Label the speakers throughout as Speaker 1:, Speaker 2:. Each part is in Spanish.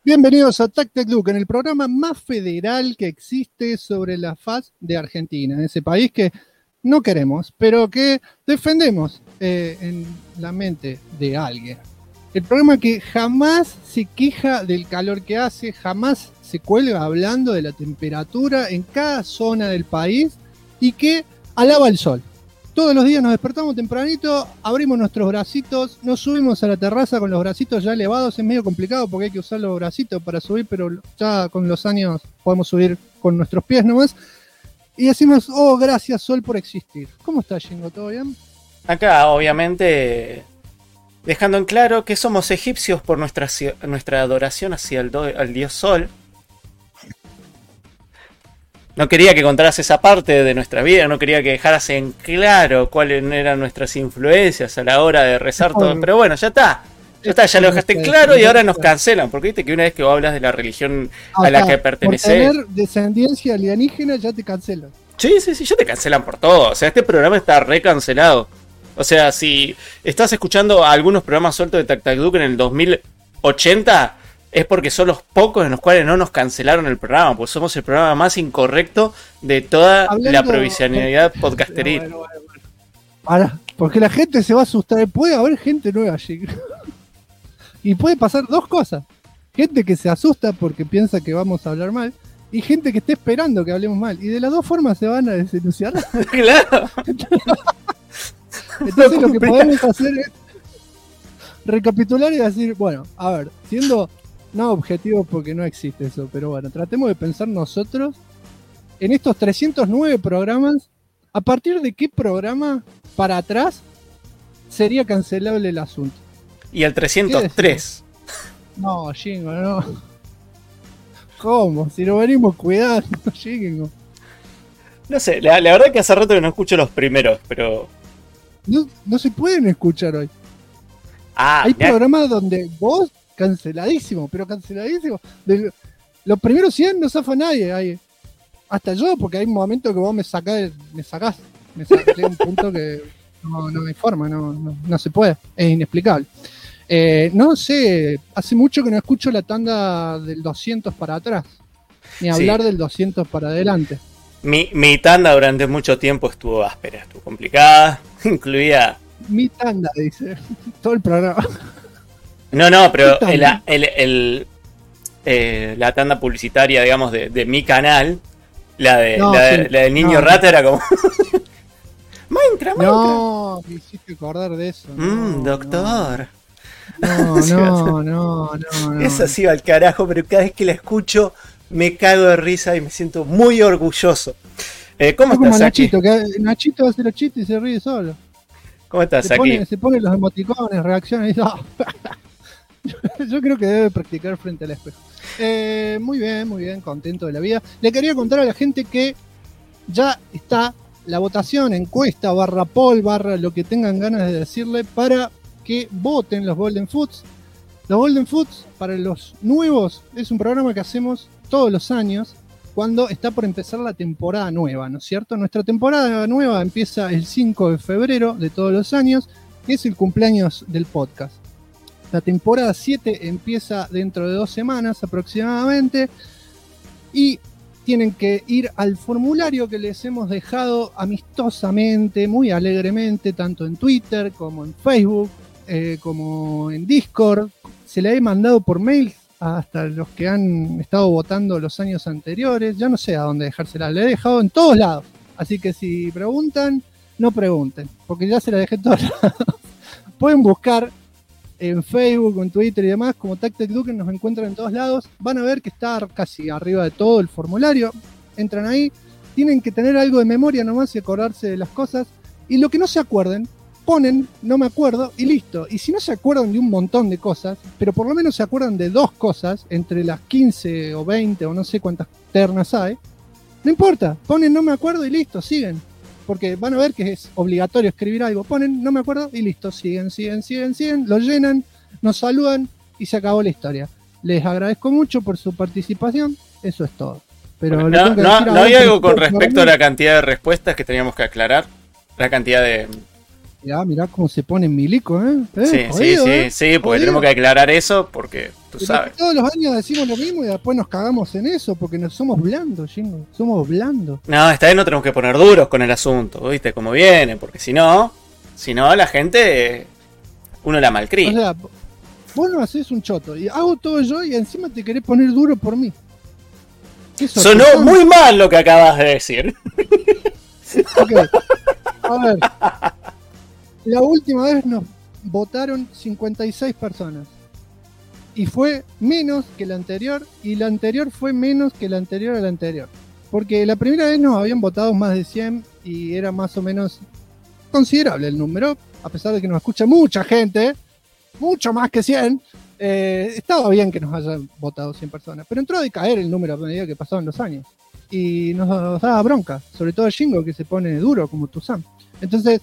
Speaker 1: Bienvenidos a Tac Tac Duke, en el programa más federal que existe sobre la faz de Argentina, ese país que no queremos, pero que defendemos en la mente de alguien. El programa que jamás se queja del calor que hace, jamás se cuelga hablando de la temperatura en cada zona del país y que alaba el sol. Todos los días nos despertamos tempranito, abrimos nuestros bracitos, nos subimos a la terraza con los bracitos ya elevados. Es medio complicado porque hay que usar los bracitos para subir, pero ya con los años podemos subir con nuestros pies nomás. Y decimos, oh, gracias Sol por existir. ¿Cómo estás, Jingo? ¿Todo bien?
Speaker 2: Acá, obviamente, dejando en claro que somos egipcios por nuestra adoración hacia al dios Sol. No quería que contaras esa parte de nuestra vida, no quería que dejaras en claro cuáles eran nuestras influencias a la hora de rezar todo. Pero bueno, ya está. Ya lo dejaste claro y ahora nos cancelan. Porque viste que una vez que vos hablas de la religión a la que perteneces.
Speaker 1: Por tener descendencia alienígena ya te cancelan.
Speaker 2: Sí, ya te cancelan por todo. O sea, este programa está recancelado. O sea, si estás escuchando algunos programas sueltos de Tac Tac Duke en el 2080... es porque son los pocos en los cuales no nos cancelaron el programa, pues somos el programa más incorrecto de toda la provisionalidad podcasteril. Bueno.
Speaker 1: Ahora, porque la gente se va a asustar, puede haber gente nueva allí. Y puede pasar dos cosas. Gente que se asusta porque piensa que vamos a hablar mal, y gente que está esperando que hablemos mal. Y de las dos formas se van a desilusionar.
Speaker 2: Claro.
Speaker 1: Entonces lo que podemos hacer es recapitular y decir, bueno, a ver, siendo... no objetivo porque no existe eso, pero bueno, tratemos de pensar nosotros en estos 309 programas, a partir de qué programa para atrás sería cancelable el asunto.
Speaker 2: Y el 303.
Speaker 1: No, Jingo, no. ¿Cómo? Si lo venimos cuidando, Jingo.
Speaker 2: No sé, la verdad que hace rato que no escucho los primeros, pero...
Speaker 1: No se pueden escuchar hoy.
Speaker 2: Hay
Speaker 1: programas donde vos... canceladísimo. Los primeros 100 no zafa nadie ahí. Hasta yo, porque hay un momento que vos me sacás un punto que no hay forma, no se puede, es inexplicable. No sé, hace mucho que no escucho la tanda del 200 para atrás, ni hablar del 200 para adelante.
Speaker 2: Mi tanda durante mucho tiempo estuvo áspera, estuvo complicada, incluía...
Speaker 1: Mi tanda, dice, todo el programa.
Speaker 2: No, pero la tanda publicitaria, digamos, de mi canal, la del niño rata era como... Minecraft.
Speaker 1: No, me hiciste acordar de eso.
Speaker 2: Doctor.
Speaker 1: No.
Speaker 2: Esa sí va al carajo, pero cada vez que la escucho me cago de risa y me siento muy orgulloso. ¿Cómo estás,
Speaker 1: como Nachito, que Nachito hace los chistes y se ríe solo.
Speaker 2: ¿Cómo estás, aquí?
Speaker 1: Se pone los emoticones, reacciona y dice... Yo creo que debe practicar frente al espejo. Muy bien, contento de la vida. Le quería contar a la gente que ya está la votación, encuesta, /poll, lo que tengan ganas de decirle, para que voten los Golden Foods. Los Golden Foods, para los nuevos, es un programa que hacemos todos los años cuando está por empezar la temporada nueva, ¿no es cierto? Nuestra temporada nueva empieza el 5 de febrero de todos los años, que es el cumpleaños del podcast. La temporada 7 empieza dentro de 2 semanas aproximadamente y tienen que ir al formulario que les hemos dejado amistosamente, muy alegremente, tanto en Twitter como en Facebook, como en Discord. Se le he mandado por mail hasta los que han estado votando los años anteriores. Ya no sé a dónde dejársela, le he dejado en todos lados. Así que si preguntan, no pregunten, porque ya se la dejé en todos lados. Pueden buscar en Facebook, en Twitter y demás, como Tac Tac Duke, nos encuentran en todos lados. Van a ver que está casi arriba de todo el formulario. Entran ahí, tienen que tener algo de memoria nomás y acordarse de las cosas. Y lo que no se acuerden, ponen no me acuerdo y listo. Y si no se acuerdan de un montón de cosas, pero por lo menos se acuerdan de 2 cosas, entre las 15 o 20 o no sé cuántas ternas hay, no importa, ponen no me acuerdo y listo, siguen. Porque van a ver que es obligatorio escribir algo. Ponen, no me acuerdo, y listo, siguen, lo llenan, nos saludan y se acabó la historia. Les agradezco mucho por su participación, eso es todo. Pero
Speaker 2: no hay algo con respecto a la cantidad de respuestas que teníamos que aclarar, la cantidad de
Speaker 1: Mirá cómo se pone milico, ¿eh?
Speaker 2: Sí,
Speaker 1: Jodido,
Speaker 2: sí, porque
Speaker 1: jodido.
Speaker 2: tenemos que aclarar eso, porque tú sabes.
Speaker 1: Todos los años decimos lo mismo y después nos cagamos en eso, porque no somos blandos, Jingo. Somos blandos.
Speaker 2: No, esta vez no tenemos que poner duros con el asunto, ¿viste? Como viene, porque si no, la gente, uno la malcría.
Speaker 1: O sea, vos no haces un choto y hago todo yo y encima te querés poner duro por mí.
Speaker 2: Sonó muy mal lo que acabas de decir.
Speaker 1: Ok. A ver. La última vez nos votaron 56 personas. Y fue menos que la anterior. Y la anterior fue menos que la anterior a la anterior. Porque la primera vez nos habían votado más de 100 y era más o menos considerable el número. A pesar de que nos escucha mucha gente, mucho más que 100. Estaba bien que nos hayan votado 100 personas. Pero entró a decaer el número a medida que pasaban los años. Y nos daba bronca. Sobre todo Jingo, que se pone duro como tu Sam. Entonces,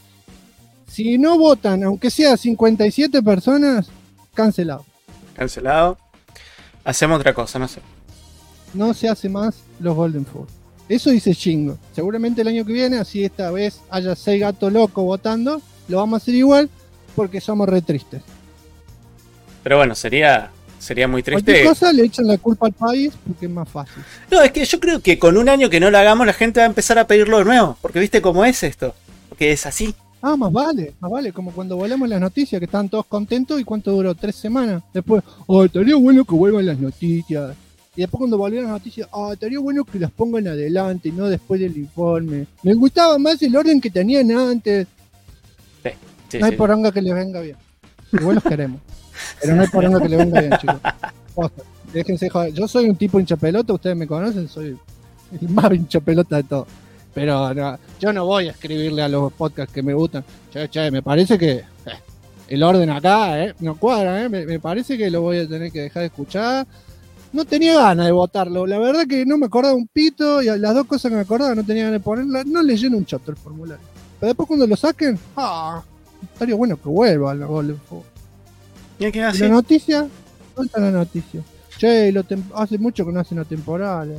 Speaker 1: si no votan, aunque sea 57 personas, cancelado.
Speaker 2: Cancelado. Hacemos otra cosa, no sé.
Speaker 1: No se hace más los Golden Four. Eso dice Jingo. Seguramente el año que viene, así esta vez haya 6 gatos locos votando, lo vamos a hacer igual porque somos re tristes.
Speaker 2: Pero bueno, sería muy triste.
Speaker 1: Cualquier cosa le echan la culpa al país porque es más fácil.
Speaker 2: No, es que yo creo que con un año que no lo hagamos la gente va a empezar a pedirlo de nuevo. Porque viste cómo es esto. Porque es así.
Speaker 1: Ah, más vale, como cuando volvemos las noticias, que estaban todos contentos y cuánto duró, 3 semanas. Después, estaría bueno que vuelvan las noticias. Y después cuando volvieron las noticias, estaría bueno que las pongan adelante y no después del informe. Me gustaba más el orden que tenían antes.
Speaker 2: Sí,
Speaker 1: no hay poronga que les venga bien. Igual los queremos. Pero no hay poronga que les venga bien, chicos. Posta, déjense joder. Yo soy un tipo hinchapelota, ustedes me conocen, soy el más hinchapelota de todos. Pero no, yo no voy a escribirle a los podcasts que me gustan. Che, me parece que el orden acá no cuadra. Me parece que lo voy a tener que dejar de escuchar. No tenía ganas de votarlo. La verdad que no me acordaba un pito. Y las dos cosas que me acordaba no tenía ganas de ponerlas. No le lleno un chato el formulario. Pero después cuando lo saquen, estaría bueno que vuelva al Golden Four.
Speaker 2: ¿Y
Speaker 1: la noticia? ¿Dónde está la noticia? Che, hace mucho que no hacen una temporal.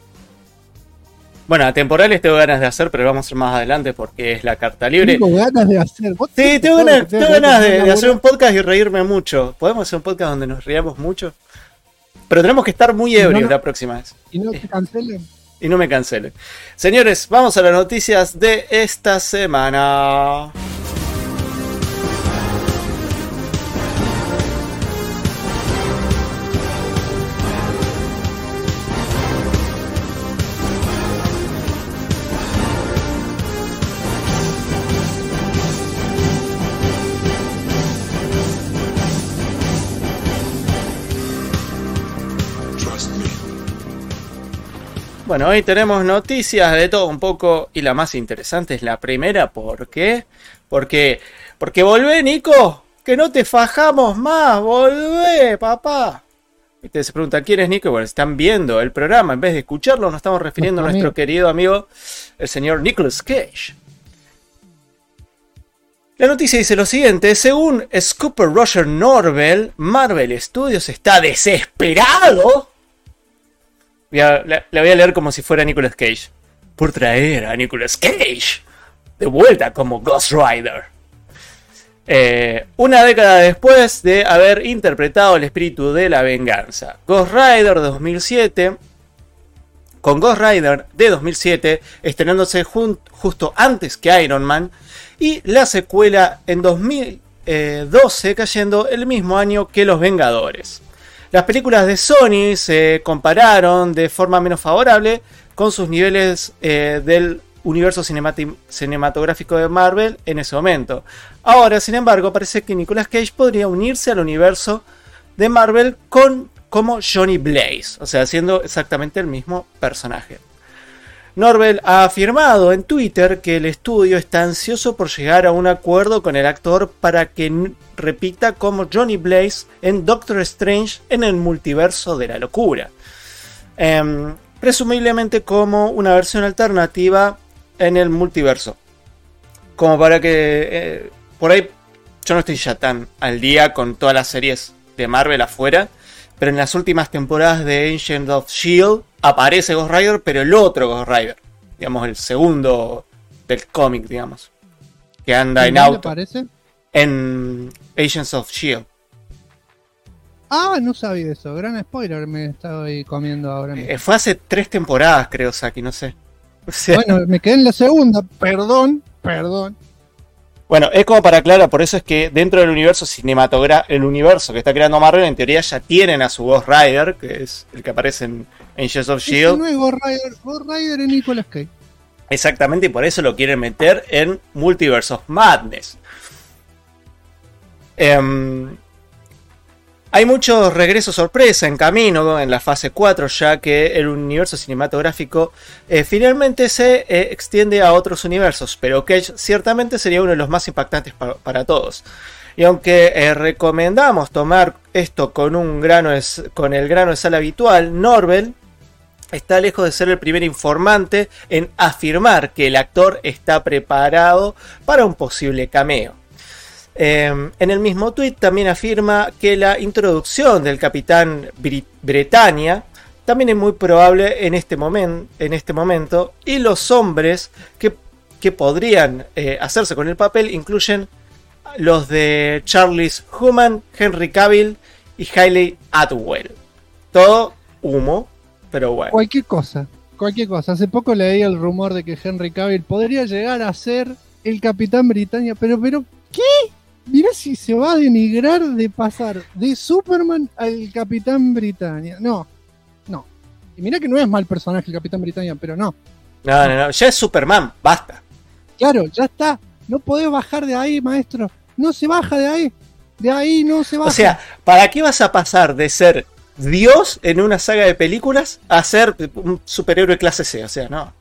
Speaker 2: Bueno, a temporales tengo ganas de hacer, pero vamos a hacer más adelante porque es la carta libre.
Speaker 1: Tengo ganas de hacer.
Speaker 2: Sí, tengo ganas de hacer un podcast y reírme mucho. ¿Podemos hacer un podcast donde nos riamos mucho? Pero tenemos que estar muy ebrios la próxima vez.
Speaker 1: Y no te cancelen.
Speaker 2: Y no me cancelen. Señores, vamos a las noticias de esta semana. Bueno, hoy tenemos noticias de todo un poco y la más interesante es la primera. ¿Por qué? Porque volvé, Nico, que no te fajamos más, volvé, papá. Y ustedes se preguntan, ¿quién es Nico? Bueno, están viendo el programa, en vez de escucharlo, nos estamos refiriendo a nuestro querido amigo, el señor Nicolas Cage. La noticia dice lo siguiente: según Scooper Roger Norvell, Marvel Studios está desesperado. La voy a leer como si fuera Nicolas Cage. Por traer a Nicolas Cage de vuelta como Ghost Rider. Una década después de haber interpretado el espíritu de la venganza. Ghost Rider de 2007. Con Ghost Rider de 2007 estrenándose justo antes que Iron Man. Y la secuela en 2012 cayendo el mismo año que Los Vengadores. Las películas de Sony se compararon de forma menos favorable con sus niveles del universo cinematográfico de Marvel en ese momento. Ahora, sin embargo, parece que Nicolas Cage podría unirse al universo de Marvel como Johnny Blaze, o sea, siendo exactamente el mismo personaje. Norvell ha afirmado en Twitter que el estudio está ansioso por llegar a un acuerdo con el actor para que repita como Johnny Blaze en Doctor Strange en el multiverso de la locura. Presumiblemente como una versión alternativa en el multiverso. Como para que... por ahí yo no estoy ya tan al día con todas las series de Marvel afuera. Pero en las últimas temporadas de Agents of S.H.I.E.L.D. aparece Ghost Rider, pero el otro Ghost Rider. Digamos, el segundo del cómic, digamos. que anda en
Speaker 1: ¿Dónde
Speaker 2: auto.
Speaker 1: aparece?
Speaker 2: En Agents of S.H.I.E.L.D.
Speaker 1: Ah, no sabía eso. Gran spoiler me estoy comiendo ahora mismo.
Speaker 2: Fue hace 3 temporadas, creo, Saki, no sé. O sea,
Speaker 1: Bueno, me quedé en la segunda. Perdón.
Speaker 2: bueno, es como para aclarar, por eso es que dentro del universo cinematográfico, el universo que está creando Marvel, en teoría ya tienen a su Ghost Rider, que es el que aparece en Agents of
Speaker 1: Ese
Speaker 2: S.H.I.E.L.D.
Speaker 1: no es Ghost Rider. Ghost Rider es Nicolas Cage.
Speaker 2: Exactamente, y por eso lo quieren meter en Multiverse of Madness. Hay muchos regresos sorpresa en camino en la fase 4, ya que el universo cinematográfico finalmente se extiende a otros universos, pero Cage ciertamente sería uno de los más impactantes para todos. Y aunque recomendamos tomar esto con el grano de sal habitual, Norvel está lejos de ser el primer informante en afirmar que el actor está preparado para un posible cameo. En el mismo tweet también afirma que la introducción del Capitán Britannia también es muy probable en este momento, y los hombres que podrían hacerse con el papel incluyen los de Charlize Theron, Henry Cavill y Hayley Atwell. Todo humo, pero bueno.
Speaker 1: Cualquier cosa. Hace poco leí el rumor de que Henry Cavill podría llegar a ser el Capitán Britannia, pero ¿qué? Mirá si se va a denigrar de pasar de Superman al Capitán Britannia. No. Y mirá que no es mal personaje el Capitán Britannia, pero no.
Speaker 2: No, ya es Superman, basta.
Speaker 1: Claro, ya está. No podés bajar de ahí, maestro. No se baja de ahí. De ahí no se baja.
Speaker 2: O sea, ¿para qué vas a pasar de ser Dios en una saga de películas a ser un superhéroe clase C? O sea, no.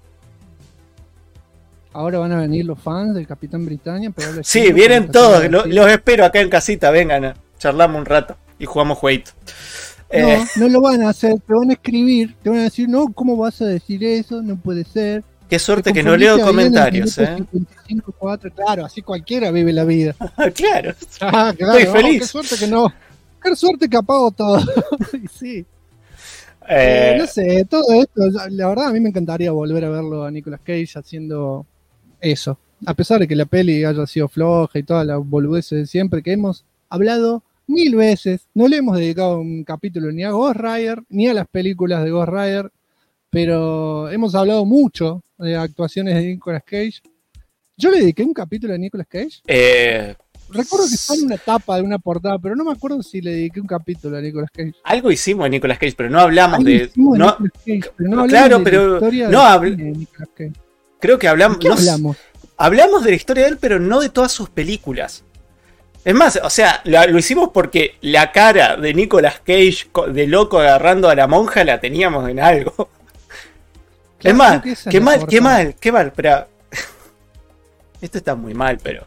Speaker 1: Ahora van a venir los fans del Capitán Britannia.
Speaker 2: Sí, vienen todos. Los espero acá en casita. Vengan, charlamos un rato y jugamos jueguito.
Speaker 1: No lo van a hacer. Te van a escribir. Te van a decir, no, ¿cómo vas a decir eso? No puede ser.
Speaker 2: Qué suerte que no leo comentarios.
Speaker 1: 55, 4, claro, así cualquiera vive la vida.
Speaker 2: Claro.
Speaker 1: Claro.
Speaker 2: Estoy feliz.
Speaker 1: Qué suerte que no. Qué suerte que apago todo. Sí. No sé, todo esto. La verdad, a mí me encantaría volver a verlo a Nicolas Cage haciendo eso. A pesar de que la peli haya sido floja y todas las boludeces de siempre que hemos hablado 1000 veces. No le hemos dedicado un capítulo ni a Ghost Rider ni a las películas de Ghost Rider, pero hemos hablado mucho de actuaciones de Nicolas Cage. Yo le dediqué un capítulo a Nicolas Cage. Recuerdo que está en una tapa de una portada, pero no me acuerdo si le dediqué un capítulo a Nicolas Cage.
Speaker 2: Algo hicimos de Nicolas Cage, pero no hablamos de.
Speaker 1: No, Cage, pero no
Speaker 2: claro,
Speaker 1: de
Speaker 2: pero.
Speaker 1: La historia
Speaker 2: No
Speaker 1: de Nicolas Cage.
Speaker 2: Creo que hablamos.
Speaker 1: ¿De qué hablamos?
Speaker 2: Hablamos de la historia de él, pero no de todas sus películas. Es más, o sea, lo hicimos porque la cara de Nicolas Cage de loco agarrando a la monja la teníamos en algo.
Speaker 1: Claro,
Speaker 2: es más, qué mal, pero. Esto está muy mal, pero.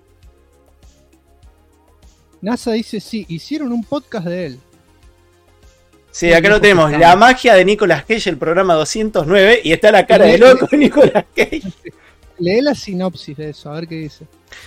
Speaker 1: NASA dice, sí, hicieron un podcast de él.
Speaker 2: Sí, acá lo tenemos. La magia de Nicolas Cage, el programa 209, y está la cara de loco de Nicolas Cage.
Speaker 1: Lee la sinopsis de eso, a ver qué dice.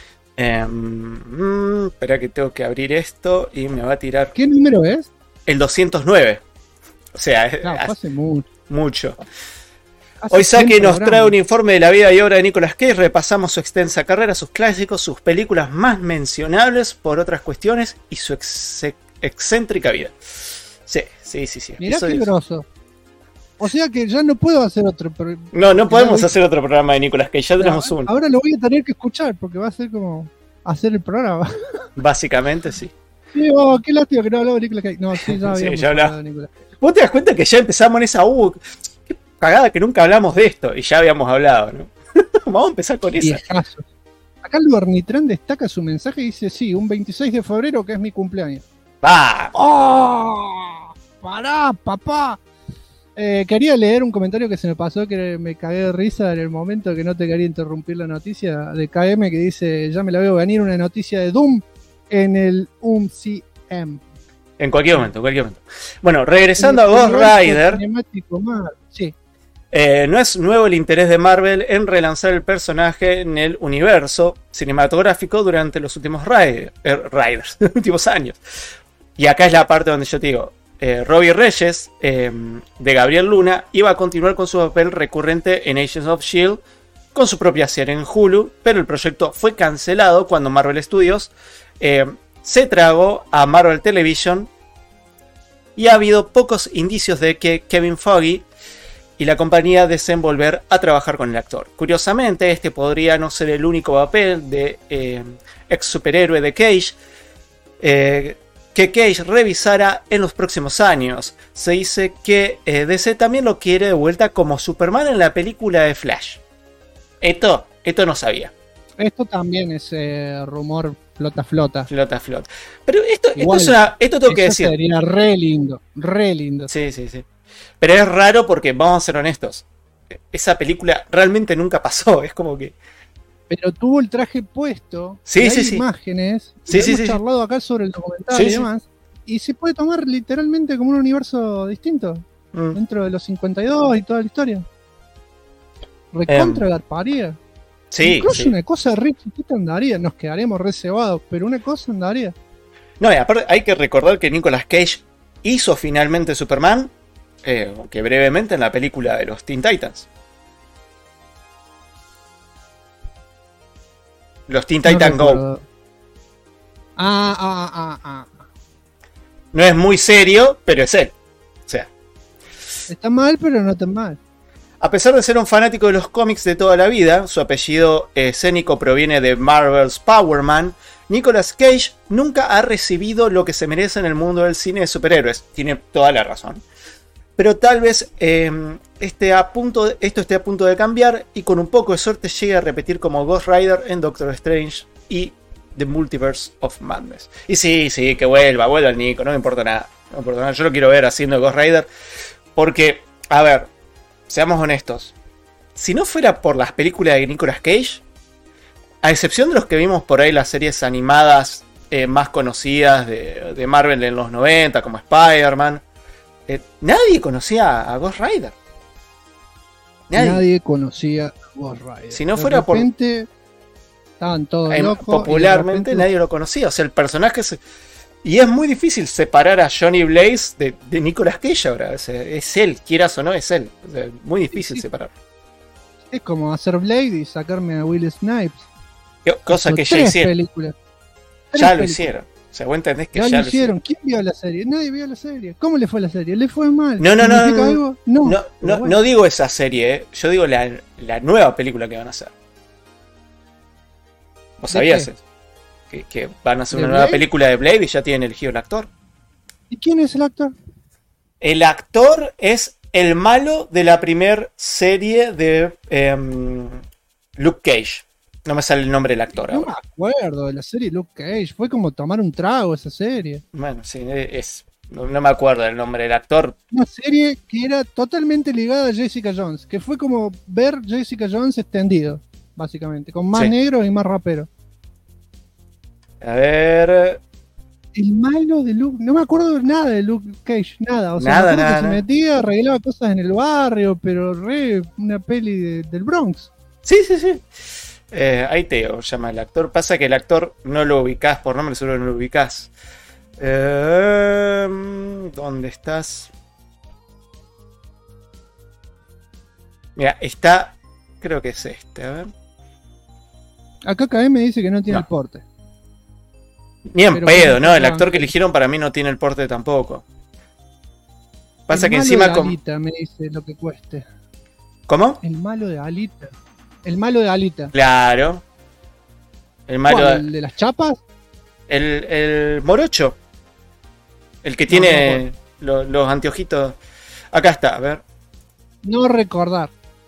Speaker 2: Espera que tengo que abrir esto y me va a tirar.
Speaker 1: ¿Qué número es?
Speaker 2: El 209. O sea,
Speaker 1: Claro, hace mucho.
Speaker 2: Hoy Saki nos trae un informe de la vida y obra de Nicolas Cage. Repasamos su extensa carrera, sus clásicos, sus películas más mencionables por otras cuestiones y su excéntrica vida. Sí.
Speaker 1: Mirá qué groso. O sea que ya no puedo hacer otro.
Speaker 2: No podemos hacer otro programa de Nicolas Cage, ya tenemos uno.
Speaker 1: Ahora lo voy a tener que escuchar porque va a ser como hacer el programa.
Speaker 2: Básicamente, sí.
Speaker 1: Sí, qué lástima que no hablaba de Nicolas Cage. No, sí, ya habíamos hablado de Nicolas Cage.
Speaker 2: Vos te das cuenta que ya empezamos en esa qué cagada que nunca hablamos de esto y ya habíamos hablado, ¿no? Vamos a empezar con eso.
Speaker 1: Acá el Bernitrán destaca su mensaje y dice, sí, un 26 de febrero que es mi cumpleaños.
Speaker 2: ¡Ah!
Speaker 1: ¡Oh! ¡Pará, papá! Quería leer un comentario que se me pasó, que me cagué de risa en el momento que no te quería interrumpir la noticia de KM, que dice, ya me la veo venir, una noticia de Doom en el UMCM.
Speaker 2: En cualquier momento. Bueno, regresando a Ghost Rider,
Speaker 1: sí.
Speaker 2: No es nuevo el interés de Marvel en relanzar el personaje en el universo cinematográfico durante los últimos últimos años. Y acá es la parte donde yo te digo, Robbie Reyes, de Gabriel Luna, iba a continuar con su papel recurrente en Agents of S.H.I.E.L.D., con su propia serie en Hulu, pero el proyecto fue cancelado cuando Marvel Studios se tragó a Marvel Television y ha habido pocos indicios de que Kevin Feige y la compañía deseen volver a trabajar con el actor. Curiosamente, este podría no ser el único papel de ex superhéroe de Cage que Cage revisará en los próximos años. Se dice que DC también lo quiere de vuelta como Superman en la película de Flash. Esto no sabía.
Speaker 1: Esto también es rumor flota.
Speaker 2: Pero esto tengo que decir.
Speaker 1: Sería re lindo.
Speaker 2: Sí. Pero es raro porque, vamos a ser honestos, esa película realmente nunca pasó. Es como que...
Speaker 1: Pero tuvo el traje puesto.
Speaker 2: Sí.
Speaker 1: Imágenes.
Speaker 2: Hemos
Speaker 1: charlado acá sobre el documental y demás. Y se puede tomar literalmente como un universo distinto. Dentro de los 52 y toda la historia. Recontra garparía. Incluso una cosa re chiquita andaría. Nos quedaríamos re cebados, pero una cosa andaría.
Speaker 2: No, y aparte hay que recordar que Nicolas Cage hizo finalmente Superman, aunque brevemente, en la película de los Teen Titans. Los Teen Titans Go. No es muy serio, pero es él. O sea.
Speaker 1: Está mal, pero no tan mal.
Speaker 2: A pesar de ser un fanático de los cómics de toda la vida, su apellido escénico proviene de Marvel's Power Man, Nicolas Cage nunca ha recibido lo que se merece en el mundo del cine de superhéroes. Tiene toda la razón. Pero tal vez esto esté a punto de cambiar y con un poco de suerte llegue a repetir como Ghost Rider en Doctor Strange y The Multiverse of Madness. Y sí, que vuelva el Nico, no me importa nada. Yo lo quiero ver haciendo Ghost Rider porque, a ver, seamos honestos. Si no fuera por las películas de Nicolas Cage, a excepción de los que vimos por ahí las series animadas más conocidas de Marvel en los 90, como Spider-Man, nadie conocía a Ghost Rider.
Speaker 1: Nadie conocía a Ghost Rider.
Speaker 2: Si no fuera por...
Speaker 1: Estaban todos locos.
Speaker 2: Popularmente nadie lo conocía. O sea, el personaje... Y es muy difícil separar a Johnny Blaze de Nicolas Cage ahora. O sea, es él, quieras o no, es él. O sea, muy difícil separar.
Speaker 1: Es como hacer Blade y sacarme a Will Snipes.
Speaker 2: Cosa que ya hicieron. Ya lo hicieron. O sea, vos entendés que ya lo hicieron.
Speaker 1: ¿Quién vio la serie? Nadie vio la serie. ¿Cómo le fue la serie? ¿Le fue mal?
Speaker 2: No digo esa serie, yo digo la nueva película que van a hacer. ¿Vos sabías eso? Que van a hacer una nueva película de Blade y ya tienen elegido el actor.
Speaker 1: ¿Y quién es el actor?
Speaker 2: El actor es el malo de la primer serie de Luke Cage. No me sale el nombre del actor.
Speaker 1: No me acuerdo de la serie Luke Cage. Fue como tomar un trago esa serie.
Speaker 2: Bueno, sí, no me acuerdo del nombre del actor.
Speaker 1: Una serie que era totalmente ligada a Jessica Jones. Que fue como ver Jessica Jones extendido, básicamente. Con más negros y más raperos.
Speaker 2: A ver...
Speaker 1: El malo de Luke... No me acuerdo de nada de Luke Cage. Nada. O sea,
Speaker 2: nada.
Speaker 1: Se metía, arreglaba cosas en el barrio. Pero una peli del Bronx.
Speaker 2: Sí. Ahí te llama el actor. Pasa que el actor no lo ubicás por nombre, seguro no lo ubicás. ¿Dónde estás? Mira, está... Creo que es este, a ver.
Speaker 1: Acá KM me dice que no tiene el porte.
Speaker 2: Ni en pedo, ¿no? El actor que eligieron para mí no tiene el porte tampoco. Pasa que encima...
Speaker 1: Alita me dice lo que cueste.
Speaker 2: ¿Cómo?
Speaker 1: El malo de Alita. El malo de Alita.
Speaker 2: Claro. El malo
Speaker 1: ¿El de las chapas?
Speaker 2: El morocho. El que tiene los anteojitos. Acá está, a ver.
Speaker 1: No recordar.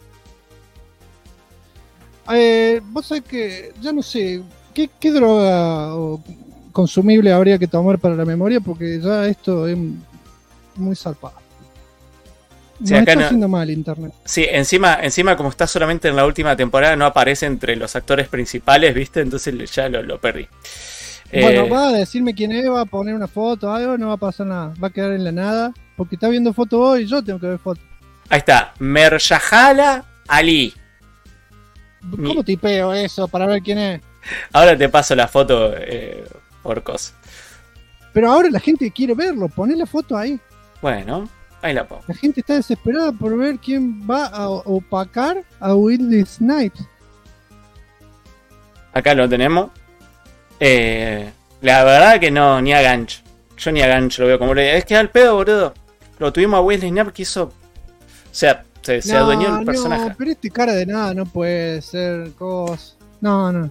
Speaker 1: Vos sabés que ya no sé qué droga o consumible habría que tomar para la memoria, porque ya esto es muy zarpado.
Speaker 2: Sí,
Speaker 1: acá está haciendo mal internet.
Speaker 2: Sí, encima como está solamente en la última temporada, no aparece entre los actores principales, ¿viste? Entonces ya lo perdí.
Speaker 1: Bueno, va a decirme quién es, va a poner una foto, algo, no va a pasar nada. Va a quedar en la nada, porque está viendo foto hoy y yo tengo que ver foto.
Speaker 2: Ahí está, Mahershala Ali.
Speaker 1: ¿Cómo tipeo eso para ver quién es?
Speaker 2: Ahora te paso la foto por cosa.
Speaker 1: Pero ahora la gente quiere verlo, poné la foto ahí.
Speaker 2: Bueno, ahí la pongo.
Speaker 1: La gente está desesperada por ver quién va a opacar a Wesley Snipes.
Speaker 2: Acá lo tenemos. La verdad que no, ni a gancho. Yo ni a gancho lo veo como... Es que al pedo, boludo. Lo tuvimos a Wesley Snipes que hizo... O sea, se adueñó el personaje.
Speaker 1: No, pero cara de nada no puede ser cosas. No.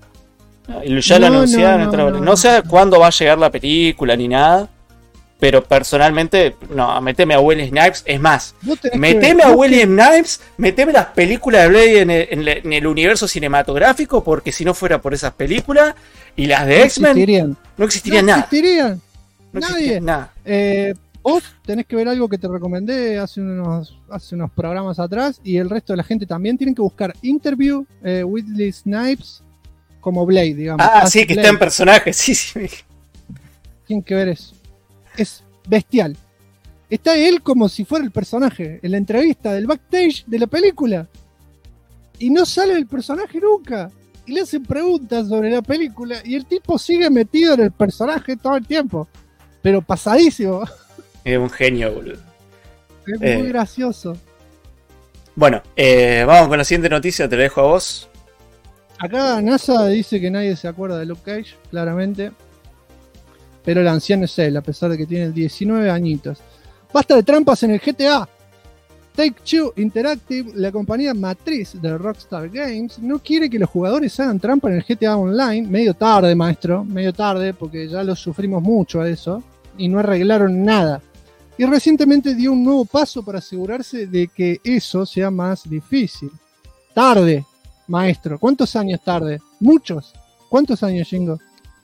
Speaker 2: Y ya lo anunciaron. No sé cuándo va a llegar la película ni nada. Pero personalmente, no, meteme a Wesley Snipes. Es más, meteme a Wesley Snipes, meteme las películas de Blade en el universo cinematográfico, porque si no fuera por esas películas y las de X-Men, no existiría nada. No existiría nada.
Speaker 1: Vos tenés que ver algo que te recomendé hace unos programas atrás, y el resto de la gente también tienen que buscar Interview Wesley Snipes como Blade, digamos.
Speaker 2: Sí, que Blade. Está en personaje, sí.
Speaker 1: Tienen que ver eso. Es bestial. Está él como si fuera el personaje en la entrevista del backstage de la película. Y no sale el personaje nunca. Y le hacen preguntas sobre la película y el tipo sigue metido en el personaje todo el tiempo. Pero pasadísimo.
Speaker 2: Es un genio, boludo.
Speaker 1: Es muy gracioso.
Speaker 2: Bueno, vamos con la siguiente noticia, te la dejo a vos.
Speaker 1: Acá NASA dice que nadie se acuerda de Luke Cage, claramente. Pero el anciano es él, a pesar de que tiene 19 añitos. Basta de trampas en el GTA. Take-Two Interactive, la compañía matriz de Rockstar Games, no quiere que los jugadores hagan trampa en el GTA Online. Medio tarde, maestro, medio tarde, porque ya lo sufrimos mucho a eso. Y no arreglaron nada. Y recientemente dio un nuevo paso para asegurarse de que eso sea más difícil. Tarde, maestro. ¿Cuántos años tarde? Muchos. ¿Cuántos años, Jingo?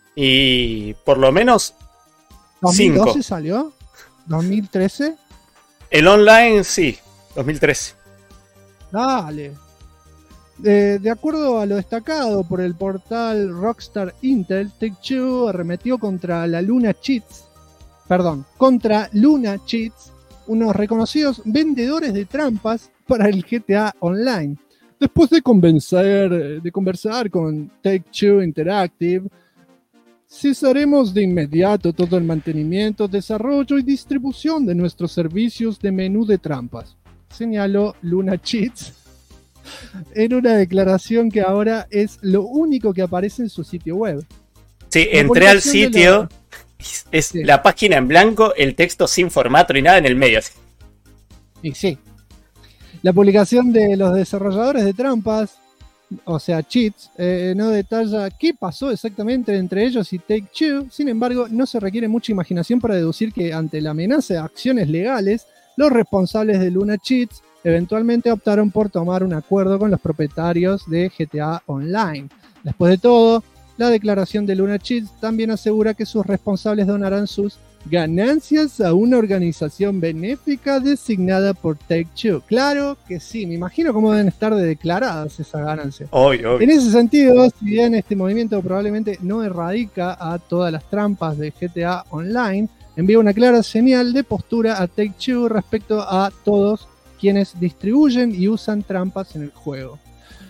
Speaker 2: Y por lo menos
Speaker 1: 2012
Speaker 2: 5.
Speaker 1: ¿Salió? ¿2013?
Speaker 2: El online sí, 2013.
Speaker 1: Dale. De acuerdo a lo destacado por el portal Rockstar Intel, Take-Two arremetió contra Luna Cheats, unos reconocidos vendedores de trampas para el GTA Online. Después de conversar con Take-Two Interactive, cesaremos de inmediato todo el mantenimiento, desarrollo y distribución de nuestros servicios de menú de trampas, señaló Luna Cheats en una declaración que ahora es lo único que aparece en su sitio web.
Speaker 2: Sí, entré al sitio, es la página en blanco, el texto sin formato ni nada en el medio.
Speaker 1: Y sí. La publicación de los desarrolladores de trampas, o sea, cheats, no detalla qué pasó exactamente entre ellos y Take-Two. Sin embargo, no se requiere mucha imaginación para deducir que ante la amenaza de acciones legales, los responsables de Luna Cheats eventualmente optaron por tomar un acuerdo con los propietarios de GTA Online. Después de todo, la declaración de Luna Cheats también asegura que sus responsables donarán sus ganancias a una organización benéfica designada por Take-Two. Claro que sí, me imagino cómo deben estar declaradas esas ganancias.
Speaker 2: Obvio.
Speaker 1: En ese sentido, si bien este movimiento probablemente no erradica a todas las trampas de GTA Online, envía una clara señal de postura a Take-Two respecto a todos quienes distribuyen y usan trampas en el juego.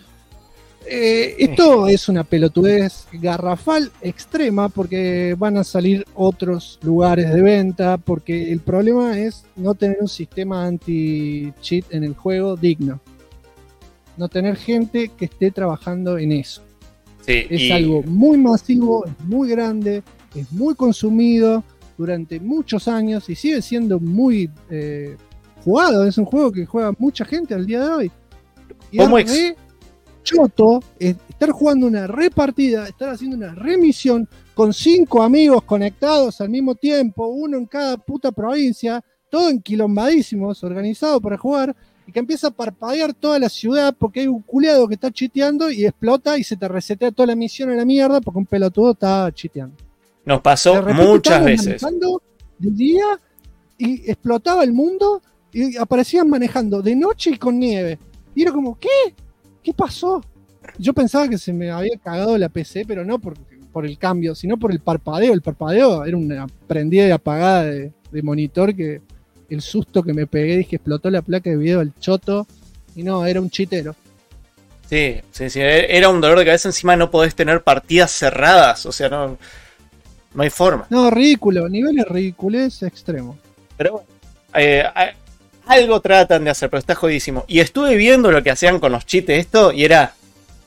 Speaker 1: Esto es una pelotudez garrafal extrema, porque van a salir otros lugares de venta, porque el problema es no tener un sistema anti-cheat en el juego digno, no tener gente que esté trabajando en eso.
Speaker 2: Sí,
Speaker 1: es algo muy masivo, es muy grande, es muy consumido durante muchos años y sigue siendo muy jugado. Es un juego que juega mucha gente al día de hoy. Y
Speaker 2: ¿Cómo
Speaker 1: choto estar jugando una repartida, estar haciendo una remisión con 5 amigos conectados al mismo tiempo, uno en cada puta provincia, todo enquilombadísimos, organizado para jugar, y que empieza a parpadear toda la ciudad porque hay un culeado que está chiteando y explota y se te resetea toda la misión a la mierda porque un pelotudo está chiteando.
Speaker 2: Nos pasó muchas veces.
Speaker 1: De día y explotaba el mundo y aparecían manejando de noche y con nieve. Y era como, ¿qué? ¿Qué pasó? Yo pensaba que se me había cagado la PC, pero no por el cambio, sino por el parpadeo. El parpadeo era una prendida y apagada de monitor, que el susto que me pegué, dije, explotó la placa de video del choto, y no, era un chitero.
Speaker 2: Sí, era un dolor de cabeza. Encima no podés tener partidas cerradas, o sea, no hay forma.
Speaker 1: No, ridículo, niveles ridiculez extremos.
Speaker 2: Pero bueno, algo tratan de hacer, pero está jodísimo. Y estuve viendo lo que hacían con los cheats esto, y era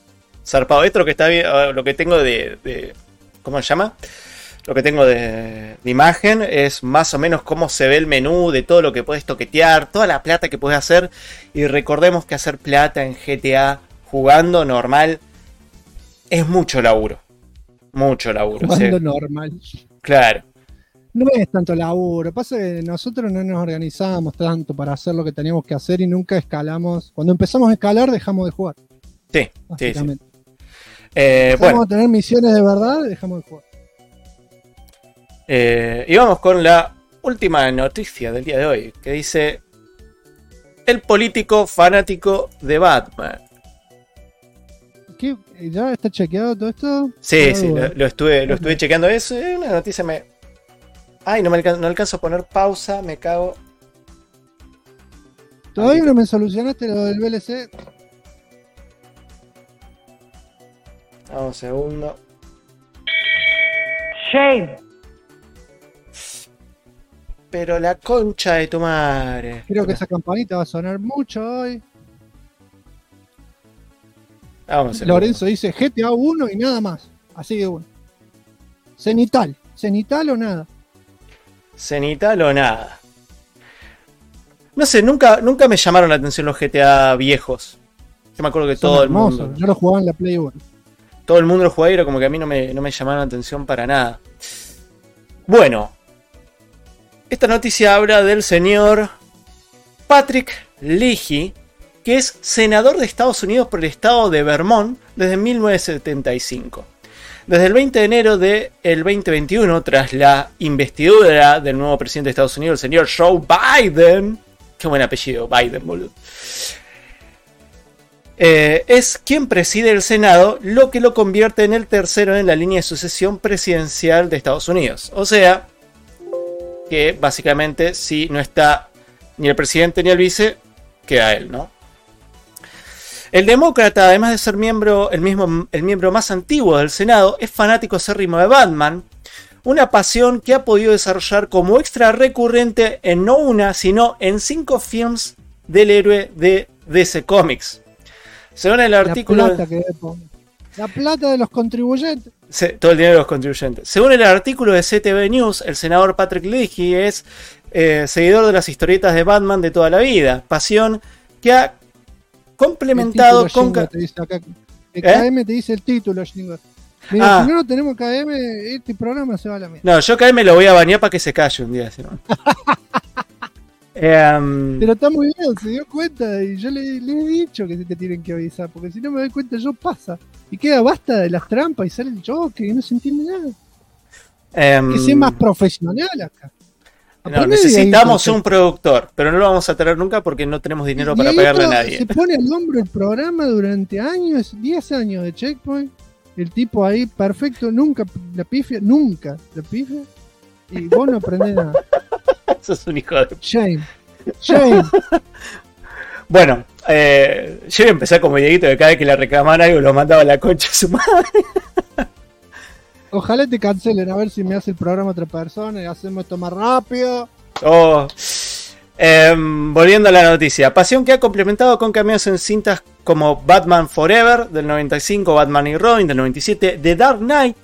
Speaker 2: zarpado. Esto lo que está bien, lo que tengo de ¿cómo se llama? Lo que tengo de imagen es más o menos cómo se ve el menú, de todo lo que puedes toquetear, toda la plata que puedes hacer. Y recordemos que hacer plata en GTA jugando normal es mucho laburo. Mucho laburo.
Speaker 1: Jugando normal.
Speaker 2: Claro.
Speaker 1: No es tanto laburo. Pasa que nosotros no nos organizábamos tanto para hacer lo que teníamos que hacer y nunca escalamos. Cuando empezamos a escalar dejamos de jugar.
Speaker 2: Sí,
Speaker 1: básicamente.
Speaker 2: Sí.
Speaker 1: Vamos a tener misiones de verdad y dejamos de jugar.
Speaker 2: Y vamos con la última noticia del día de hoy, que dice: el político fanático de Batman.
Speaker 1: ¿Qué? ¿Ya está chequeado todo esto?
Speaker 2: Sí, sí, lo estuve chequeando. Es una noticia. Ay, no alcanzo a poner pausa, me cago.
Speaker 1: ¿Todavía no me solucionaste lo del VLC?
Speaker 2: Vamos un segundo.
Speaker 3: Shame.
Speaker 2: Pero la concha de tu madre.
Speaker 1: Creo que esa campanita va a sonar mucho hoy.
Speaker 2: Vamos,
Speaker 1: Lorenzo dice GTA 1 y nada más. Así que bueno. Cenital. ¿Cenital o nada?
Speaker 2: Cenital o nada. No sé, nunca me llamaron la atención los GTA viejos. Yo me acuerdo que todo el mundo.
Speaker 1: Yo lo jugaba en la Play 1.
Speaker 2: Todo el mundo lo jugaba y era como que a mí no me llamaron la atención para nada. Bueno. Esta noticia habla del señor Patrick Leahy, que es senador de Estados Unidos por el estado de Vermont desde 1975. Desde el 20 de enero del 2021, tras la investidura del nuevo presidente de Estados Unidos, el señor Joe Biden, qué buen apellido, Biden, boludo, es quien preside el Senado, lo que lo convierte en el tercero en la línea de sucesión presidencial de Estados Unidos. O sea, que básicamente si no está ni el presidente ni el vice, queda él, ¿no? El demócrata, además de ser el miembro más antiguo del Senado, es fanático acérrimo de Batman, una pasión que ha podido desarrollar como extra recurrente en no una, sino en 5 films del héroe de DC Comics. Según el artículo...
Speaker 1: La plata de los contribuyentes.
Speaker 2: Todo el dinero de los contribuyentes. Según el artículo de CTV News, el senador Patrick Leahy es seguidor de las historietas de Batman de toda la vida. Pasión que ha complementado con...
Speaker 1: Te dice acá. El KM te dice el título, Schlinger. Mira, si no tenemos KM, este programa se va a la mierda.
Speaker 2: No, yo KM lo voy a bañar para que se calle un día. Si no.
Speaker 1: Pero está muy bien, se dio cuenta y yo le he dicho que te tienen que avisar, porque si no me doy cuenta yo pasa. Y queda basta de las trampas y sale el Joker y no se entiende nada. Que sea más profesional acá.
Speaker 2: No, necesitamos un productor, pero no lo vamos a tener nunca porque no tenemos dinero para pagarle a nadie.
Speaker 1: Se pone al hombro el programa durante años, 10 años de Checkpoint. El tipo ahí perfecto, nunca la pifia. Y vos no aprendés nada.
Speaker 2: Sos un hijo de...
Speaker 1: Shame.
Speaker 2: Bueno, yo voy a empezar como Dieguito, que cada vez que le reclamaban algo lo mandaba a la concha a su madre.
Speaker 1: Ojalá te cancelen, a ver si me hace el programa otra persona y hacemos esto más rápido.
Speaker 2: Volviendo a la noticia. Pasión que ha complementado con cameos en cintas como Batman Forever del 95, Batman y Robin del 97, The Dark Knight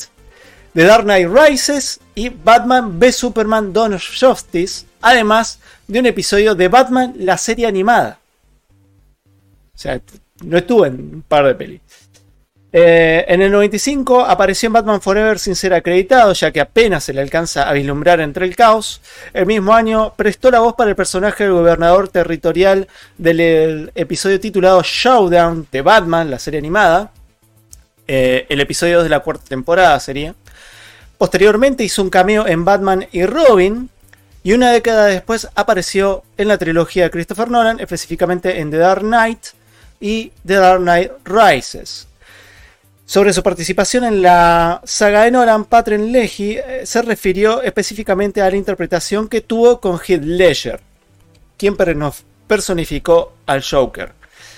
Speaker 2: Rises y Batman v Superman Dawn of Justice, además de un episodio de Batman, la serie animada. O sea, no estuvo en un par de pelis. En el 95 apareció en Batman Forever sin ser acreditado, ya que apenas se le alcanza a vislumbrar entre el caos. El mismo año prestó la voz para el personaje del gobernador territorial del episodio titulado Showdown de Batman, la serie animada. El episodio de la 4ª temporada sería. Posteriormente hizo un cameo en Batman y Robin. Y una década después apareció en la trilogía de Christopher Nolan, específicamente en The Dark Knight y The Dark Knight Rises. Sobre su participación en la saga de Nolan, Patrick Leahy se refirió específicamente a la interpretación que tuvo con Heath Ledger, quien personificó al Joker.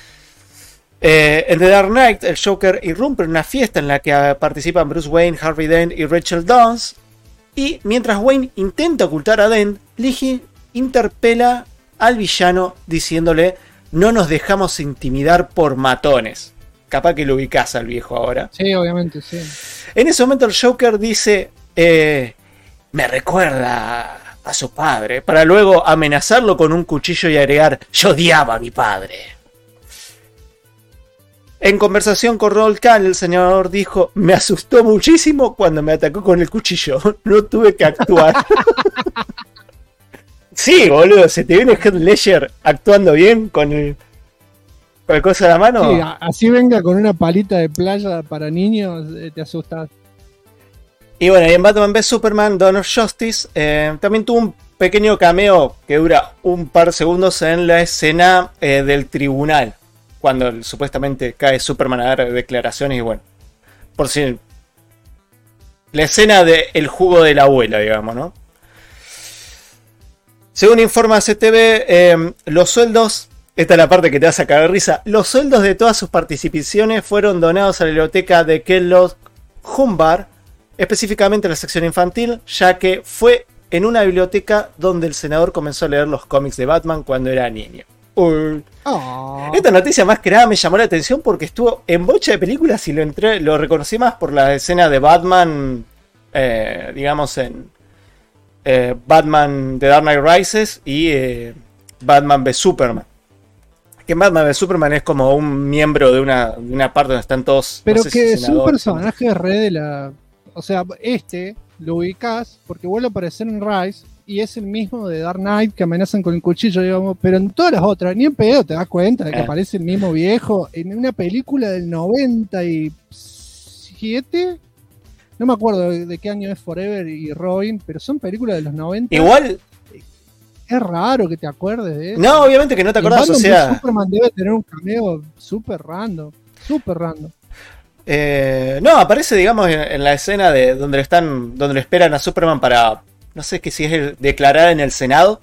Speaker 2: En The Dark Knight, el Joker irrumpe en una fiesta en la que participan Bruce Wayne, Harvey Dent y Rachel Dawes. Y mientras Wayne intenta ocultar a Dent, Leahy interpela al villano diciéndole: no nos dejamos intimidar por matones. capaz que lo ubicás al viejo ahora.
Speaker 1: Sí, obviamente, sí.
Speaker 2: En ese momento el Joker dice, me recuerda a su padre, para luego amenazarlo con un cuchillo y agregar, yo odiaba a mi padre. En conversación con Roald Dahl, el señor dijo, me asustó muchísimo cuando me atacó con el cuchillo, no tuve que actuar. Sí, boludo, se te viene Heath Ledger actuando bien con la cosa de la mano.
Speaker 1: Sí, así venga con una palita de playa para niños, te asustas.
Speaker 2: Y bueno, y en Batman v Superman, Dawn of Justice, también tuvo un pequeño cameo que dura un par de segundos en la escena del tribunal. Cuando supuestamente cae Superman a dar declaraciones y bueno. Por si... La escena del jugo de la abuela, digamos, ¿no? Según informa CTV, los sueldos... Esta es la parte que te va a sacar de risa. Los sueldos de todas sus participaciones fueron donados a la biblioteca de Kellogg Humbard, específicamente a la sección infantil, ya que fue en una biblioteca donde el senador comenzó a leer los cómics de Batman cuando era niño. Esta noticia más que nada me llamó la atención porque estuvo en bocha de películas y lo reconocí más por la escena de Batman, digamos en Batman The Dark Knight Rises y Batman v Superman. Que Batman v Superman es como un miembro de una parte donde están todos...
Speaker 1: Pero
Speaker 2: no sé
Speaker 1: que
Speaker 2: si
Speaker 1: es un personaje re de la... O sea, lo ubicás porque vuelve a aparecer en Rise y es el mismo de Dark Knight que amenazan con el cuchillo, digamos, pero en todas las otras, ni en pedo te das cuenta de que aparece el mismo viejo en una película del 97. No me acuerdo de qué año es Forever y Robin, pero son películas de los 90.
Speaker 2: Igual...
Speaker 1: Es raro que te acuerdes de eso.
Speaker 2: No, obviamente que no te acordás, o sea...
Speaker 1: Superman debe tener un cameo súper random. Súper random.
Speaker 2: No, aparece, digamos, en la escena de donde le esperan a Superman para... No sé si es declarar en el Senado.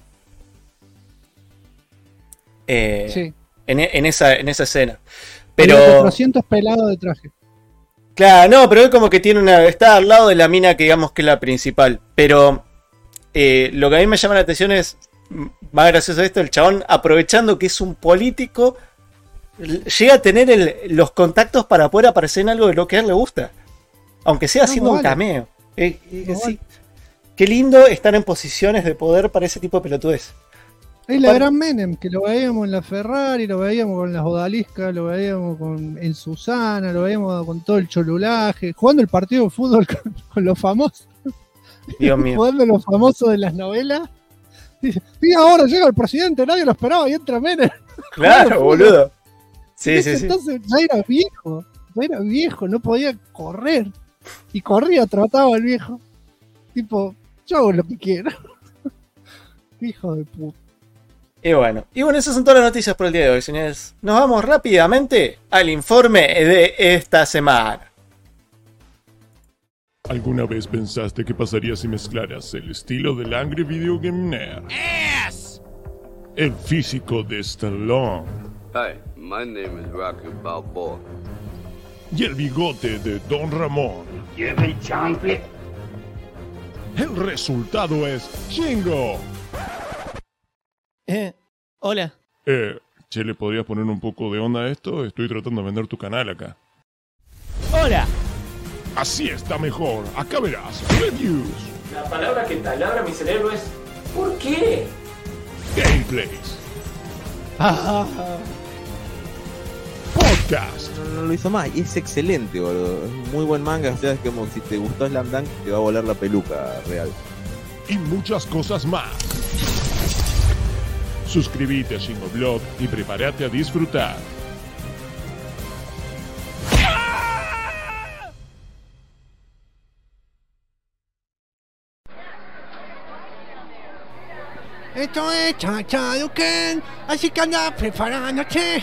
Speaker 1: Sí.
Speaker 2: En esa escena. Pero...
Speaker 1: 400 pelados de traje.
Speaker 2: Claro, no, pero es como que está al lado de la mina que digamos que es la principal. Pero lo que a mí me llama la atención es, más gracioso esto, el chabón aprovechando que es un político, llega a tener los contactos para poder aparecer en algo de lo que a él le gusta. Aunque sea haciendo un cameo. Sí. Qué lindo estar en posiciones de poder para ese tipo de pelotudez.
Speaker 1: Es la gran Menem, que lo veíamos en la Ferrari, lo veíamos con las odaliscas, lo veíamos en Susana, lo veíamos con todo el cholulaje, jugando el partido de fútbol con los famosos.
Speaker 2: Dios mío.
Speaker 1: Jugando los famosos de las novelas. Y ahora llega el presidente, nadie lo esperaba y entra Menem.
Speaker 2: Claro, boludo. Sí.
Speaker 1: Entonces ya era viejo, no podía correr. Y corría, trataba al viejo. Tipo, yo hago lo que quiero. Hijo de puta.
Speaker 2: Y bueno, esas son todas las noticias por el día de hoy, señores. Nos vamos rápidamente al informe de esta semana.
Speaker 3: ¿Alguna vez pensaste qué pasaría si mezclaras el estilo del Angry Video Game Nerd?
Speaker 4: Yes!
Speaker 3: El físico de Stallone.
Speaker 5: Hi, my name is Rocky Balboa.
Speaker 3: Y el bigote de Don Ramón.
Speaker 4: ¿Quiere chanfle?
Speaker 3: El resultado es Shingo.
Speaker 6: Hola.
Speaker 3: Che, ¿le podrías poner un poco de onda a esto? Estoy tratando de vender tu canal acá.
Speaker 6: Hola.
Speaker 3: Así está mejor. Acá verás. Reviews.
Speaker 2: La palabra que taladra mi cerebro es ¿por qué?
Speaker 3: Gameplays. Podcast.
Speaker 7: No lo hizo más y es excelente, boludo. Es un muy buen manga. O sea, es como si te gustó Slam Dunk, te va a volar la peluca real.
Speaker 3: Y muchas cosas más. Suscríbete a Shingo Blog y prepárate a disfrutar.
Speaker 1: Esto es Chachaduken, así que anda preparándote.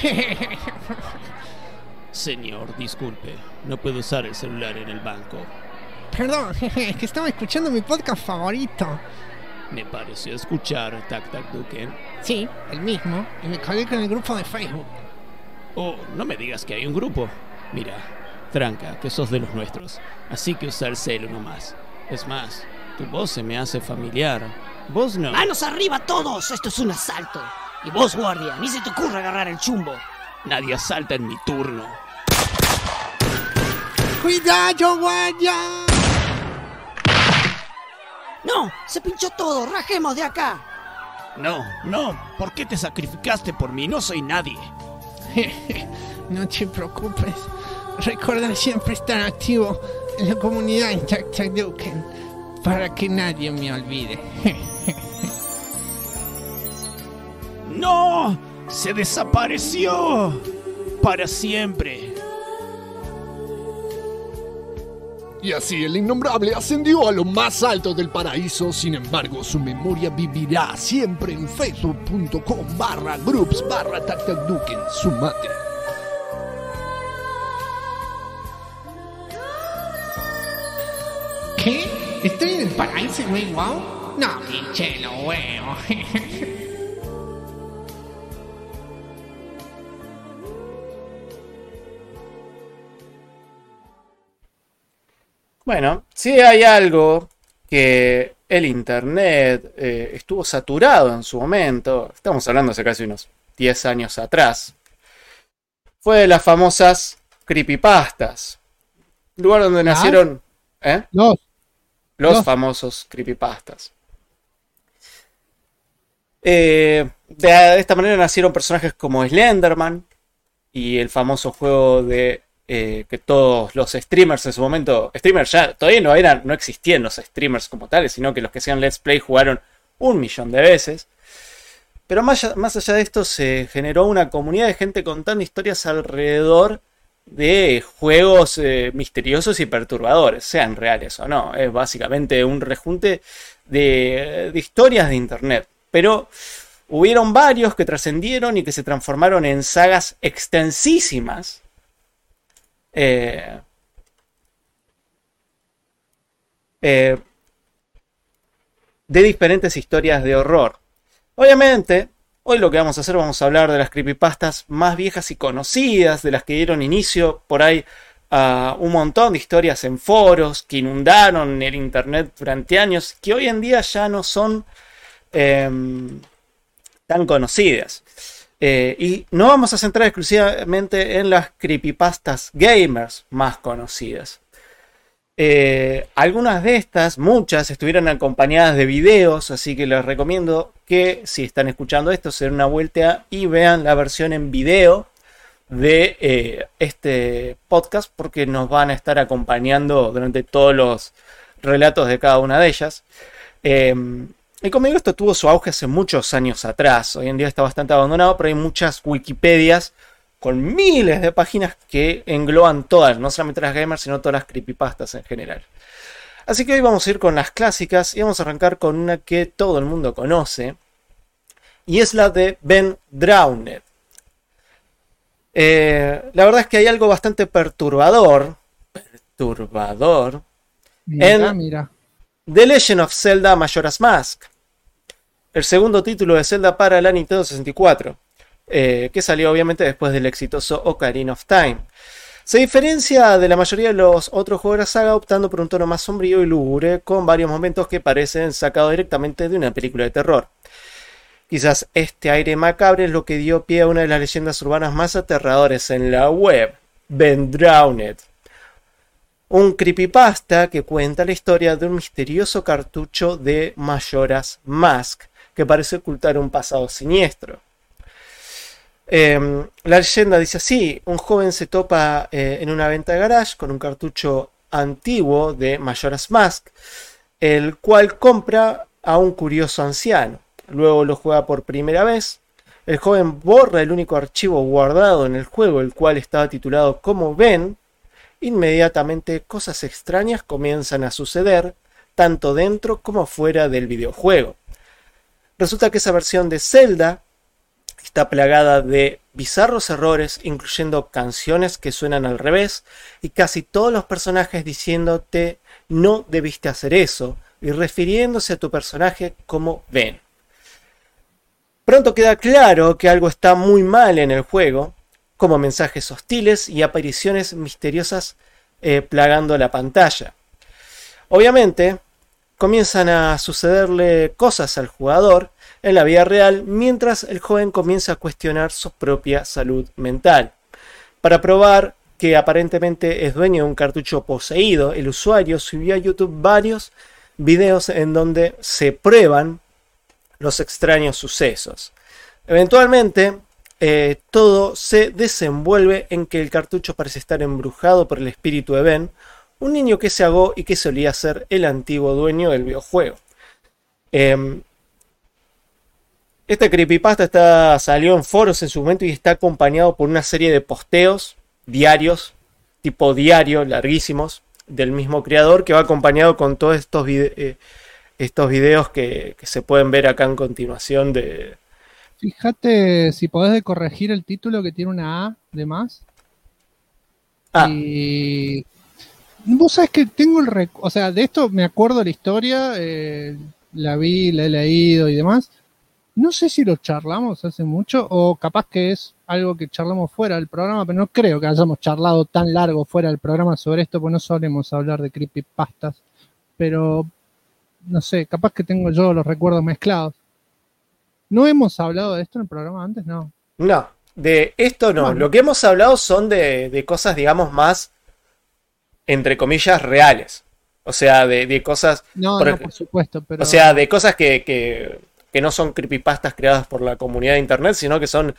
Speaker 6: Señor, disculpe. No puedo usar el celular en el banco.
Speaker 1: Perdón, es que estaba escuchando mi podcast favorito.
Speaker 6: Me pareció escuchar Tac Tac Duken.
Speaker 1: Sí, el mismo, y me colgué con el grupo de Facebook.
Speaker 6: Oh, no me digas que hay un grupo. Mira, tranca, que sos de los nuestros. Así que usa el celu nomás. Es más, tu voz se me hace familiar. Vos no.
Speaker 8: ¡Manos arriba todos! Esto es un asalto. Y vos, guardia, ni se te ocurra agarrar el chumbo.
Speaker 6: Nadie asalta en mi turno.
Speaker 1: ¡Cuidado, guardia!
Speaker 8: No, se pinchó todo, rajemos de acá.
Speaker 6: No, ¿por qué te sacrificaste por mí? No soy nadie.
Speaker 1: No te preocupes. Recuerda siempre estar activo en la comunidad en Taktaduken para que nadie me olvide.
Speaker 6: ¡No! ¡Se desapareció! Para siempre.
Speaker 9: Y así el innombrable ascendió a lo más alto del paraíso. Sin embargo, su memoria vivirá siempre en facebook.com/groups/Taktaduken, sumate.
Speaker 1: ¿Qué? ¿Estoy en el paraíso, güey? ¿Wow? No, pinche, no, huevo.
Speaker 2: Bueno, si hay algo que el internet estuvo saturado en su momento, estamos hablando hace casi unos 10 años atrás, fue de las famosas creepypastas, lugar donde nacieron los famosos creepypastas. De esta manera nacieron personajes como Slenderman y el famoso juego de que todos los streamers en su momento, streamers ya todavía no existían los streamers como tales, sino que los que hacían Let's Play jugaron 1.000.000 de veces. Pero más allá de esto se generó una comunidad de gente contando historias alrededor de juegos misteriosos y perturbadores, sean reales o no. Es básicamente un rejunte de historias de internet. Pero hubieron varios que trascendieron y que se transformaron en sagas extensísimas. De diferentes historias de horror. Obviamente, hoy lo que vamos a hablar de las creepypastas más viejas y conocidas, de las que dieron inicio por ahí a un montón de historias en foros que inundaron el internet durante años, que hoy en día ya no son tan conocidas. Y no vamos a centrar exclusivamente en las creepypastas gamers más conocidas. Algunas de estas, muchas, estuvieron acompañadas de videos, así que les recomiendo que si están escuchando esto se den una vuelta y vean la versión en video de este podcast, porque nos van a estar acompañando durante todos los relatos de cada una de ellas. Y como digo, esto tuvo su auge hace muchos años atrás. Hoy en día está bastante abandonado, pero hay muchas Wikipedias con miles de páginas que engloban todas, no solamente las gamers, sino todas las creepypastas en general. Así que hoy vamos a ir con las clásicas y vamos a arrancar con una que todo el mundo conoce, y es la de Ben Drowned. La verdad es que hay algo bastante perturbador en The Legend of Zelda Majora's Mask, el segundo título de Zelda para la Nintendo 64, que salió obviamente después del exitoso Ocarina of Time. Se diferencia de la mayoría de los otros juegos de la saga optando por un tono más sombrío y lúgubre, con varios momentos que parecen sacados directamente de una película de terror. Quizás este aire macabro es lo que dio pie a una de las leyendas urbanas más aterradoras en la web, Ben Drowned. Un creepypasta que cuenta la historia de un misterioso cartucho de Majora's Mask que parece ocultar un pasado siniestro. La leyenda dice así: un joven se topa en una venta de garage con un cartucho antiguo de Majora's Mask, el cual compra a un curioso anciano. Luego lo juega por primera vez. El joven borra el único archivo guardado en el juego, el cual estaba titulado como Ben. Inmediatamente cosas extrañas comienzan a suceder, tanto dentro como fuera del videojuego. Resulta que esa versión de Zelda está plagada de bizarros errores, incluyendo canciones que suenan al revés y casi todos los personajes diciéndote no debiste hacer eso y refiriéndose a tu personaje como Ben. Pronto queda claro que algo está muy mal en el juego, como mensajes hostiles y apariciones misteriosas plagando la pantalla. Obviamente, comienzan a sucederle cosas al jugador en la vida real mientras el joven comienza a cuestionar su propia salud mental. Para probar que aparentemente es dueño de un cartucho poseído. El usuario subió a YouTube varios videos en donde se prueban los extraños sucesos. Eventualmente, todo se desenvuelve en que el cartucho parece estar embrujado por el espíritu de Ben, un niño que se ahogó y que solía ser el antiguo dueño del videojuego. Este creepypasta salió en foros en su momento y está acompañado por una serie de posteos diarios, tipo diario, larguísimos, del mismo creador, que va acompañado con todos estos videos que se pueden ver acá en continuación de...
Speaker 1: Fíjate si podés corregir el título que tiene una A de más. Y vos sabés que tengo o sea, de esto me acuerdo la historia, la vi, la he leído y demás. No sé si lo charlamos hace mucho o capaz que es algo que charlamos fuera del programa, pero no creo que hayamos charlado tan largo fuera del programa sobre esto, porque no solemos hablar de creepypastas. Pero, no sé, capaz que tengo yo los recuerdos mezclados. ¿No hemos hablado de esto en el programa antes? No.
Speaker 2: No, de esto no.
Speaker 1: Bueno.
Speaker 2: Lo que hemos hablado son de cosas, digamos, más, entre comillas, reales. O sea, de cosas...
Speaker 1: No, por supuesto, pero...
Speaker 2: O sea, de cosas que no son creepypastas creadas por la comunidad de internet, sino que son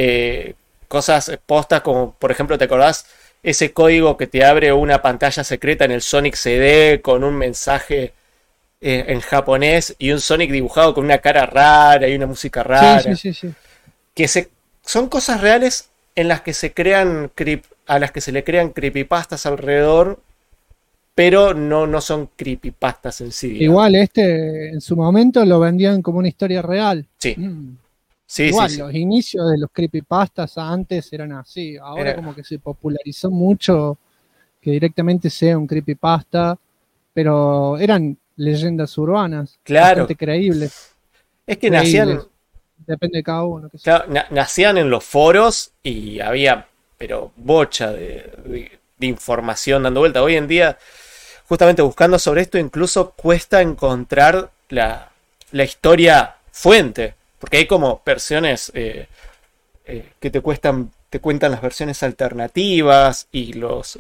Speaker 2: cosas postas como, por ejemplo, ¿te acordás? Ese código que te abre una pantalla secreta en el Sonic CD con un mensaje en japonés y un Sonic dibujado con una cara rara y una música rara.
Speaker 1: Sí.
Speaker 2: Que son cosas reales en las que se crean a las que se le crean creepypastas alrededor, pero no son creepypastas en sí. Digamos.
Speaker 1: Igual en su momento lo vendían como una historia real.
Speaker 2: Sí. Sí,
Speaker 1: igual,
Speaker 2: sí.
Speaker 1: Los inicios de los creepypastas antes eran así. Ahora como que se popularizó mucho que directamente sea un creepypasta, pero eran leyendas urbanas.
Speaker 2: Claro.
Speaker 1: Bastante creíbles.
Speaker 2: Es que nacían...
Speaker 1: Depende de cada uno.
Speaker 2: Claro, nacían en los foros y había, pero bocha de información dando vuelta. Hoy en día, justamente buscando sobre esto, incluso cuesta encontrar la historia fuente. Porque hay como versiones que te cuentan las versiones alternativas y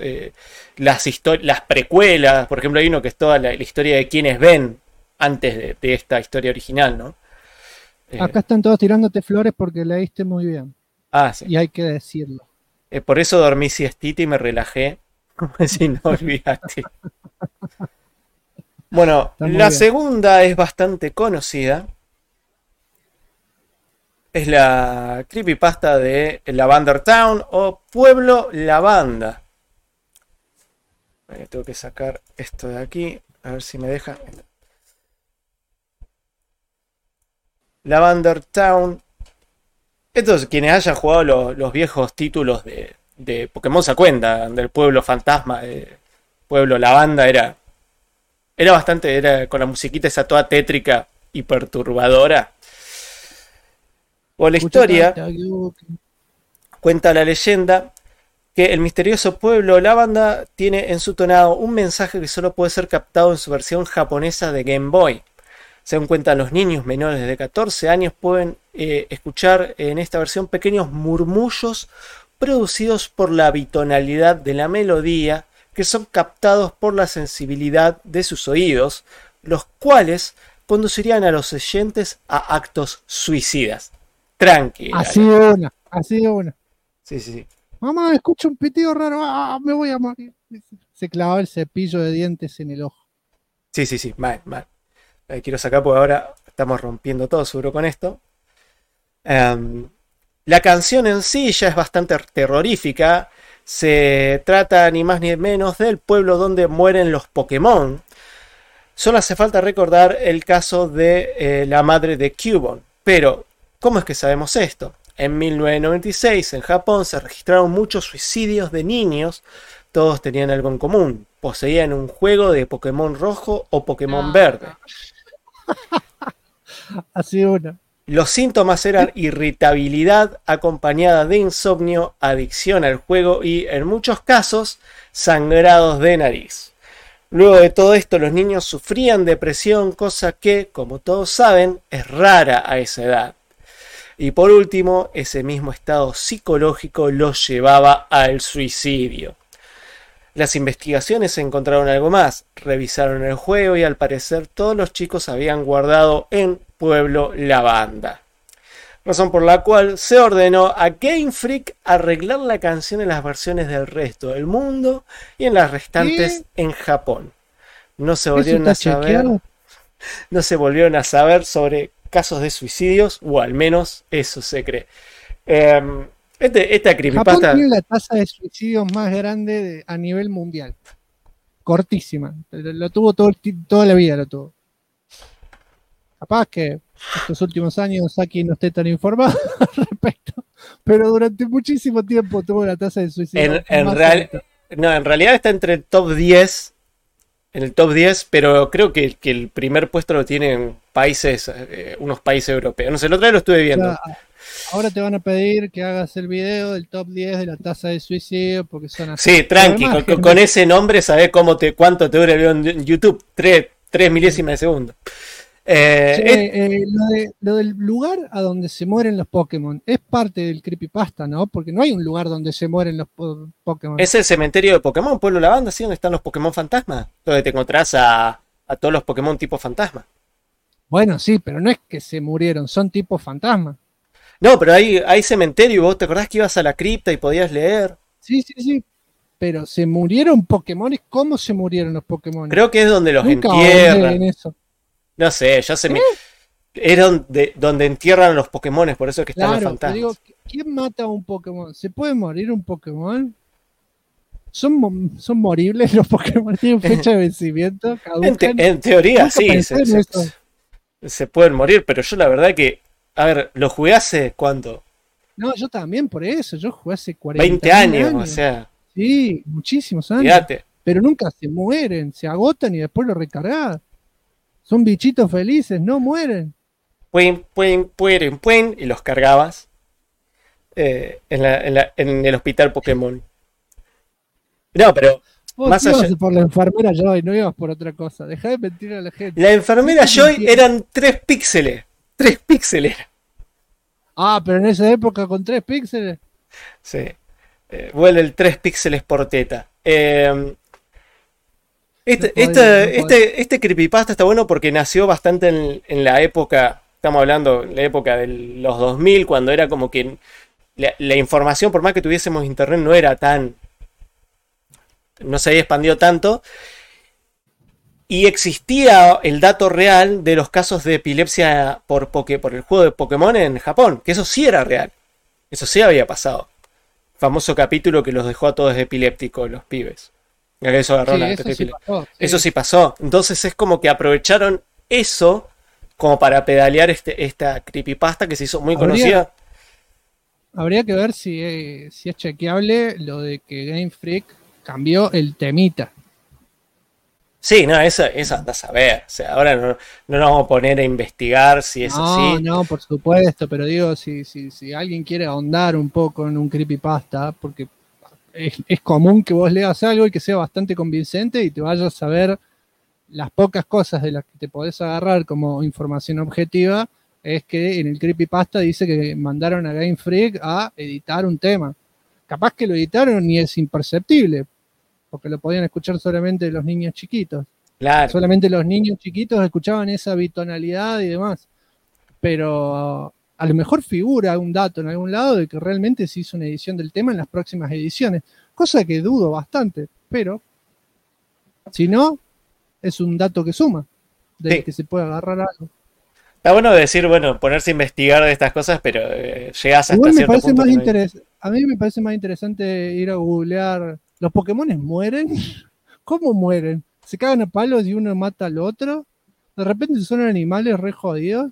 Speaker 2: las precuelas. Por ejemplo, hay uno que es toda la historia de quiénes ven antes de esta historia original, ¿no?
Speaker 1: Acá están todos tirándote flores porque leíste muy bien.
Speaker 2: Sí.
Speaker 1: Y hay que decirlo.
Speaker 2: Por eso dormí siestita y me relajé. Como si no olvidaste. Bueno, la segunda es bastante conocida. Es la creepypasta de Lavender Town o Pueblo Lavanda. Tengo que sacar esto de aquí. A ver si me deja. Lavender Town. Estos, quienes hayan jugado los viejos títulos de Pokémon se cuentan del pueblo fantasma, Pueblo Lavanda, era bastante, con la musiquita esa toda tétrica y perturbadora. O la historia cuenta la leyenda que el misterioso pueblo Lavanda tiene en su tonado un mensaje que solo puede ser captado en su versión japonesa de Game Boy. Según cuentan los niños menores de 14 años pueden escuchar en esta versión pequeños murmullos producidos por la bitonalidad de la melodía que son captados por la sensibilidad de sus oídos, los cuales conducirían a los oyentes a actos suicidas. Tranquila.
Speaker 1: Así de una.
Speaker 2: Sí.
Speaker 1: Mamá, escucho un pitido raro, me voy a morir. Se clavaba el cepillo de dientes en el ojo.
Speaker 2: Sí, mal. Quiero sacar porque ahora estamos rompiendo todo seguro con esto. La canción en sí ya es bastante terrorífica. Se trata ni más ni menos del pueblo donde mueren los Pokémon. Solo hace falta recordar el caso de la madre de Cubone. Pero, ¿cómo es que sabemos esto? En 1996 en Japón se registraron muchos suicidios de niños. Todos tenían algo en común. Poseían un juego de Pokémon rojo o Pokémon verde.
Speaker 1: Así una.
Speaker 2: Los síntomas eran irritabilidad acompañada de insomnio, adicción al juego y, en muchos casos, sangrados de nariz. Luego de todo esto, los niños sufrían depresión, cosa que, como todos saben, es rara a esa edad. Y por último, ese mismo estado psicológico los llevaba al suicidio. Las investigaciones encontraron algo más, revisaron el juego y al parecer todos los chicos habían guardado en Pueblo Lavanda. Razón por la cual se ordenó a Game Freak arreglar la canción en las versiones del resto del mundo y en las restantes en Japón. No se volvieron a saber sobre casos de suicidios, o al menos eso se cree. Esta creepypasta...
Speaker 1: Japón tiene la tasa de suicidios más grande a nivel mundial. Cortísima. Lo tuvo toda la vida, lo tuvo. Capaz que estos últimos años Saki no esté tan informado al respecto, pero durante muchísimo tiempo tuvo la tasa de suicidio
Speaker 2: en realidad está entre el top 10, en el top 10, pero creo que el primer puesto lo tienen países, unos países europeos. No sé, el otro día lo estuve viendo.
Speaker 1: Ahora te van a pedir que hagas el video del top 10 de la tasa de suicidio porque son así.
Speaker 2: Sí, tranqui, con ese nombre sabés cuánto te dura el video en YouTube. 3 milésimas de segundo.
Speaker 1: Lo del lugar a donde se mueren los Pokémon es parte del creepypasta, ¿no? Porque no hay un lugar donde se mueren los Pokémon.
Speaker 2: Es el cementerio de Pokémon, Pueblo Lavanda, ¿sí? Donde están los Pokémon fantasma. Donde te encontrás a todos los Pokémon tipo fantasma.
Speaker 1: Bueno, sí, pero no es que se murieron, son tipo fantasma.
Speaker 2: No, pero hay cementerio y vos te acordás que ibas a la cripta y podías leer.
Speaker 1: Sí. Pero se murieron Pokémon. ¿Cómo se murieron los Pokémon?
Speaker 2: Creo que es donde los
Speaker 1: Nunca
Speaker 2: entierran.
Speaker 1: en eso.
Speaker 2: No sé, era donde entierran los Pokémon, por eso es que están los fantasmas.
Speaker 1: Digo, ¿quién mata a un Pokémon? ¿Se puede morir un Pokémon? ¿Son moribles los Pokémon? ¿Tienen fecha de vencimiento?
Speaker 2: En teoría sí, se pueden morir, pero yo la verdad que, a ver, lo jugué hace ¿cuánto?
Speaker 1: No, yo también por eso, yo jugué hace
Speaker 2: 20 años, o sea.
Speaker 1: Sí, muchísimos años.
Speaker 2: Fíjate.
Speaker 1: Pero nunca se mueren, se agotan y después lo recargás. Son bichitos felices, no mueren.
Speaker 2: Y los cargabas en el hospital Pokémon. No, pero
Speaker 1: vos
Speaker 2: más
Speaker 1: ibas
Speaker 2: allá...
Speaker 1: por la enfermera Joy, no ibas por otra cosa. Dejá de mentir a la gente.
Speaker 2: La enfermera Joy eran 3 píxeles. 3 píxeles.
Speaker 1: Ah, pero en esa época con 3 píxeles.
Speaker 2: Sí. Vuela el 3 píxeles por teta. Este creepypasta está bueno porque nació bastante en la época, estamos hablando, la época de los 2000, cuando era como que la información, por más que tuviésemos internet, no se había expandido tanto, y existía el dato real de los casos de epilepsia por el juego de Pokémon en Japón, que eso sí era real, eso sí había pasado. Famoso capítulo que los dejó a todos epilépticos, los pibes. Eso sí pasó. Entonces es como que aprovecharon eso como para pedalear esta creepypasta que se hizo muy conocida.
Speaker 1: Habría que ver si es chequeable lo de que Game Freak cambió el temita.
Speaker 2: Sí, no, eso andás a ver. O sea, ahora no nos vamos a poner a investigar si es así.
Speaker 1: No, por supuesto, pero digo, si alguien quiere ahondar un poco en un creepypasta, porque es común que vos leas algo y que sea bastante convincente y te vayas a ver las pocas cosas de las que te podés agarrar como información objetiva, es que en el creepypasta dice que mandaron a Game Freak a editar un tema. Capaz que lo editaron y es imperceptible, porque lo podían escuchar solamente los niños chiquitos.
Speaker 2: Claro.
Speaker 1: Solamente los niños chiquitos escuchaban esa bitonalidad y demás. Pero a lo mejor figura un dato en algún lado de que realmente se hizo una edición del tema en las próximas ediciones. Cosa que dudo bastante, pero si no, es un dato que suma, de que se puede agarrar algo.
Speaker 2: Está bueno decir, ponerse a investigar de estas cosas, pero llegás hasta
Speaker 1: Igual
Speaker 2: cierto punto.
Speaker 1: A mí me parece más interesante ir a googlear. ¿Los Pokémones mueren? ¿Cómo mueren? ¿Se cagan a palos y uno mata al otro? ¿De repente son animales re jodidos?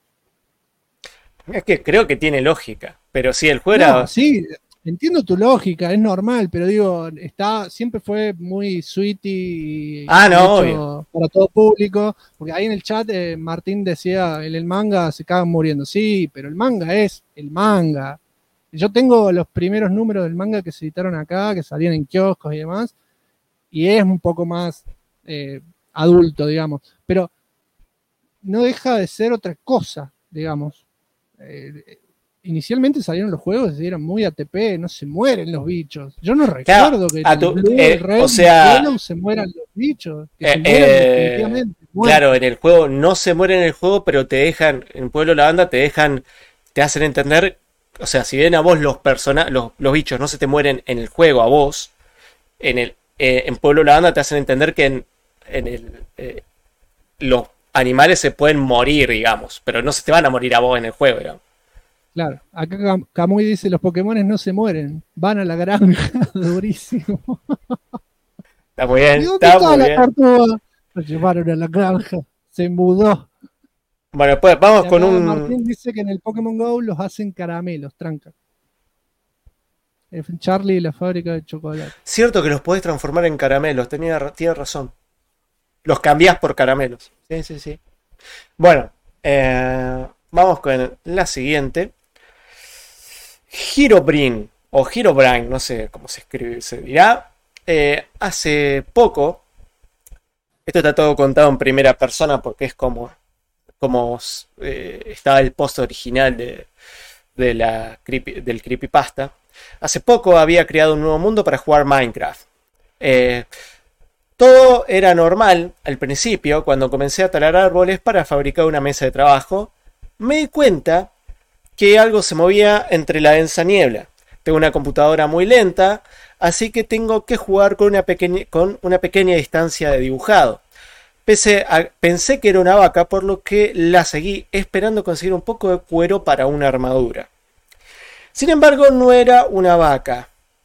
Speaker 2: Es que creo que tiene lógica, pero sí, el juego era...
Speaker 1: Sí, entiendo tu lógica, es normal, pero digo, siempre fue muy sweetie
Speaker 2: obvio.
Speaker 1: Para todo público, porque ahí en el chat Martín decía, en el manga se cagan muriendo. Sí, pero el manga es el manga. Yo tengo los primeros números del manga que se editaron acá, que salían en kioscos y demás, y es un poco más adulto, digamos, pero no deja de ser otra cosa, digamos. inicialmente salieron los juegos y eran muy ATP, no se mueren los bichos. Yo no recuerdo que en el Blue, el Red,
Speaker 2: o sea,
Speaker 1: y el Yellow se mueran los bichos. Que se mueran definitivamente.
Speaker 2: Claro, en el juego no se mueren en el juego, pero te dejan, en Pueblo Lavanda te hacen entender, o sea, si bien a vos los bichos no se te mueren en el juego, a vos, en Pueblo Lavanda te hacen entender que los animales se pueden morir, digamos, pero no se te van a morir a vos en el juego, digamos.
Speaker 1: Claro, acá Kamui dice, los Pokémones no se mueren, van a la granja, durísimo.
Speaker 2: Está muy bien,
Speaker 1: ¿Y dónde
Speaker 2: está
Speaker 1: está
Speaker 2: muy
Speaker 1: la
Speaker 2: bien.
Speaker 1: tortuga? Lo llevaron a la granja, se mudó.
Speaker 2: Bueno, pues vamos con un...
Speaker 1: Martín dice que en el Pokémon GO los hacen caramelos, tranca. Charlie y la fábrica de chocolate.
Speaker 2: Cierto que los podés transformar en caramelos, tiene razón. Los cambiás por caramelos. Sí. Bueno, vamos con la siguiente. Herobrine, o Herobrine, no sé cómo se escribe, se dirá. Hace poco, esto está todo contado en primera persona porque es como estaba el post original del creepypasta. Hace poco había creado un nuevo mundo para jugar Minecraft. Todo era normal al principio. Cuando comencé a talar árboles para fabricar una mesa de trabajo, me di cuenta que algo se movía entre la densa niebla. Tengo una computadora muy lenta, así que tengo que jugar con una pequeña distancia de dibujado. Pensé que era una vaca, por lo que la seguí esperando conseguir un poco de cuero para una armadura. Sin embargo, no era una vaca.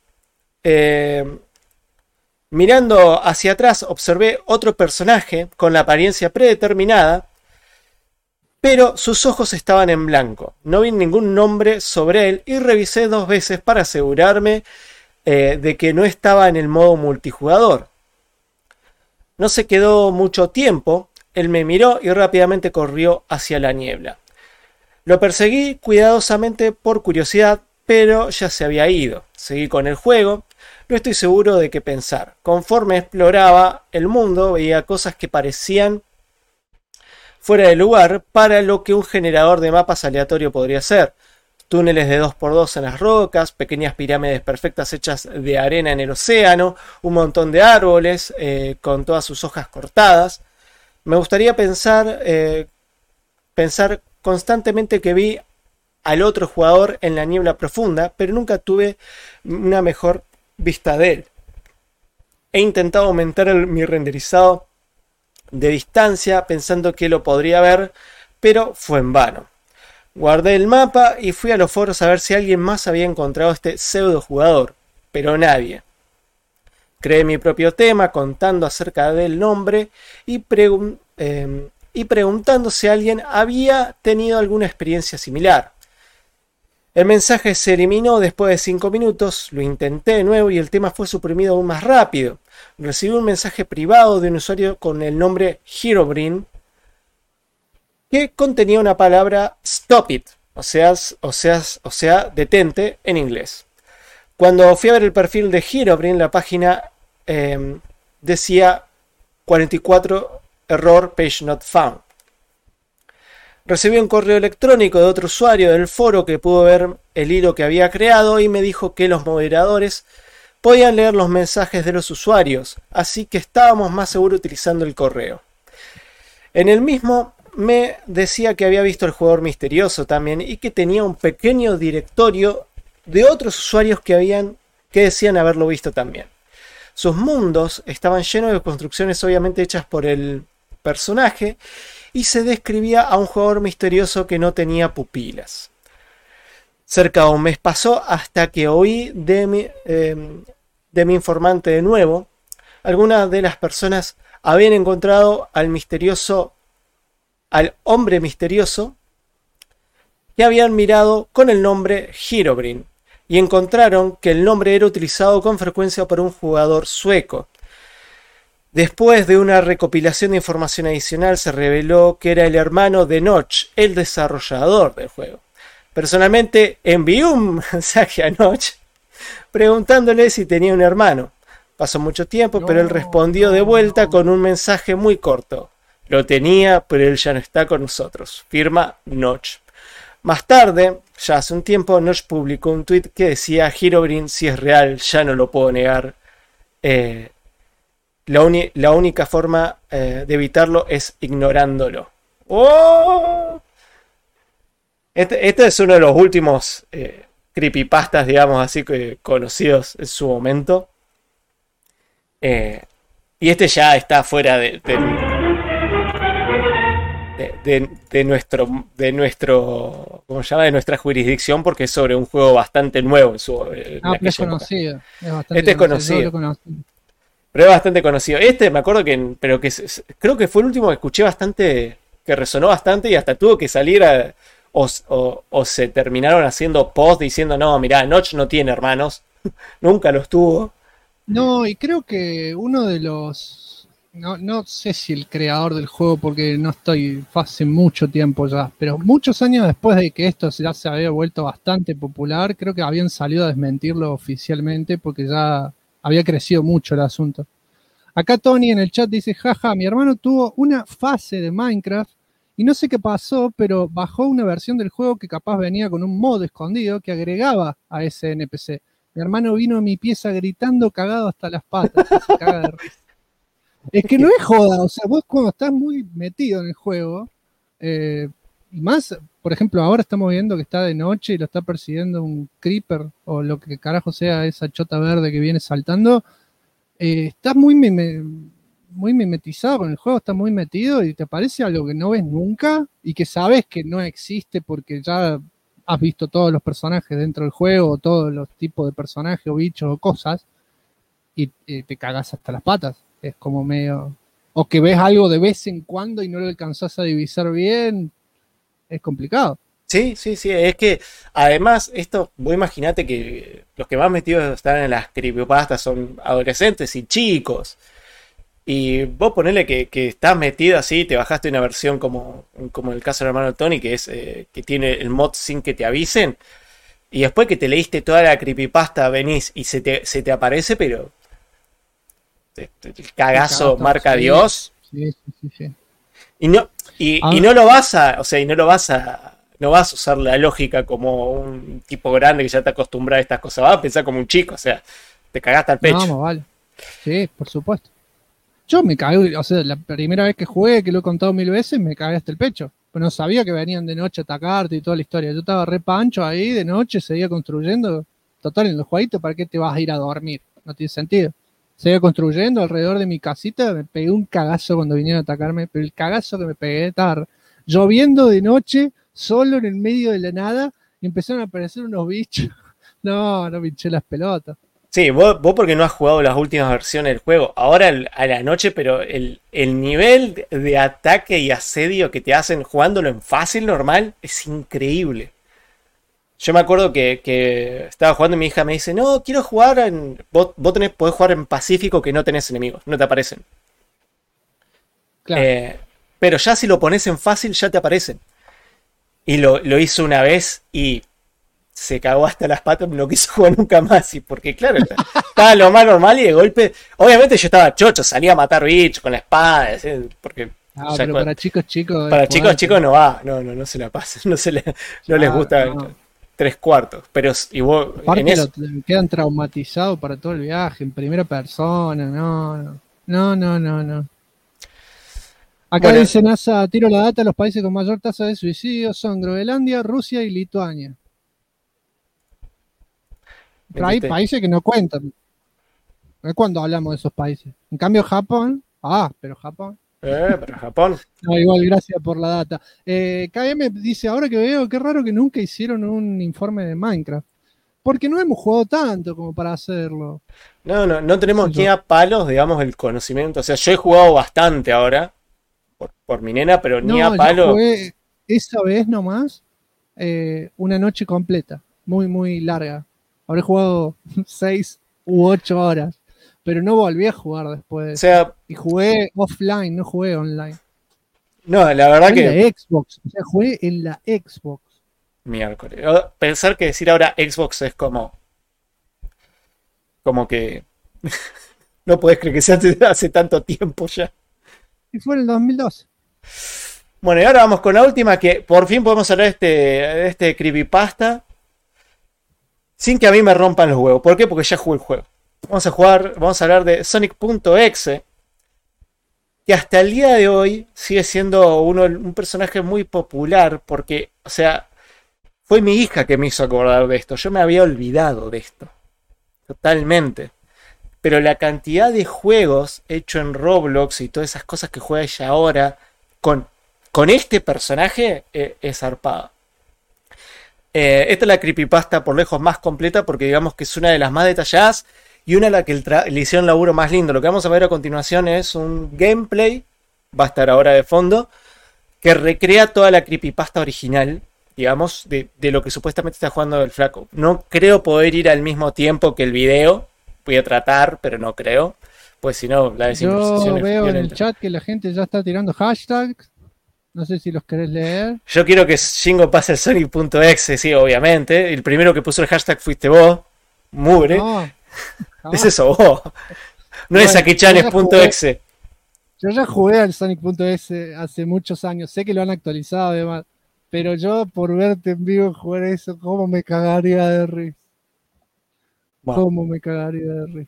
Speaker 2: Mirando hacia atrás, observé otro personaje con la apariencia predeterminada, pero sus ojos estaban en blanco. No vi ningún nombre sobre él y revisé 2 veces para asegurarme de que no estaba en el modo multijugador. No se quedó mucho tiempo, él me miró y rápidamente corrió hacia la niebla. Lo perseguí cuidadosamente por curiosidad, pero ya se había ido. Seguí con el juego, no estoy seguro de qué pensar. Conforme exploraba el mundo, veía cosas que parecían fuera de lugar para lo que un generador de mapas aleatorio podría ser. Túneles de 2x2 en las rocas, pequeñas pirámides perfectas hechas de arena en el océano, un montón de árboles con todas sus hojas cortadas. Me gustaría pensar constantemente que vi al otro jugador en la niebla profunda, pero nunca tuve una mejor vista de él. He intentado aumentar mi renderizado de distancia pensando que lo podría ver, pero fue en vano. Guardé el mapa y fui a los foros a ver si alguien más había encontrado este pseudo jugador, pero nadie. Creé mi propio tema contando acerca del nombre y preguntando si alguien había tenido alguna experiencia similar. El mensaje se eliminó después de 5 minutos, lo intenté de nuevo y el tema fue suprimido aún más rápido. Recibí un mensaje privado de un usuario con el nombre Herobrine que contenía una palabra stop it, o sea, detente en inglés. Cuando fui a ver el perfil de Herobrine, la página decía 44 error page not found. Recibí un correo electrónico de otro usuario del foro que pudo ver el hilo que había creado y me dijo que los moderadores podían leer los mensajes de los usuarios, así que estábamos más seguros utilizando el correo. En el mismo me decía que había visto el jugador misterioso también y que tenía un pequeño directorio de otros usuarios que decían haberlo visto también. Sus mundos estaban llenos de construcciones obviamente hechas por el personaje y se describía a un jugador misterioso que no tenía pupilas. Cerca de un mes pasó hasta que oí de mi informante de nuevo. Algunas de las personas habían encontrado al hombre misterioso que habían mirado con el nombre Herobrine y encontraron que el nombre era utilizado con frecuencia por un jugador sueco. Después de una recopilación de información adicional se reveló que era el hermano de Notch, el desarrollador del juego. Personalmente envié un mensaje a Notch preguntándole si tenía un hermano. Pasó mucho tiempo, pero él respondió de vuelta con un mensaje muy corto. Lo tenía, pero él ya no está con nosotros. Firma Notch. Más tarde, ya hace un tiempo, Notch publicó un tweet que decía: Herobrine, si es real, ya no lo puedo negar. La única forma de evitarlo es ignorándolo. ¡Oh! Este es uno de los últimos creepypastas, digamos así, conocidos en su momento. Y este ya está fuera de nuestro, ¿cómo se llama? De nuestra jurisdicción, porque es sobre un juego bastante nuevo en
Speaker 1: pero es conocido.
Speaker 2: Este es conocido. Pero es bastante conocido. Este me acuerdo creo que fue el último que escuché bastante, que resonó bastante y hasta tuvo que salir o se terminaron haciendo post diciendo: no, mirá, Notch no tiene hermanos, nunca los tuvo.
Speaker 1: No, y creo que uno de los... No sé si el creador del juego, porque no estoy hace mucho tiempo ya, pero muchos años después de que esto ya se había vuelto bastante popular, creo que habían salido a desmentirlo oficialmente porque ya había crecido mucho el asunto. Acá Tony en el chat dice: jaja, mi hermano tuvo una fase de Minecraft y no sé qué pasó, pero bajó una versión del juego que capaz venía con un mod escondido que agregaba a ese NPC. Mi hermano vino a mi pieza gritando, cagado hasta las patas. Se caga de risa. Es que no es joda, o sea, vos cuando estás muy metido en el juego, y más, por ejemplo, ahora estamos viendo que está de noche y lo está persiguiendo un creeper, o lo que carajo sea esa chota verde que viene saltando, estás muy mimetizado con el juego, estás muy metido y te aparece algo que no ves nunca y que sabes que no existe porque ya has visto todos los personajes dentro del juego, todos los tipos de personajes o bichos o cosas, y te cagas hasta las patas. Es como medio... O que ves algo de vez en cuando y no lo alcanzás a divisar bien, es complicado.
Speaker 2: Sí, es que además vos imaginate que los que más metidos están en las creepypastas son adolescentes y chicos. Y vos ponele que estás metido así, te bajaste una versión como el caso del hermano Tony, que es que tiene el mod sin que te avisen. Y después que te leíste toda la creepypasta, venís y se te aparece, pero el cagazo marca
Speaker 1: sí.
Speaker 2: Dios.
Speaker 1: Sí.
Speaker 2: Y no vas a usar la lógica como un tipo grande que ya está acostumbrado a estas cosas. Vas a pensar como un chico, o sea, te cagaste al pecho.
Speaker 1: No, vale. Sí, por supuesto. Yo me cagué, o sea, la primera vez que jugué, que lo he contado 1000 veces, me cagué hasta el pecho. Pero no sabía que venían de noche a atacarte y toda la historia. Yo estaba re pancho ahí, de noche, seguía construyendo. Total, en los jueguitos, ¿para qué te vas a ir a dormir? No tiene sentido. Seguía construyendo alrededor de mi casita, me pegué un cagazo cuando vinieron a atacarme, pero el cagazo que me pegué, estaba lloviendo de noche, solo en el medio de la nada, y empezaron a aparecer unos bichos. No me hinché las pelotas.
Speaker 2: Sí, vos porque no has jugado las últimas versiones del juego. Ahora a la noche, pero el nivel de ataque y asedio que te hacen jugándolo en fácil normal es increíble. Yo me acuerdo que estaba jugando y mi hija me dice: no, quiero jugar vos podés jugar en Pacífico que no tenés enemigos, no te aparecen.
Speaker 1: Claro.
Speaker 2: Pero ya si lo pones en fácil ya te aparecen. Y lo hizo una vez y se cagó hasta las patas, no quiso jugar nunca más. Y porque claro, estaba lo más normal y de golpe... Obviamente yo estaba chocho, salía a matar bichos con la espada, ¿sí? Porque...
Speaker 1: pero para chicos
Speaker 2: Para chicos no va, no se la pasan, no les gusta... No. 3/4, pero y vos
Speaker 1: aparte
Speaker 2: en eso
Speaker 1: quedan traumatizados para todo el viaje, en primera persona, no. Acá
Speaker 2: bueno,
Speaker 1: dice NASA, tiro la data, los países con mayor tasa de suicidio son Groenlandia, Rusia y Lituania. Pero hay países que no cuentan. No es cuando hablamos de esos países. En cambio Japón, pero Japón.
Speaker 2: Pero Japón.
Speaker 1: No, igual, gracias por la data. KM dice, ahora que veo, qué raro que nunca hicieron un informe de Minecraft. Porque no hemos jugado tanto como para hacerlo.
Speaker 2: No tenemos ni a palos, digamos, el conocimiento. O sea, yo he jugado bastante ahora, por mi nena, pero ni a palos. Yo jugué
Speaker 1: esa vez nomás, una noche completa, muy, muy larga. Habré jugado 6 u 8 horas. Pero no volví a jugar después.
Speaker 2: O sea,
Speaker 1: y jugué offline, no jugué online.
Speaker 2: No, la verdad que...
Speaker 1: En la Xbox, o sea, jugué en la Xbox.
Speaker 2: Miércoles. Pensar que decir ahora Xbox es como que... no podés creer que sea hace tanto tiempo ya.
Speaker 1: Y fue en el 2012.
Speaker 2: Bueno, y ahora vamos con la última, que por fin podemos hablar de este creepypasta sin que a mí me rompan los huevos. ¿Por qué? Porque ya jugué el juego. Vamos a hablar de Sonic.exe, que hasta el día de hoy sigue siendo un personaje muy popular, porque, o sea, fue mi hija que me hizo acordar de esto. Yo me había olvidado de esto. Totalmente. Pero la cantidad de juegos hechos en Roblox y todas esas cosas que juega ella ahora con este personaje es zarpada. Esta es la creepypasta por lejos más completa, porque digamos que es una de las más detalladas y una a la que le hicieron laburo más lindo. Lo que vamos a ver a continuación es un gameplay, va a estar ahora de fondo, que recrea toda la creepypasta original, digamos, de lo que supuestamente está jugando el flaco. No creo poder ir al mismo tiempo que el video. Voy a tratar, pero no creo. Pues si no, la desinformación
Speaker 1: Yo
Speaker 2: es
Speaker 1: veo en el
Speaker 2: violenta.
Speaker 1: chat que la gente ya está tirando hashtags. No sé si los querés leer.
Speaker 2: Yo quiero que Shingo pase el Sonic.exe, sí, obviamente. El primero que puso el hashtag fuiste vos. Mugre.
Speaker 1: No.
Speaker 2: Es eso vos. No es Akichanes.exe.
Speaker 1: Yo ya jugué al Sonic.exe hace muchos años. Sé que lo han actualizado además. Pero yo por verte en vivo jugar eso, ¿cómo me cagaría de risa?
Speaker 2: Bueno.
Speaker 1: ¿Cómo me cagaría de risa?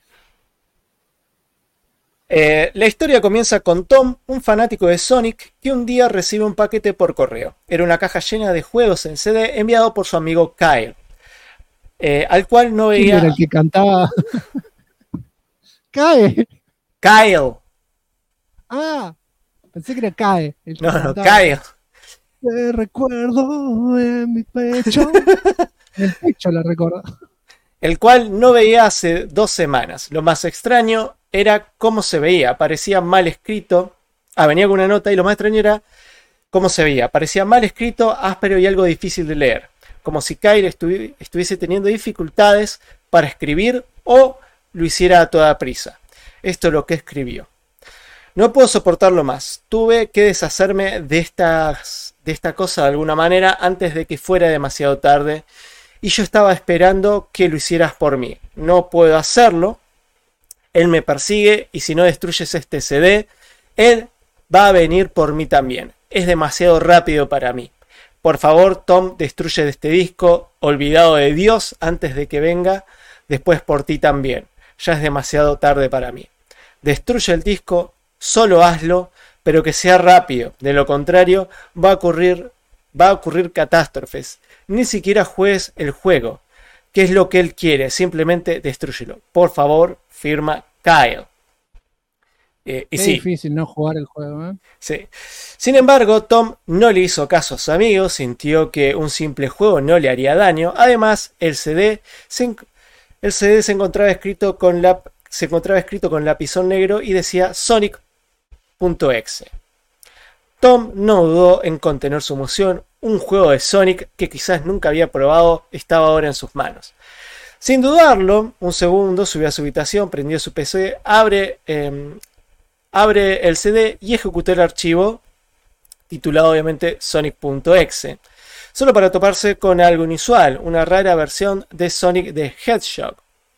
Speaker 2: La historia comienza con Tom, un fanático de Sonic, que un día recibe un paquete por correo. Era una caja llena de juegos en CD enviado por su amigo Kyle, al cual no
Speaker 1: ¿Quién
Speaker 2: veía...
Speaker 1: era el que cantaba? ¡Cae!
Speaker 2: Kyle.
Speaker 1: Ah, pensé que era Cae. El que
Speaker 2: No,
Speaker 1: cantaba.
Speaker 2: Kyle.
Speaker 1: Te recuerdo en mi pecho. En el pecho la recuerdo.
Speaker 2: El cual no veía hace 2 semanas. Lo más extraño era cómo se veía. Parecía mal escrito. Venía con una nota y lo más extraño era cómo se veía. Parecía mal escrito, áspero y algo difícil de leer. Como si Kyle estuviese teniendo dificultades para escribir o lo hiciera a toda prisa. Esto es lo que escribió. No puedo soportarlo más. Tuve que deshacerme de esta cosa de alguna manera antes de que fuera demasiado tarde. Y yo estaba esperando que lo hicieras por mí. No puedo hacerlo. Él me persigue y si no destruyes este CD, él va a venir por mí también. Es demasiado rápido para mí. Por favor, Tom, destruye este disco, olvidado de Dios, antes de que venga, después por ti también. Ya es demasiado tarde para mí. Destruye el disco, solo hazlo, pero que sea rápido. De lo contrario, va a ocurrir catástrofes. Ni siquiera juegues el juego. ¿Qué es lo que él quiere? Simplemente destrúyelo. Por favor, firma Kyle.
Speaker 1: Es difícil no jugar el juego, ¿eh?
Speaker 2: Sí. Sin embargo, Tom no le hizo caso a su amigo, sintió que un simple juego no le haría daño. Además, el CD se encontraba escrito con lapizón negro y decía Sonic.exe. Tom no dudó en contener su emoción. Un juego de Sonic que quizás nunca había probado estaba ahora en sus manos. Sin dudarlo, un segundo subió a su habitación, prendió su PC, abre el CD y ejecutó el archivo titulado obviamente Sonic.exe, solo para toparse con algo inusual, una rara versión de Sonic the Hedgehog.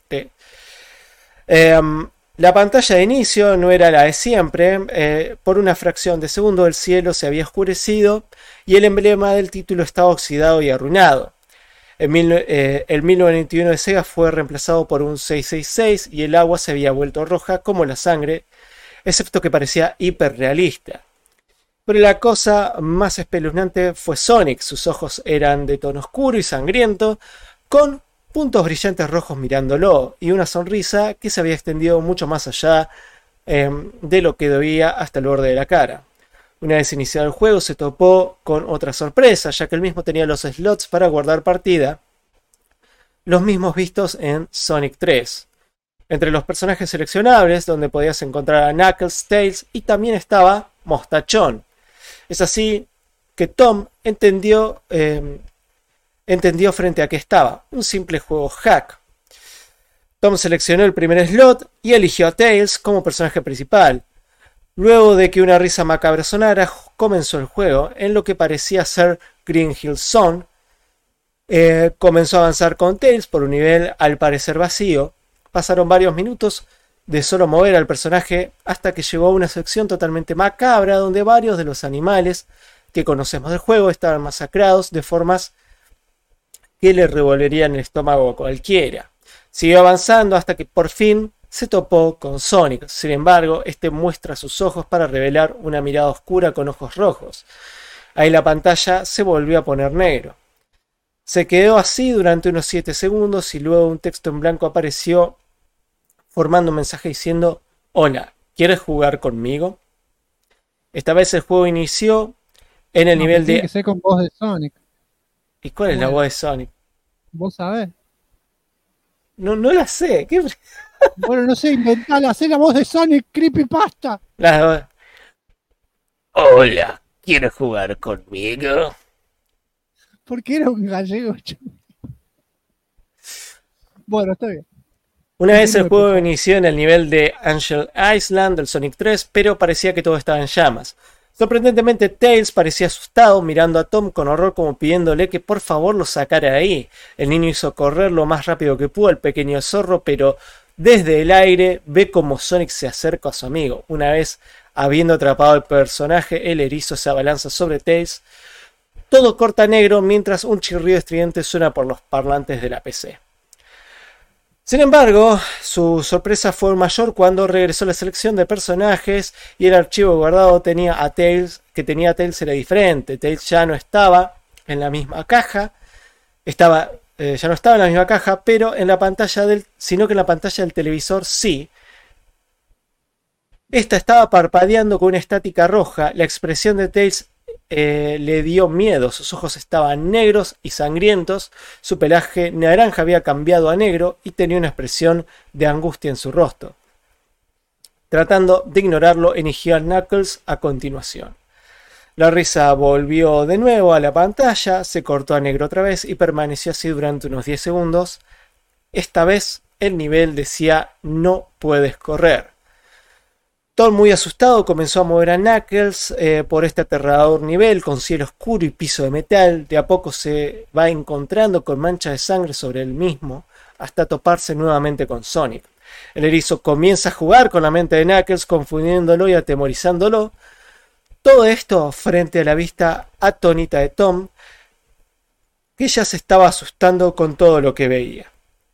Speaker 2: La pantalla de inicio no era la de siempre. Por una fracción de segundo el cielo se había oscurecido y el emblema del título estaba oxidado y arruinado. El 1991 de Sega fue reemplazado por un 666 y el agua se había vuelto roja como la sangre, excepto que parecía hiperrealista. Pero la cosa más espeluznante fue Sonic. Sus ojos eran de tono oscuro y sangriento, con puntos brillantes rojos mirándolo y una sonrisa que se había extendido mucho más allá de lo que debía hasta el borde de la cara. Una vez iniciado el juego se topó con otra sorpresa, ya que él mismo tenía los slots para guardar partida, los mismos vistos en Sonic 3. Entre los personajes seleccionables, donde podías encontrar a Knuckles, Tails y también estaba Mostachón. Es así que Tom entendió frente a qué estaba, un simple juego hack. Tom seleccionó el primer slot y eligió a Tails como personaje principal. Luego de que una risa macabra sonara, comenzó el juego, en lo que parecía ser Green Hill Zone. Comenzó a avanzar con Tails por un nivel al parecer vacío. Pasaron varios minutos de solo mover al personaje hasta que llegó a una sección totalmente macabra donde varios de los animales que conocemos del juego estaban masacrados de formas que le revolverían el estómago a cualquiera. Siguió avanzando hasta que por fin se topó con Sonic. Sin embargo, este muestra sus ojos para revelar una mirada oscura con ojos rojos. Ahí la pantalla se volvió a poner negro. Se quedó así durante unos 7 segundos y luego un texto en blanco apareció formando un mensaje diciendo: hola, ¿quieres jugar conmigo? Esta vez el juego inició en el nivel
Speaker 1: tiene
Speaker 2: de...
Speaker 1: que ser con voz de Sonic.
Speaker 2: ¿Y cuál es la voz de Sonic?
Speaker 1: ¿Vos sabés?
Speaker 2: No la sé. ¿Qué?
Speaker 1: Bueno, no sé, inventala, hacé la voz de Sonic Creepypasta.
Speaker 2: Hola, ¿quieres jugar conmigo?
Speaker 1: Porque era un gallego. Bueno, está bien.
Speaker 2: Una vez el juego inició en el nivel de Angel Island del Sonic 3, pero parecía que todo estaba en llamas. Sorprendentemente, Tails parecía asustado, mirando a Tom con horror como pidiéndole que por favor lo sacara de ahí. El niño hizo correr lo más rápido que pudo al pequeño zorro, pero desde el aire ve como Sonic se acerca a su amigo. Una vez habiendo atrapado al personaje, el erizo se abalanza sobre Tails. Todo corta negro mientras un chirrido estridente suena por los parlantes de la PC. Sin embargo, su sorpresa fue mayor cuando regresó la selección de personajes y el archivo guardado tenía a Tails era diferente. Tails ya no estaba en la misma caja, ya no estaba en la misma caja, pero en la pantalla sino que en la pantalla del televisor sí. Esta estaba parpadeando con una estática roja. La expresión de Tails le dio miedo, sus ojos estaban negros y sangrientos, su pelaje naranja había cambiado a negro y tenía una expresión de angustia en su rostro. Tratando de ignorarlo, eligió a Knuckles a continuación. La risa volvió de nuevo a la pantalla, se cortó a negro otra vez y permaneció así durante unos 10 segundos. Esta vez el nivel decía: no puedes correr. Tom, muy asustado, comenzó a mover a Knuckles por este aterrador nivel con cielo oscuro y piso de metal. De a poco se va encontrando con manchas de sangre sobre él mismo hasta toparse nuevamente con Sonic. El erizo comienza a jugar con la mente de Knuckles, confundiéndolo y atemorizándolo. Todo esto frente a la vista atónita de Tom, que ya se estaba asustando con todo lo que veía.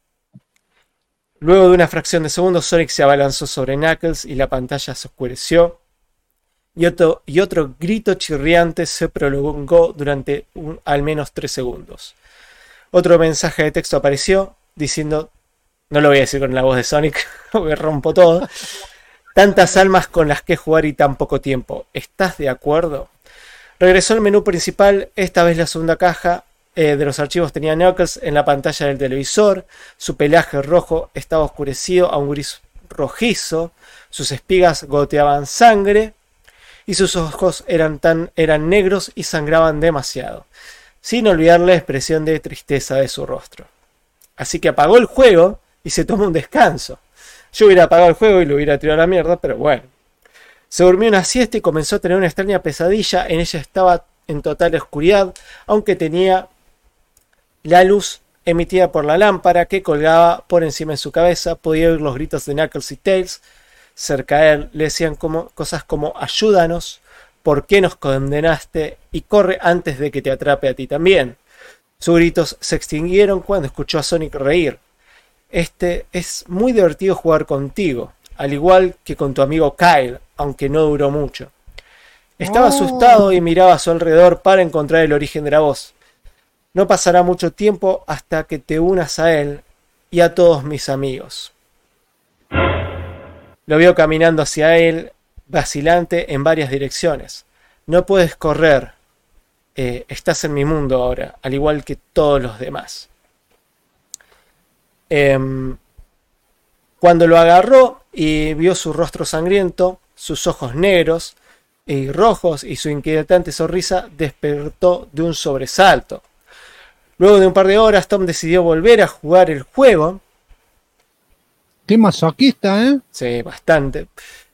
Speaker 2: Luego de una fracción de segundos, Sonic se abalanzó sobre Knuckles y la pantalla se oscureció. Y otro grito chirriante se prolongó durante al menos 3 segundos. Otro mensaje de texto apareció diciendo, no lo voy a decir con la voz de Sonic, porque rompo todo: tantas almas con las que jugar y tan poco tiempo. ¿Estás de acuerdo? Regresó al menú principal, esta vez la segunda caja de los archivos tenía Knuckles en la pantalla del televisor. Su pelaje rojo estaba oscurecido a un gris rojizo, sus espigas goteaban sangre y sus ojos eran negros y sangraban demasiado, sin olvidar la expresión de tristeza de su rostro. Así que apagó el juego y se tomó un descanso. Yo hubiera apagado el juego y lo hubiera tirado a la mierda, pero bueno. Se durmió una siesta y comenzó a tener una extraña pesadilla. En ella estaba en total oscuridad, aunque tenía la luz emitida por la lámpara que colgaba por encima de su cabeza. Podía oír los gritos de Knuckles y Tails cerca de él. Le decían cosas como: ayúdanos, ¿por qué nos condenaste? Y corre antes de que te atrape a ti también. Sus gritos se extinguieron cuando escuchó a Sonic reír. Es muy divertido jugar contigo, al igual que con tu amigo Kyle, aunque no duró mucho. Estaba asustado y miraba a su alrededor para encontrar el origen de la voz. No pasará mucho tiempo hasta que te unas a él y a todos mis amigos. Lo vio caminando hacia él, vacilante en varias direcciones. No puedes correr. Estás en mi mundo ahora, al igual que todos los demás. Cuando lo agarró y vio su rostro sangriento, sus ojos negros y rojos y su inquietante sonrisa, despertó de un sobresalto. Luego de un par de horas, Tom decidió volver a jugar el juego.
Speaker 1: Qué masoquista, ¿eh?
Speaker 2: Sí, bastante.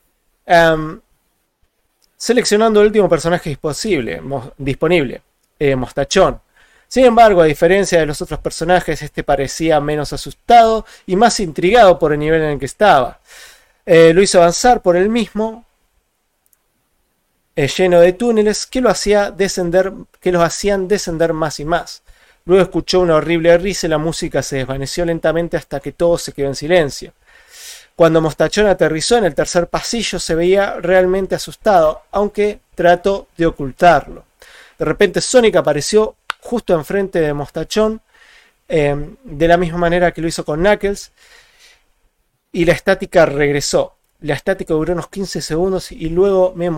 Speaker 2: Seleccionando el último personaje disponible, Mostachón. Sin embargo, a diferencia de los otros personajes, este parecía menos asustado y más intrigado por el nivel en el que estaba. Lo hizo avanzar por él mismo lleno de túneles que los hacían descender más y más. Luego escuchó una horrible risa y la música se desvaneció lentamente hasta que todo se quedó en silencio. Cuando Mostachón aterrizó en el tercer pasillo se veía realmente asustado, aunque trató de ocultarlo. De repente Sonic apareció justo enfrente de Mostachón, de la misma manera que lo hizo con Knuckles, y la estática regresó. La estática duró unos 15 segundos y luego le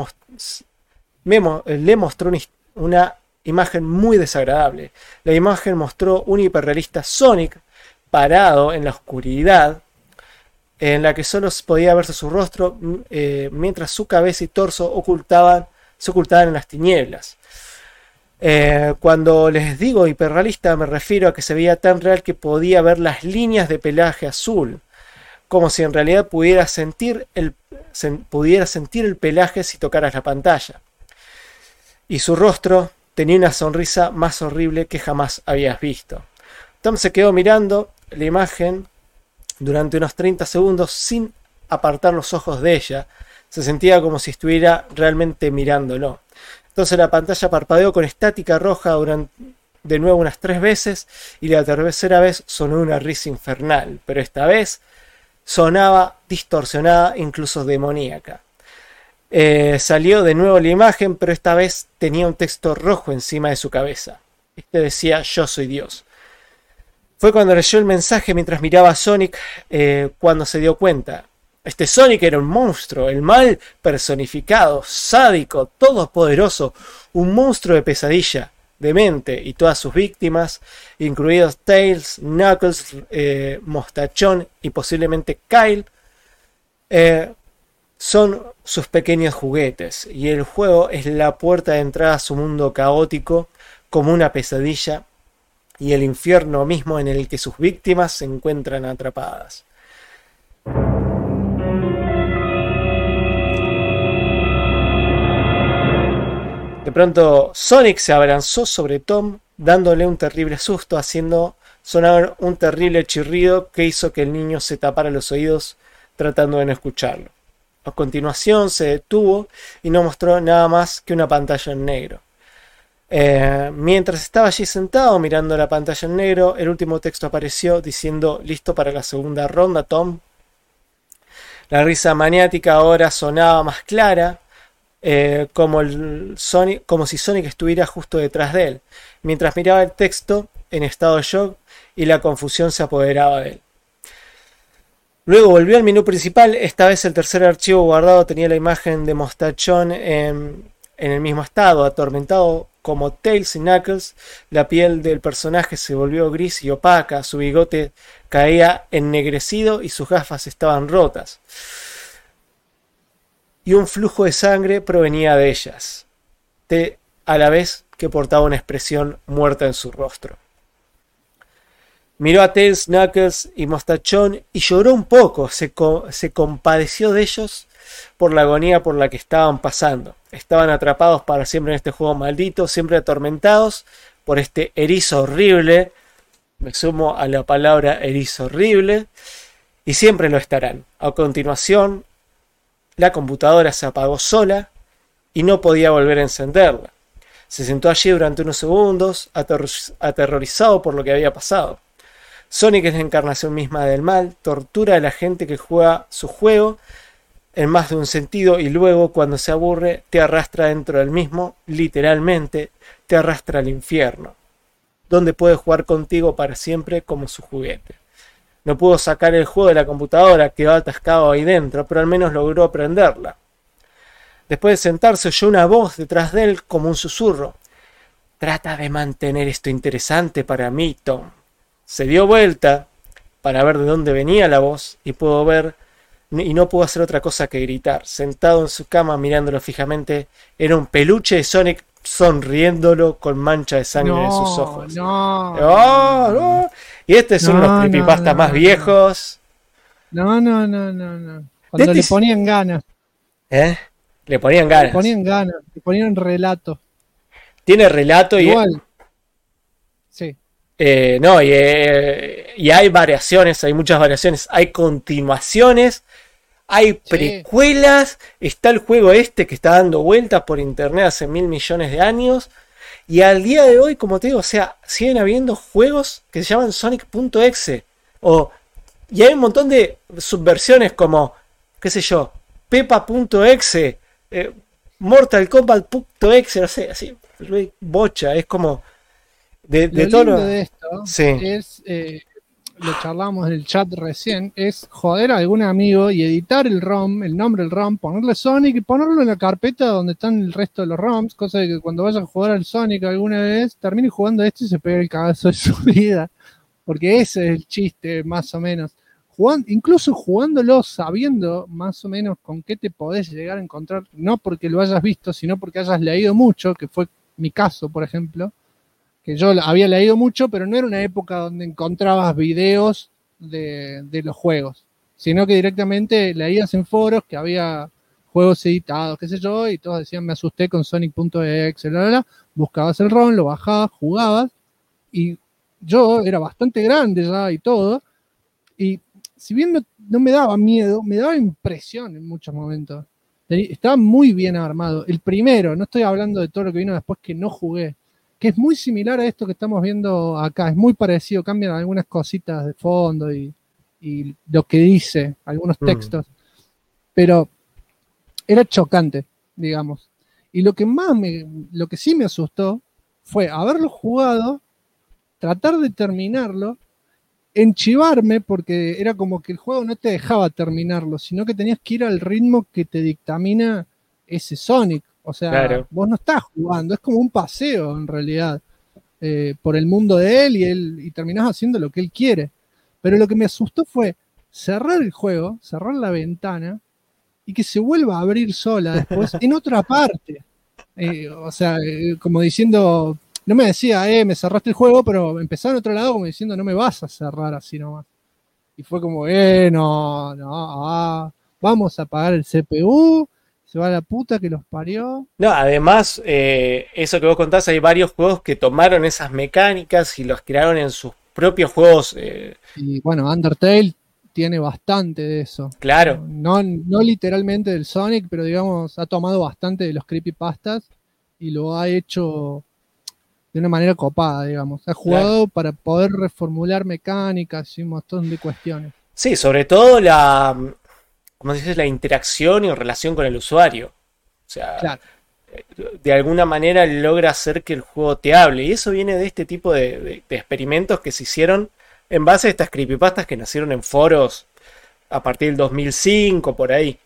Speaker 2: mostró una imagen muy desagradable. La imagen mostró un hiperrealista Sonic parado en la oscuridad, en la que solo podía verse su rostro, mientras su cabeza y torso se ocultaban en las tinieblas. Cuando les digo hiperrealista me refiero a que se veía tan real que podía ver las líneas de pelaje azul, como si en realidad pudiera sentir el pelaje si tocaras la pantalla. Y su rostro tenía una sonrisa más horrible que jamás habías visto. Tom se quedó mirando la imagen durante unos 30 segundos sin apartar los ojos de ella. Se sentía como si estuviera realmente mirándolo. Entonces la pantalla parpadeó con estática roja de nuevo unas 3 veces y la tercera vez sonó una risa infernal, pero esta vez sonaba distorsionada, incluso demoníaca. Salió de nuevo la imagen, pero esta vez tenía un texto rojo encima de su cabeza. Este decía: yo soy Dios. Fue cuando leyó el mensaje mientras miraba a Sonic cuando se dio cuenta. Este Sonic era un monstruo, el mal personificado, sádico, todopoderoso, un monstruo de pesadilla, demente, y todas sus víctimas, incluidos Tails, Knuckles, Mostachón y posiblemente Kyle, son sus pequeños juguetes, y el juego es la puerta de entrada a su mundo caótico como una pesadilla y el infierno mismo en el que sus víctimas se encuentran atrapadas. De pronto Sonic se abalanzó sobre Tom, dándole un terrible susto, haciendo sonar un terrible chirrido que hizo que el niño se tapara los oídos tratando de no escucharlo. A continuación se detuvo y no mostró nada más que una pantalla en negro. Mientras estaba allí sentado mirando la pantalla en negro, el último texto apareció diciendo: listo para la segunda ronda, Tom. La risa maniática ahora sonaba más clara, como si Sonic estuviera justo detrás de él, mientras miraba el texto en estado de shock y la confusión se apoderaba de él. Luego volvió al menú principal. Esta vez el tercer archivo guardado tenía la imagen de Mostachón en el mismo estado, atormentado como Tails y Knuckles. La piel del personaje se volvió gris y opaca, su bigote caía ennegrecido y sus gafas estaban rotas. Y un flujo de sangre provenía de ellas, a la vez que portaba una expresión muerta en su rostro. Miró a Tails, Knuckles y Mostachón y lloró un poco. Se compadeció de ellos por la agonía por la que estaban pasando. Estaban atrapados para siempre en este juego maldito, siempre atormentados por este erizo horrible. Me sumo a la palabra erizo horrible. Y siempre lo estarán. A continuación, la computadora se apagó sola y no podía volver a encenderla. Se sentó allí durante unos segundos, aterrorizado por lo que había pasado. Sonic es la encarnación misma del mal, tortura a la gente que juega su juego en más de un sentido y luego, cuando se aburre, te arrastra dentro del mismo, literalmente, te arrastra al infierno, donde puede jugar contigo para siempre como su juguete. No pudo sacar el juego de la computadora, quedó atascado ahí dentro, pero al menos logró aprenderla. Después de sentarse, oyó una voz detrás de él como un susurro. Trata de mantener esto interesante para mí, Tom. Se dio vuelta para ver de dónde venía la voz y no pudo hacer otra cosa que gritar. Sentado en su cama mirándolo fijamente, era un peluche de Sonic sonriéndolo con mancha de sangre en sus ojos. No. Y este es uno de los creepypastas más viejos.
Speaker 1: No. Cuando le ponían ganas.
Speaker 2: Le ponían ganas.
Speaker 1: Le ponían relato.
Speaker 2: Tiene relato
Speaker 1: igual. Sí.
Speaker 2: Y hay variaciones, hay muchas variaciones, hay continuaciones, hay precuelas, está el juego este que está dando vueltas por internet hace 1.000 millones de años, y al día de hoy, como te digo, o sea, siguen habiendo juegos que se llaman Sonic.exe, y hay un montón de subversiones como, qué sé yo, Pepa.exe, Mortal Kombat.exe, no sé, así, bocha, es como de
Speaker 1: lo
Speaker 2: todo
Speaker 1: lindo de esto
Speaker 2: sí.
Speaker 1: es, lo charlamos en el chat recién, es joder a algún amigo y editar el ROM, el nombre del ROM, ponerle Sonic y ponerlo en la carpeta donde están el resto de los ROMs, cosa de que cuando vaya a jugar al Sonic alguna vez, termine jugando esto y se pegue el cagazo de su vida. Porque ese es el chiste, más o menos. Incluso jugándolo, sabiendo más o menos con qué te podés llegar a encontrar, no porque lo hayas visto, sino porque hayas leído mucho, que fue mi caso, por ejemplo, que yo había leído mucho, pero no era una época donde encontrabas videos de los juegos, sino que directamente leías en foros que había juegos editados, qué sé yo, y todos decían, me asusté con Sonic.exe, buscabas el ROM, lo bajabas, jugabas, y yo era bastante grande ya y todo, y si bien no me daba miedo, me daba impresión en muchos momentos. Estaba muy bien armado. El primero, no estoy hablando de todo lo que vino después que no jugué, que es muy similar a esto que estamos viendo acá, es muy parecido, cambian algunas cositas de fondo y lo que dice, algunos textos, pero era chocante, digamos. Y lo que sí me asustó fue haberlo jugado, tratar de terminarlo, enchivarme, porque era como que el juego no te dejaba terminarlo, sino que tenías que ir al ritmo que te dictamina ese Sonic. O sea, claro, vos no estás jugando, es como un paseo en realidad por el mundo de él y terminás haciendo lo que él quiere. Pero lo que me asustó fue cerrar el juego, cerrar la ventana y que se vuelva a abrir sola después en otra parte. O sea, como diciendo, no me decía, me cerraste el juego, pero empezaba en otro lado como diciendo, no me vas a cerrar así nomás. Y fue como, vamos a apagar el CPU. Se va a la puta que los parió.
Speaker 2: No, además, eso que vos contás, hay varios juegos que tomaron esas mecánicas y los crearon en sus propios juegos.
Speaker 1: Y bueno, Undertale tiene bastante de eso.
Speaker 2: Claro.
Speaker 1: No literalmente del Sonic, pero digamos, ha tomado bastante de los creepypastas y lo ha hecho de una manera copada, digamos. Ha jugado para poder reformular mecánicas y un montón de cuestiones.
Speaker 2: Sí, sobre todo como dices, la interacción y relación con el usuario. O sea, claro, de alguna manera logra hacer que el juego te hable. Y eso viene de este tipo de experimentos que se hicieron en base a estas creepypastas que nacieron en foros a partir del 2005, por ahí.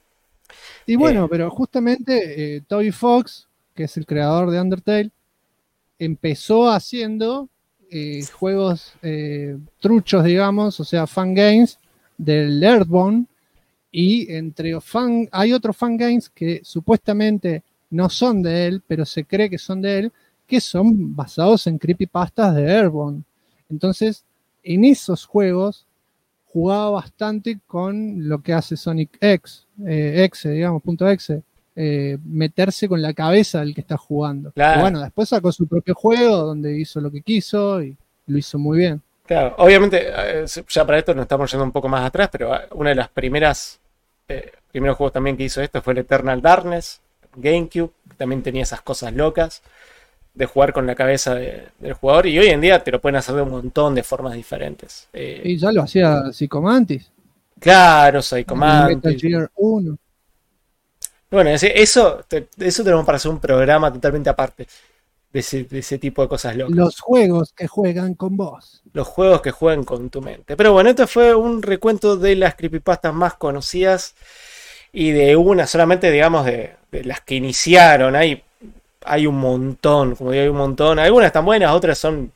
Speaker 1: Y bueno, pero justamente Toby Fox, que es el creador de Undertale, empezó haciendo juegos truchos, digamos, o sea, fangames del Earthbound. Y hay otros fangames que supuestamente no son de él, pero se cree que son de él, que son basados en creepypastas de Airborne. Entonces, en esos juegos jugaba bastante con lo que hace Sonic Exe, digamos, .exe, meterse con la cabeza del que está jugando. Claro. Y bueno, después sacó su propio juego donde hizo lo que quiso y lo hizo muy bien.
Speaker 2: Claro, obviamente, ya para esto nos estamos yendo un poco más atrás, pero una de las primeros juegos también que hizo esto fue el Eternal Darkness, GameCube, que también tenía esas cosas locas de jugar con la cabeza del jugador, y hoy en día te lo pueden hacer de un montón de formas diferentes.
Speaker 1: Y ya lo hacía Psychomantis.
Speaker 2: Claro, Psychomantis.
Speaker 1: Metal Gear 1.
Speaker 2: Bueno, eso tenemos para hacer un programa totalmente aparte. De ese tipo de cosas locas.
Speaker 1: Los juegos que juegan con vos.
Speaker 2: Los juegos que juegan con tu mente. Pero bueno, esto fue un recuento de las creepypastas más conocidas y de una solamente, digamos, de las que iniciaron. Hay un montón, como digo, hay un montón. Algunas están buenas, otras son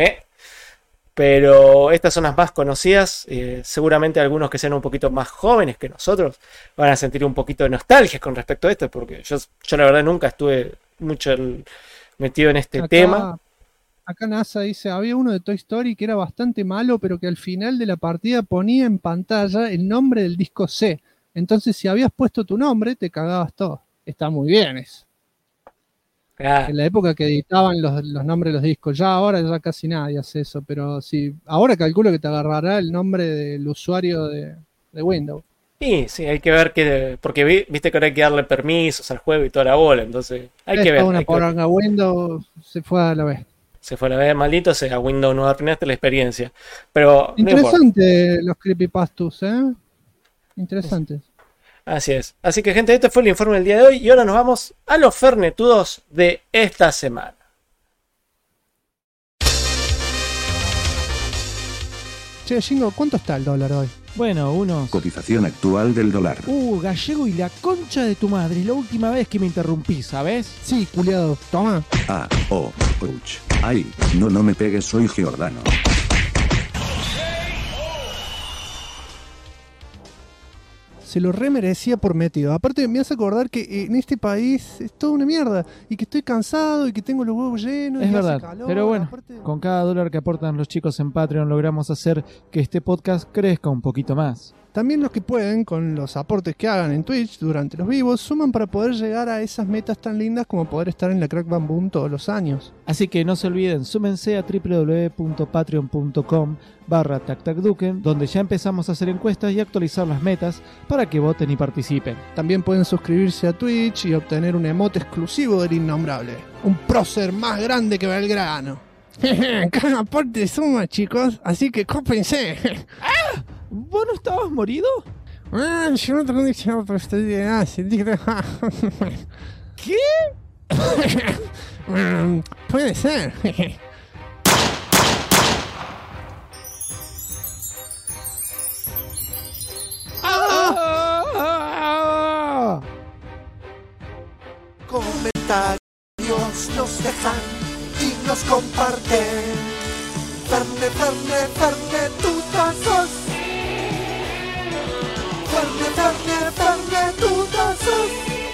Speaker 2: pero estas son las más conocidas. Seguramente algunos que sean un poquito más jóvenes que nosotros van a sentir un poquito de nostalgia con respecto a esto, porque yo la verdad nunca estuve mucho metido en este tema.
Speaker 1: Acá NASA dice, había uno de Toy Story que era bastante malo, pero que al final de la partida ponía en pantalla el nombre del disco C. Entonces, si habías puesto tu nombre, te cagabas todo. Está muy bien eso. En la época que editaban los nombres de los discos, ya ahora ya casi nadie hace eso, pero sí, ahora calculo que te agarrará el nombre del usuario de Windows.
Speaker 2: Sí, hay que ver que. Porque viste que ahora hay que darle permisos al juego y toda la bola, entonces hay que ver.
Speaker 1: Una
Speaker 2: hay que ver.
Speaker 1: poronga. Windows se fue a la vez.
Speaker 2: Se fue a la vez, maldito sea, Windows no arruinaste la experiencia. Pero. No importa.
Speaker 1: Interesante los creepypastus, ¿eh? Interesantes.
Speaker 2: Así es. Así que, gente, este fue el informe del día de hoy. Y ahora nos vamos a los fernetudos de esta semana.
Speaker 1: Che, Jingo, ¿cuánto está el dólar hoy?
Speaker 10: Bueno, unos...
Speaker 11: Cotización actual del dólar.
Speaker 10: Gallego y la concha de tu madre. Es la última vez que me interrumpí, ¿sabes?
Speaker 1: Sí, culiado. Toma.
Speaker 11: Ouch. Ay, no me pegues, soy Giordano.
Speaker 1: Se lo remerecía por metido. Aparte me hace acordar que en este país es toda una mierda. Y que estoy cansado y que tengo los huevos llenos.
Speaker 10: Es
Speaker 1: y
Speaker 10: verdad,
Speaker 1: hace calor.
Speaker 10: pero bueno,
Speaker 1: Aparte...
Speaker 10: con cada dólar que aportan los chicos en Patreon logramos hacer que este podcast crezca un poquito más.
Speaker 1: También los que pueden, con los aportes que hagan en Twitch durante los vivos, suman para poder llegar a esas metas tan lindas como poder estar en la Crack Bam Boom todos los años.
Speaker 10: Así que no se olviden, súmense a www.patreon.com/tactacduken, donde ya empezamos a hacer encuestas y actualizar las metas para que voten y participen.
Speaker 1: También pueden suscribirse a Twitch y obtener un emote exclusivo del Innombrable. Un prócer más grande que Belgrano. Cada aporte suma, chicos, así que cópense.
Speaker 10: ¿Vos no estabas morido?
Speaker 1: Yo no tengo diciendo, pero estoy de
Speaker 10: ¿Qué?
Speaker 1: Puede ser.
Speaker 12: Comentarios nos dejan y nos comparten. Ferne, tutazos. Ferne, tutazos.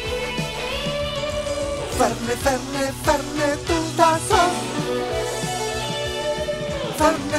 Speaker 12: Ferne, tutazos. Ferne,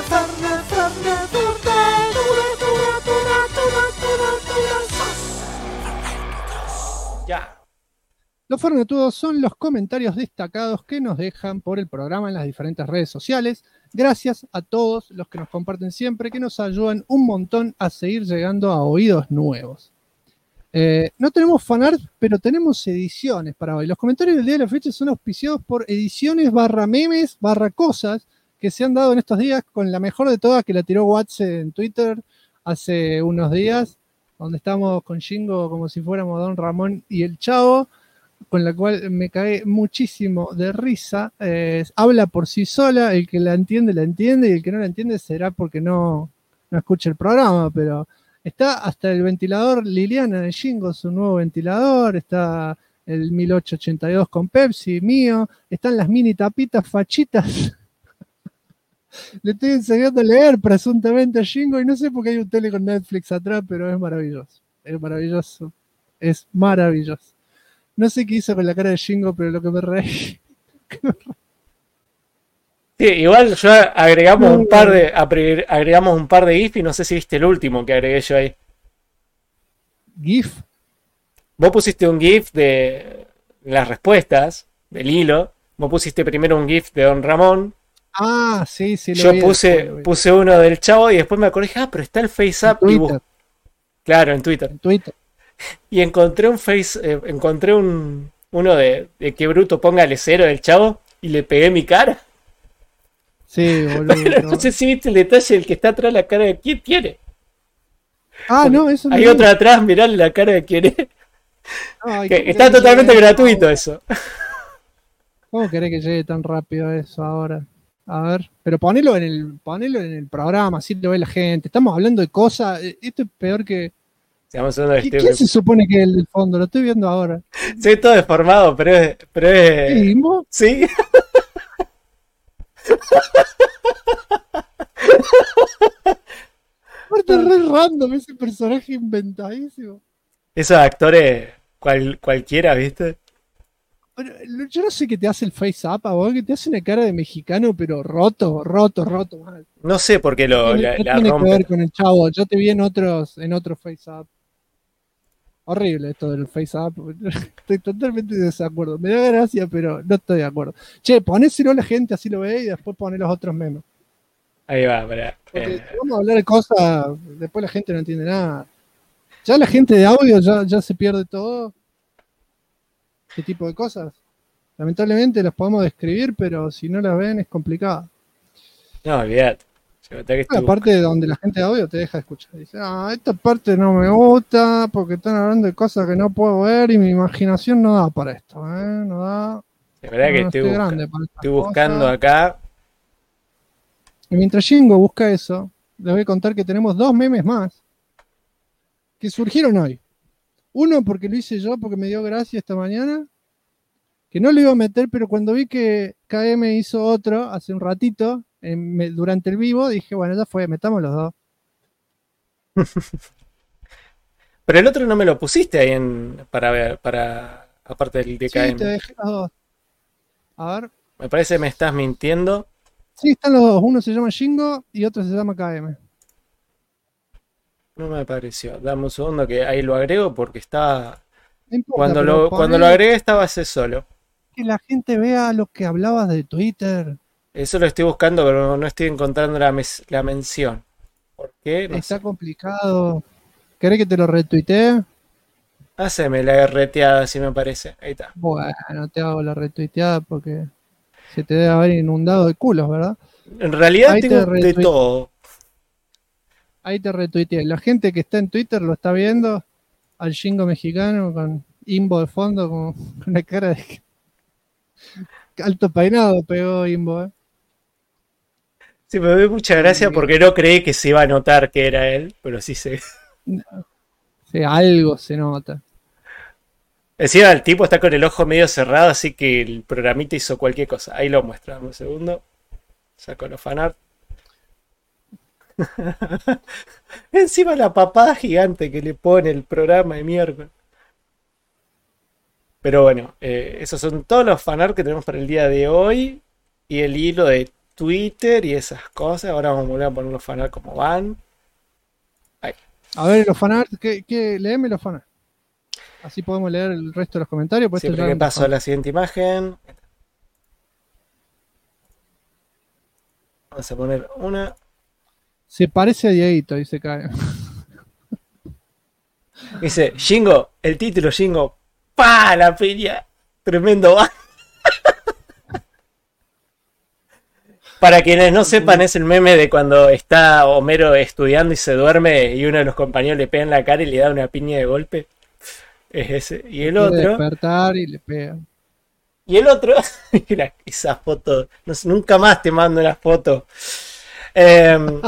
Speaker 2: Ya.
Speaker 1: Los fornetudos son los comentarios destacados que nos dejan por el programa en las diferentes redes sociales. Gracias a todos los que nos comparten siempre, que nos ayudan un montón a seguir llegando a oídos nuevos. No tenemos fanart, pero tenemos ediciones para hoy. Los comentarios del día de la fecha son auspiciados por ediciones /memes /cosas que se han dado en estos días, con la mejor de todas que la tiró Watts en Twitter hace unos días, donde estamos con Jingo como si fuéramos Don Ramón y el Chavo, con la cual me cagué muchísimo de risa. Habla por sí sola, el que la entiende, y el que no la entiende será porque no escucha el programa, pero está hasta el ventilador Liliana de Jingo, su nuevo ventilador, está el 1882 con Pepsi, mío, están las mini tapitas fachitas. Le estoy enseñando a leer presuntamente a Jingo y no sé por qué hay un tele con Netflix atrás, pero es maravilloso, es maravilloso. No sé qué hizo con la cara de Jingo, pero lo que me reí.
Speaker 2: Sí, igual yo agregamos un par de GIF y no sé si viste el último que agregué yo ahí.
Speaker 1: ¿GIF?
Speaker 2: Vos pusiste un GIF de las respuestas del hilo. Vos pusiste primero un GIF de Don Ramón.
Speaker 1: Ah, sí,
Speaker 2: yo puse uno del Chavo y después me acordé, pero está el Face Up. Claro, en Twitter. Y encontré uno de que bruto póngale 0 del Chavo y le pegué mi cara.
Speaker 1: Sí, boludo.
Speaker 2: Pero no sé si viste el detalle del que está atrás, la cara de quién tiene.
Speaker 1: No, eso no.
Speaker 2: Hay otro atrás, mirá la cara de quién es.
Speaker 1: Ay,
Speaker 2: está totalmente gratuito eso.
Speaker 1: ¿Cómo querés que llegue tan rápido eso ahora? A ver, pero ponelo en el programa, así lo ve la gente. Estamos hablando de cosas. Esto es peor que. ¿Quién se supone que es el fondo? Lo estoy viendo ahora.
Speaker 2: Sí, todo deformado, pero es. Sí.
Speaker 1: Aparte re random ese personaje inventadísimo.
Speaker 2: Esos actores cualquiera, ¿viste?
Speaker 1: Bueno, yo no sé qué te hace el face up a vos, que te hace una cara de mexicano, pero roto mal.
Speaker 2: No sé por qué la
Speaker 1: tiene
Speaker 2: rompe.
Speaker 1: Que ver con el Chavo. Yo te vi en otros face up. Horrible esto del face up. Estoy totalmente de desacuerdo. Me da gracia, pero no estoy de acuerdo. Che, ponéselo a la gente, así lo ve, y después poné los otros memes.
Speaker 2: Ahí va, para.
Speaker 1: Porque vamos a hablar de cosas, después la gente no entiende nada. Ya la gente de audio ya se pierde todo. Este tipo de cosas. Lamentablemente las podemos describir, pero si no las ven es complicado.
Speaker 2: No, olvidate.
Speaker 1: La parte donde la gente de audio te deja escuchar. Dice, esta parte no me gusta porque están hablando de cosas que no puedo ver y mi imaginación no da para esto. No da.
Speaker 2: La verdad que estoy buscando acá.
Speaker 1: Y mientras Jingo busca eso, les voy a contar que tenemos 2 memes más que surgieron hoy. Uno porque lo hice yo, porque me dio gracia esta mañana, que no lo iba a meter, pero cuando vi que KM hizo otro hace un ratito, durante el vivo, dije, bueno, ya fue, metamos los 2.
Speaker 2: Pero el otro no me lo pusiste ahí para ver, aparte del de KM.
Speaker 1: Sí, te dejé los 2. A ver.
Speaker 2: Me parece que me estás mintiendo.
Speaker 1: Sí, están los 2. Uno se llama Jingo y otro se llama KM.
Speaker 2: No me pareció. Dame un segundo que ahí lo agrego porque está...
Speaker 1: No importa,
Speaker 2: cuando lo agregué estaba ese solo.
Speaker 1: Que la gente vea lo que hablabas de Twitter.
Speaker 2: Eso lo estoy buscando, pero no estoy encontrando la mención. ¿Por qué? No
Speaker 1: Está
Speaker 2: sé.
Speaker 1: complicado. ¿Querés que te lo retuitee?
Speaker 2: Haceme la reteada si me parece. Ahí está.
Speaker 1: Bueno, te hago la retuiteada porque se te debe haber inundado de culos, ¿verdad?
Speaker 2: En realidad
Speaker 1: Ahí
Speaker 2: tengo de todo.
Speaker 1: Ahí te retuiteé. La gente que está en Twitter lo está viendo. Al Jingo mexicano con Imbo de fondo, con una cara de... Alto peinado pegó Imbo,
Speaker 2: Sí, me dio mucha gracia porque no creí que se iba a notar que era él, pero sí se...
Speaker 1: Sí, algo se nota.
Speaker 2: Encima el tipo está con el ojo medio cerrado, así que el programita hizo cualquier cosa. Ahí lo muestra, un segundo. Saco los fanart. Encima la papada gigante que le pone el programa de miércoles. Pero bueno, esos son todos los fanart que tenemos para el día de hoy. Y el hilo de Twitter y esas cosas. Ahora vamos a volver a poner los fanart como van. Ahí.
Speaker 1: A ver, los fanart, léeme los fanart. Así podemos leer el resto de los comentarios. Pues
Speaker 2: siempre que paso a la siguiente imagen. Vamos a poner una.
Speaker 1: Se parece a Dieguito, dice Karen.
Speaker 2: Dice, Jingo, el título Jingo. ¡Pah! La piña. Tremendo. Para quienes no sepan, es el meme de cuando está Homero estudiando y se duerme y uno de los compañeros le pega en la cara y le da una piña de golpe. Es ese. Y el otro.
Speaker 1: Despertar y le pega.
Speaker 2: Y el otro. Mira, esa foto. No, nunca más te mando una foto. El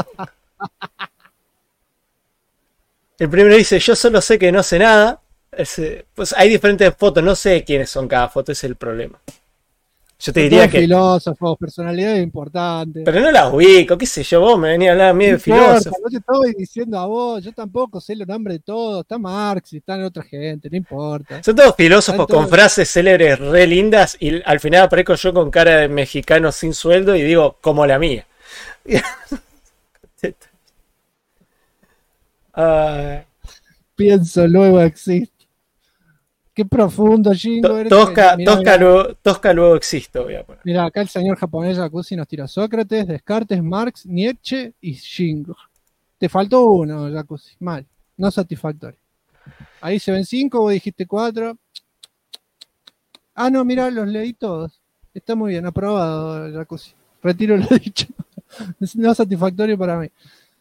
Speaker 2: primero dice: yo solo sé que no sé nada. Pues hay diferentes fotos, no sé quiénes son cada foto, ese es el problema. Yo te diría que.
Speaker 1: Filósofos, personalidades importantes.
Speaker 2: Pero no las ubico, qué sé yo, vos me venís a hablar a mí de filósofos.
Speaker 1: No te estoy diciendo a vos, yo tampoco sé los nombres de todos. Está Marx y están otra gente, no importa.
Speaker 2: Son todos filósofos con frases célebres re lindas y al final aparezco yo con cara de mexicano sin sueldo y digo, como la mía.
Speaker 1: Pienso, luego existo. Qué profundo, Jingo.
Speaker 2: Tosca, luego existo. Voy a poner.
Speaker 1: Mira, acá el señor japonés Jacuzzi nos tira Sócrates, Descartes, Marx, Nietzsche y Jingo. Te faltó uno, Jacuzzi. Mal. No satisfactorio. Ahí se ven 5, vos dijiste 4. Ah, no, mira, los leí todos. Está muy bien, aprobado, Jacuzzi. Retiro lo dicho. No satisfactorio para mí.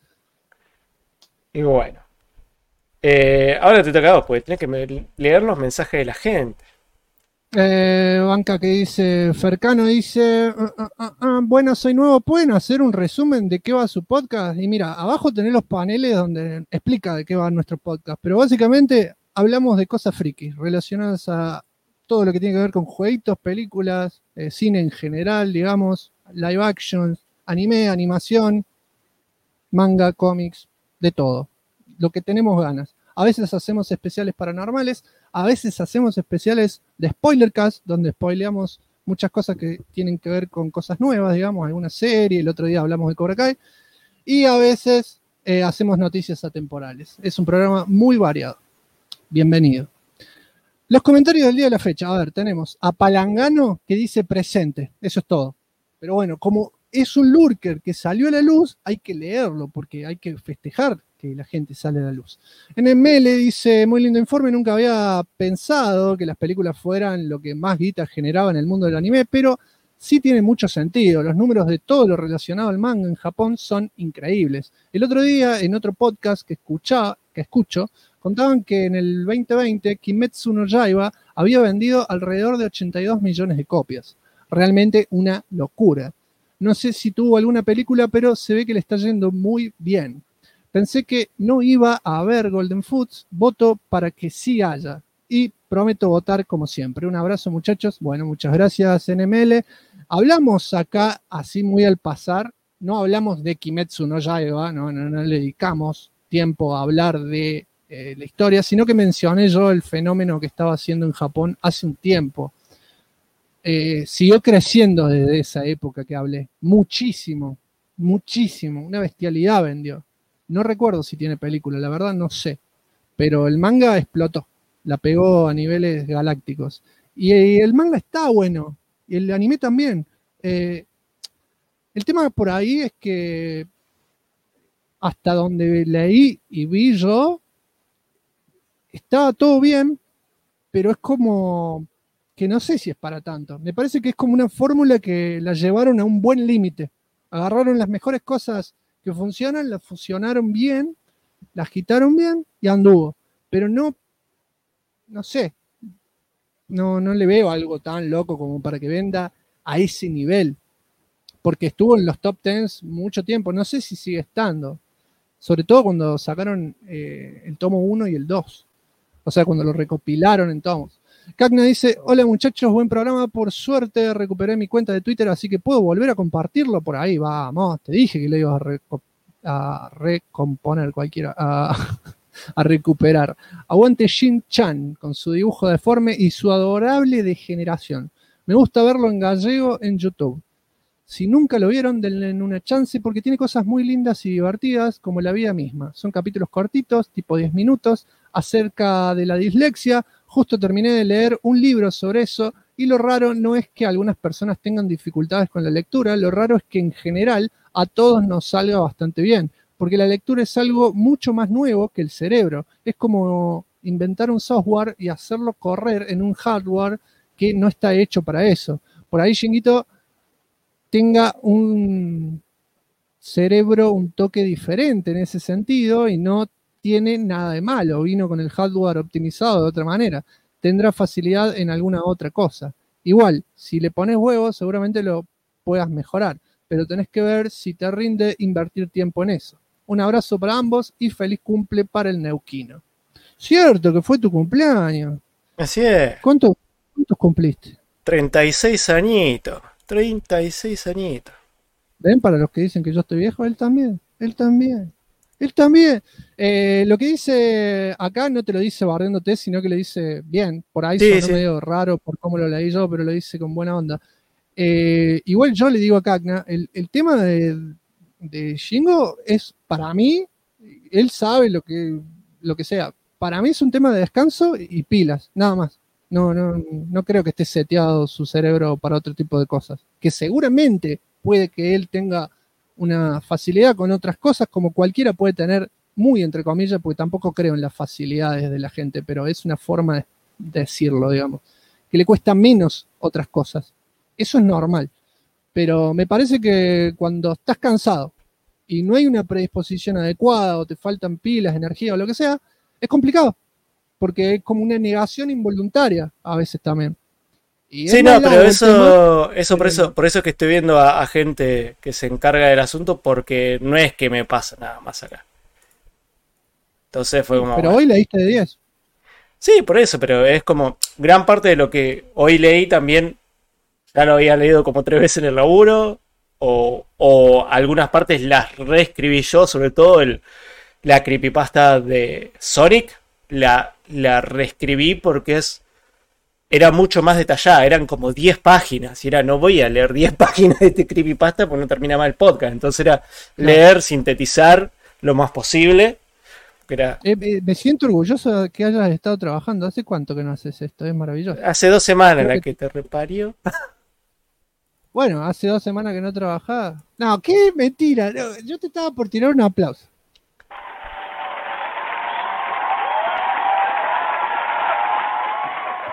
Speaker 2: Y bueno. Ahora te toca a vos, porque tenés que leer los mensajes de la gente.
Speaker 1: Banca que dice, Fercano dice, bueno, soy nuevo, ¿pueden hacer un resumen de qué va su podcast? Y mira, abajo tenés los paneles donde explica de qué va nuestro podcast, pero básicamente hablamos de cosas frikis, relacionadas a todo lo que tiene que ver con jueguitos, películas, cine en general, digamos, live action, anime, animación, manga, cómics, de todo. Lo que tenemos ganas. A veces hacemos especiales paranormales, a veces hacemos especiales de Spoilercast, donde spoileamos muchas cosas que tienen que ver con cosas nuevas, digamos, alguna serie, el otro día hablamos de Cobra Kai, y a veces hacemos noticias atemporales. Es un programa muy variado. Bienvenido. Los comentarios del día de la fecha. A ver, tenemos a Palangano que dice presente. Eso es todo. Pero bueno, como es un lurker que salió a la luz, hay que leerlo porque hay que festejar que la gente sale a la luz. NML dice, muy lindo informe, nunca había pensado que las películas fueran lo que más guita generaba en el mundo del anime, pero sí tiene mucho sentido. Los números de todo lo relacionado al manga en Japón son increíbles. El otro día, en otro podcast que escucho, contaban que en el 2020 Kimetsu no Yaiba había vendido alrededor de 82 millones de copias. Realmente una locura. No sé si tuvo alguna película, pero se ve que le está yendo muy bien. Pensé que no iba a haber Golden Foods, voto para que sí haya. Y prometo votar como siempre. Un abrazo, muchachos. Bueno, muchas gracias, NML. Hablamos acá, así muy al pasar, no hablamos de Kimetsu no Yaiba, no le dedicamos tiempo a hablar de la historia, sino que mencioné yo el fenómeno que estaba haciendo en Japón hace un tiempo. Siguió creciendo desde esa época que hablé. Muchísimo. Una bestialidad vendió. No recuerdo si tiene película, la verdad no sé. Pero el manga explotó. La pegó a niveles galácticos. Y el manga está bueno. Y el anime también. El tema por ahí es que hasta donde leí y vi yo, estaba todo bien, pero es como que no sé si es para tanto. Me parece que es como una fórmula que la llevaron a un buen límite. Agarraron las mejores cosas que funcionan, las fusionaron bien, las agitaron bien y anduvo. Pero no sé, no le veo algo tan loco como para que venda a ese nivel. Porque estuvo en los top 10 mucho tiempo, no sé si sigue estando. Sobre todo cuando sacaron el tomo 1 y el 2. O sea, cuando lo recopilaron en tomos. Cagna dice, hola muchachos, buen programa, por suerte recuperé mi cuenta de Twitter, así que puedo volver a compartirlo por ahí, vamos, te dije que lo ibas a recomponer cualquiera, a recuperar. Aguante Shin-chan con su dibujo deforme y su adorable degeneración. Me gusta verlo en gallego en YouTube. Si nunca lo vieron, denle una chance porque tiene cosas muy lindas y divertidas como la vida misma. Son capítulos cortitos, tipo 10 minutos, acerca de la dislexia. Justo terminé de leer un libro sobre eso y lo raro no es que algunas personas tengan dificultades con la lectura, lo raro es que en general a todos nos salga bastante bien, porque la lectura es algo mucho más nuevo que el cerebro. Es como inventar un software y hacerlo correr en un hardware que no está hecho para eso. Por ahí, Shinguito, tenga un cerebro un toque diferente en ese sentido y no tiene nada de malo, vino con el hardware optimizado de otra manera, tendrá facilidad en alguna otra cosa. Igual, si le pones huevos seguramente lo puedas mejorar, pero tenés que ver si te rinde invertir tiempo en eso. Un abrazo para ambos y feliz cumple para el neuquino. Cierto que fue tu cumpleaños.
Speaker 2: Así es.
Speaker 1: ¿Cuántos cumpliste?
Speaker 2: 36 añitos. 36 añitos.
Speaker 1: ¿Ven? Para los que dicen que yo estoy viejo, él también. Lo que dice acá no te lo dice barriéndote, sino que lo dice bien. Por ahí sonó medio raro por cómo lo leí yo, pero lo dice con buena onda. Igual yo le digo a Cagna, el tema de Shingo es, para mí, él sabe lo que sea. Para mí es un tema de descanso y pilas, nada más. No creo que esté seteado su cerebro para otro tipo de cosas. Que seguramente puede que él tenga una facilidad con otras cosas, como cualquiera puede tener, muy entre comillas, porque tampoco creo en las facilidades de la gente, pero es una forma de decirlo, digamos. Que le cuesta menos otras cosas. Eso es normal. Pero me parece que cuando estás cansado y no hay una predisposición adecuada o te faltan pilas, energía o lo que sea, es complicado. Porque es como una negación involuntaria a veces también. Y
Speaker 2: sí, no, pero por eso es que estoy viendo a gente que se encarga del asunto, porque no es que me pasa nada más acá. Entonces fue como...
Speaker 1: Pero hoy leíste de 10.
Speaker 2: Sí, por eso, pero es como gran parte de lo que hoy leí también ya lo había leído como 3 veces en el laburo, o algunas partes las reescribí yo, sobre todo la creepypasta de Sonic, la reescribí porque era mucho más detallada, eran como 10 páginas, y no voy a leer 10 páginas de este creepypasta porque no termina mal el podcast, entonces era leer, sintetizar lo más posible.
Speaker 1: Me siento orgulloso de que hayas estado trabajando. ¿Hace cuánto que no haces esto? Es maravilloso.
Speaker 2: Hace 2 semanas la que te reparió.
Speaker 1: Bueno, hace 2 semanas que no trabajaba. No, qué mentira. No, yo te estaba por tirar un aplauso.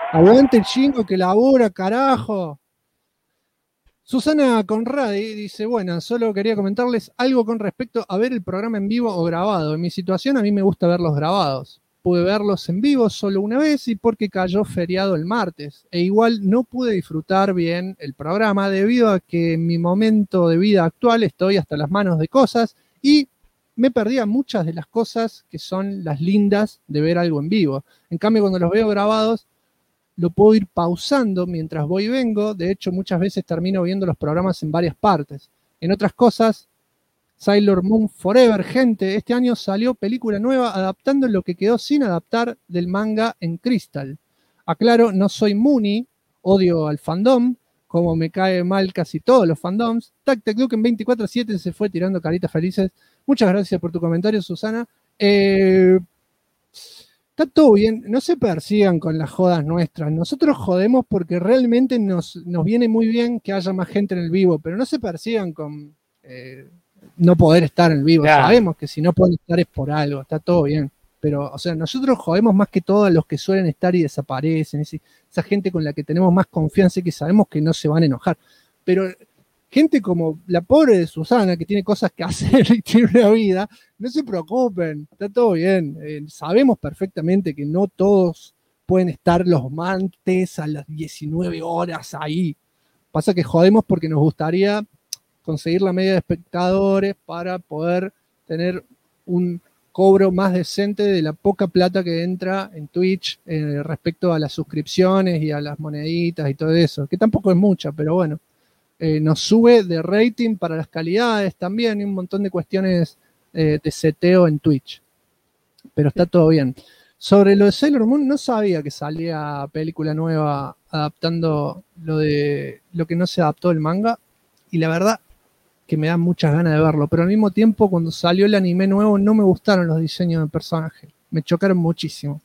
Speaker 1: Aguante el chingo que labura, carajo. Susana Conradi dice, bueno, solo quería comentarles algo con respecto a ver el programa en vivo o grabado. En mi situación a mí me gusta verlos grabados. Pude verlos en vivo solo una vez y porque cayó feriado el martes. E igual no pude disfrutar bien el programa debido a que en mi momento de vida actual estoy hasta las manos de cosas y me perdía muchas de las cosas que son las lindas de ver algo en vivo. En cambio, cuando los veo grabados, lo puedo ir pausando mientras voy y vengo. De hecho, muchas veces termino viendo los programas en varias partes. En otras cosas, Sailor Moon Forever, gente, este año salió película nueva adaptando lo que quedó sin adaptar del manga en Crystal. Aclaro, no soy Mooney, odio al fandom, como me cae mal casi todos los fandoms. Tactacluke en 24/7 se fue tirando caritas felices. Muchas gracias por tu comentario, Susana. Está todo bien, no se persigan con las jodas nuestras. Nosotros jodemos porque realmente nos viene muy bien que haya más gente en el vivo, pero no se persigan con no poder estar en el vivo.
Speaker 2: Claro.
Speaker 1: Sabemos que si no pueden estar es por algo, está todo bien. Pero, o sea, nosotros jodemos más que todo a los que suelen estar y desaparecen, esa gente con la que tenemos más confianza y que sabemos que no se van a enojar. Pero gente como la pobre de Susana, que tiene cosas que hacer y tiene una vida, no se preocupen, está todo bien. Sabemos perfectamente que no todos pueden estar los martes a las 19 horas ahí. Pasa que jodemos porque nos gustaría conseguir la media de espectadores para poder tener un cobro más decente de la poca plata que entra en Twitch respecto a las suscripciones y a las moneditas y todo eso, que tampoco es mucha, pero bueno. Nos sube de rating para las calidades también y un montón de cuestiones de seteo en Twitch. Pero está todo bien. Sobre lo de Sailor Moon, no sabía que salía película nueva adaptando lo que no se adaptó del manga. Y la verdad que me dan muchas ganas de verlo. Pero al mismo tiempo, cuando salió el anime nuevo, no me gustaron los diseños de personajes. Me chocaron muchísimo.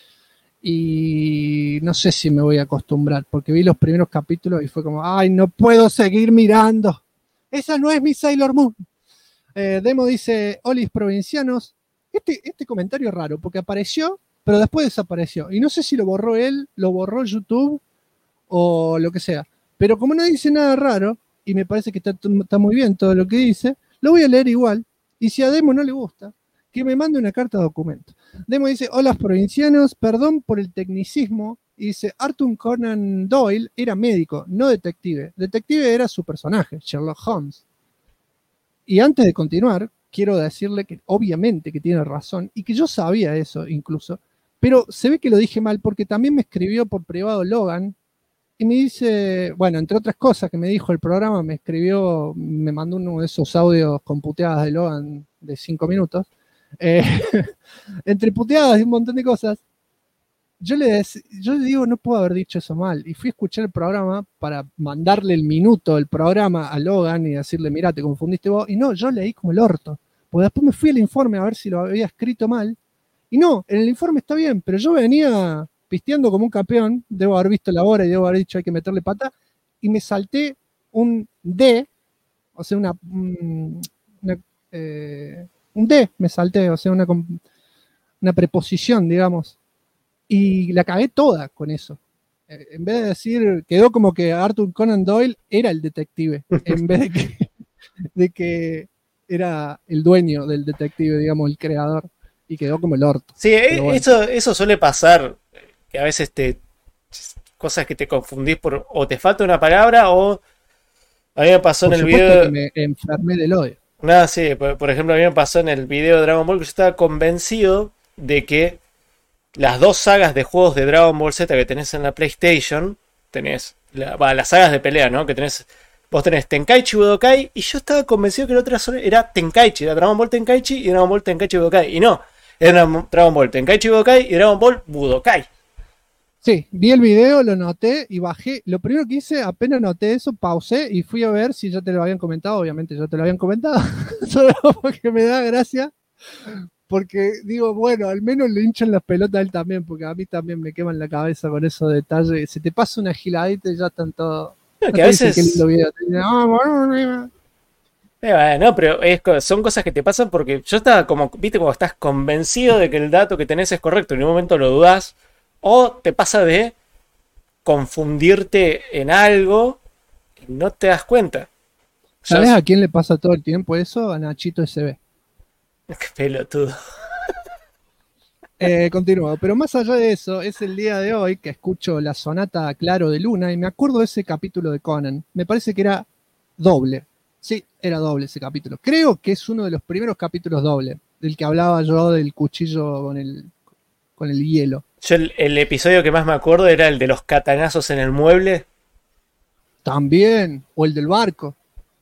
Speaker 1: Y no sé si me voy a acostumbrar, porque vi los primeros capítulos y fue como, ¡ay, no puedo seguir mirando! ¡Esa no es mi Sailor Moon! Demo dice, Olis provincianos. Este comentario es raro, porque apareció, pero después desapareció. Y no sé si lo borró él, lo borró YouTube o lo que sea. Pero como no dice nada raro, y me parece que está muy bien todo lo que dice, lo voy a leer igual. Y si a Demo no le gusta, que me mande una carta de documento. Demo dice, hola provincianos, perdón por el tecnicismo. Y dice, Arthur Conan Doyle era médico, no detective. Detective era su personaje, Sherlock Holmes. Y antes de continuar, quiero decirle que obviamente que tiene razón, y que yo sabía eso incluso, pero se ve que lo dije mal, porque también me escribió por privado Logan, y me dice, bueno, entre otras cosas que me dijo el programa, me mandó uno de esos audios con puteadas de Logan de 5 minutos, entre puteadas y un montón de cosas, yo le digo, no puedo haber dicho eso mal, y fui a escuchar el programa para mandarle el minuto del programa a Logan y decirle, mirá, te confundiste vos, y no, yo leí como el orto, porque después me fui al informe a ver si lo había escrito mal, y no, en el informe está bien, pero yo venía pisteando como un campeón, debo haber visto la hora y debo haber dicho hay que meterle pata, y me salté un D, o sea, un D me salté, o sea, una preposición, digamos, y la cagué toda con eso. En vez de decir, quedó como que Arthur Conan Doyle era el detective, en vez de que era el dueño del detective, digamos, el creador, y quedó como el orto.
Speaker 2: Sí,
Speaker 1: bueno.
Speaker 2: eso suele pasar, que a veces cosas que te confundís o te falta una palabra o a mí me pasó
Speaker 1: Por
Speaker 2: en el
Speaker 1: supuesto
Speaker 2: video...
Speaker 1: que me enfermé del odio.
Speaker 2: Nada, sí, por ejemplo a mí me pasó en el video de Dragon Ball que yo estaba convencido de que las dos sagas de juegos de Dragon Ball Z que tenés en la PlayStation, tenés las sagas de pelea, ¿no? Que vos tenés Tenkaichi Budokai, y yo estaba convencido que la otra era Tenkaichi, era Dragon Ball Tenkaichi y Dragon Ball Tenkaichi Budokai, y no, era Dragon Ball Tenkaichi Budokai y Dragon Ball Budokai.
Speaker 1: Sí, vi el video, lo noté y bajé. Lo primero que hice, apenas noté eso, pausé y fui a ver si ya te lo habían comentado. Obviamente ya te lo habían comentado, solo porque me da gracia. Porque digo, bueno, al menos le hinchan las pelotas a él también, porque a mí también me queman la cabeza con esos detalles. Se te pasa una giladita y ya están todos.
Speaker 2: Que a veces...
Speaker 1: Qué lindo video.
Speaker 2: No, pero son cosas que te pasan porque yo estaba como, viste, cuando estás convencido de que el dato que tenés es correcto, en un momento lo dudás, o te pasa de confundirte en algo y no te das cuenta.
Speaker 1: ¿Sabes a quién le pasa todo el tiempo eso? A Nachito SB.
Speaker 2: Qué pelotudo.
Speaker 1: Continúo, pero más allá de eso, es el día de hoy que escucho la sonata Claro de Luna y me acuerdo de ese capítulo de Conan. Me parece que era doble. Sí, era doble ese capítulo. Creo que es uno de los primeros capítulos doble, del que hablaba yo del cuchillo con el hielo.
Speaker 2: Yo el episodio que más me acuerdo era el de los katanazos en el mueble.
Speaker 1: También, o el del barco.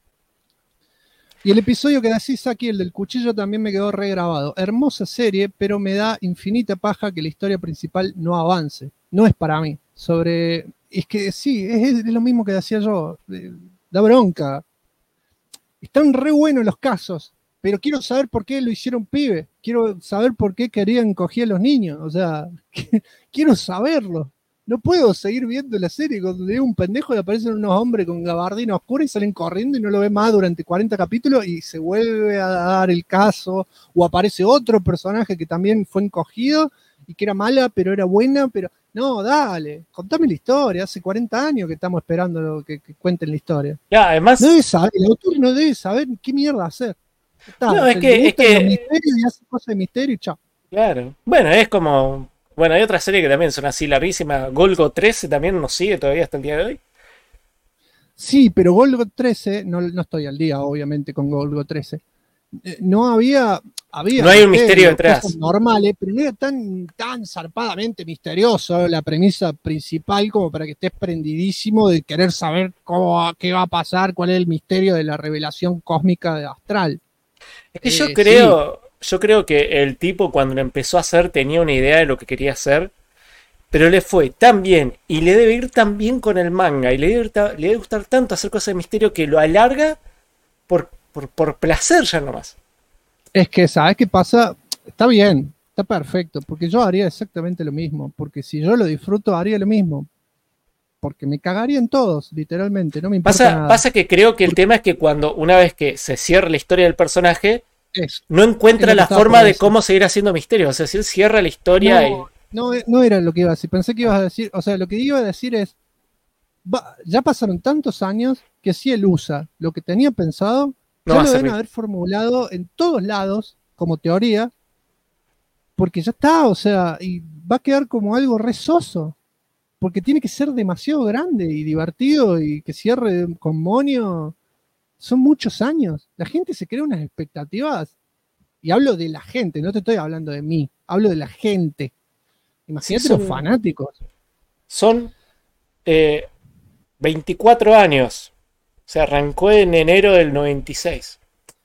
Speaker 1: Y el episodio que decís aquí, el del cuchillo, también me quedó regrabado. Hermosa serie, pero me da infinita paja que la historia principal no avance. No es para mí. Es que sí, es lo mismo que decía yo. Da bronca. Están re buenos los casos, pero quiero saber por qué lo hicieron pibe. Quiero saber por qué querían coger a los niños. O sea, quiero saberlo. No puedo seguir viendo la serie donde un pendejo le aparecen unos hombres con gabardina oscura y salen corriendo y no lo ve más durante 40 capítulos y se vuelve a dar el caso, o aparece otro personaje que también fue encogido y que era mala pero era buena, pero no, dale, contame la historia, hace 40 años que estamos esperando que cuenten la historia.
Speaker 2: Ya, además...
Speaker 1: El autor no debe saber qué mierda hacer.
Speaker 2: No, es que
Speaker 1: los misterios y hace cosas de misterio y chao.
Speaker 2: Claro, bueno, es como... Bueno, hay otra serie que también son así larguísima. Golgo 13 también nos sigue todavía hasta el día de hoy.
Speaker 1: Sí, pero Golgo 13, no estoy al día, obviamente, con Golgo 13. No había
Speaker 2: no hay un misterio detrás.
Speaker 1: Normales, pero no era tan zarpadamente misterioso la premisa principal como para que estés prendidísimo de querer saber qué va a pasar, cuál es el misterio de la revelación cósmica de Astral.
Speaker 2: Es que yo creo que el tipo cuando lo empezó a hacer tenía una idea de lo que quería hacer, pero le fue tan bien y le debe ir tan bien con el manga y le debe gustar tanto hacer cosas de misterio que lo alarga por placer ya nomás.
Speaker 1: Es que, ¿sabes qué pasa? Está bien, está perfecto, porque yo haría exactamente lo mismo, porque si yo lo disfruto haría lo mismo, porque me cagarían todos, literalmente, no me importa nada.
Speaker 2: Pasa que creo que el tema es que una vez que se cierra la historia del personaje, no encuentra la forma de cómo seguir haciendo misterios. O sea, si él cierra la historia
Speaker 1: no era lo que iba a decir. Pensé que ibas a decir, o sea, lo que iba a decir es, ya pasaron tantos años que si él usa lo que tenía pensado, ya lo deben haber formulado en todos lados como teoría, porque ya está, o sea, y va a quedar como algo re soso, porque tiene que ser demasiado grande y divertido y que cierre con monio. Son muchos años. La gente se crea unas expectativas. Y hablo de la gente, no te estoy hablando de mí. Hablo de la gente. Imagínate los fanáticos.
Speaker 2: Son 24 años. Se arrancó en enero del 96.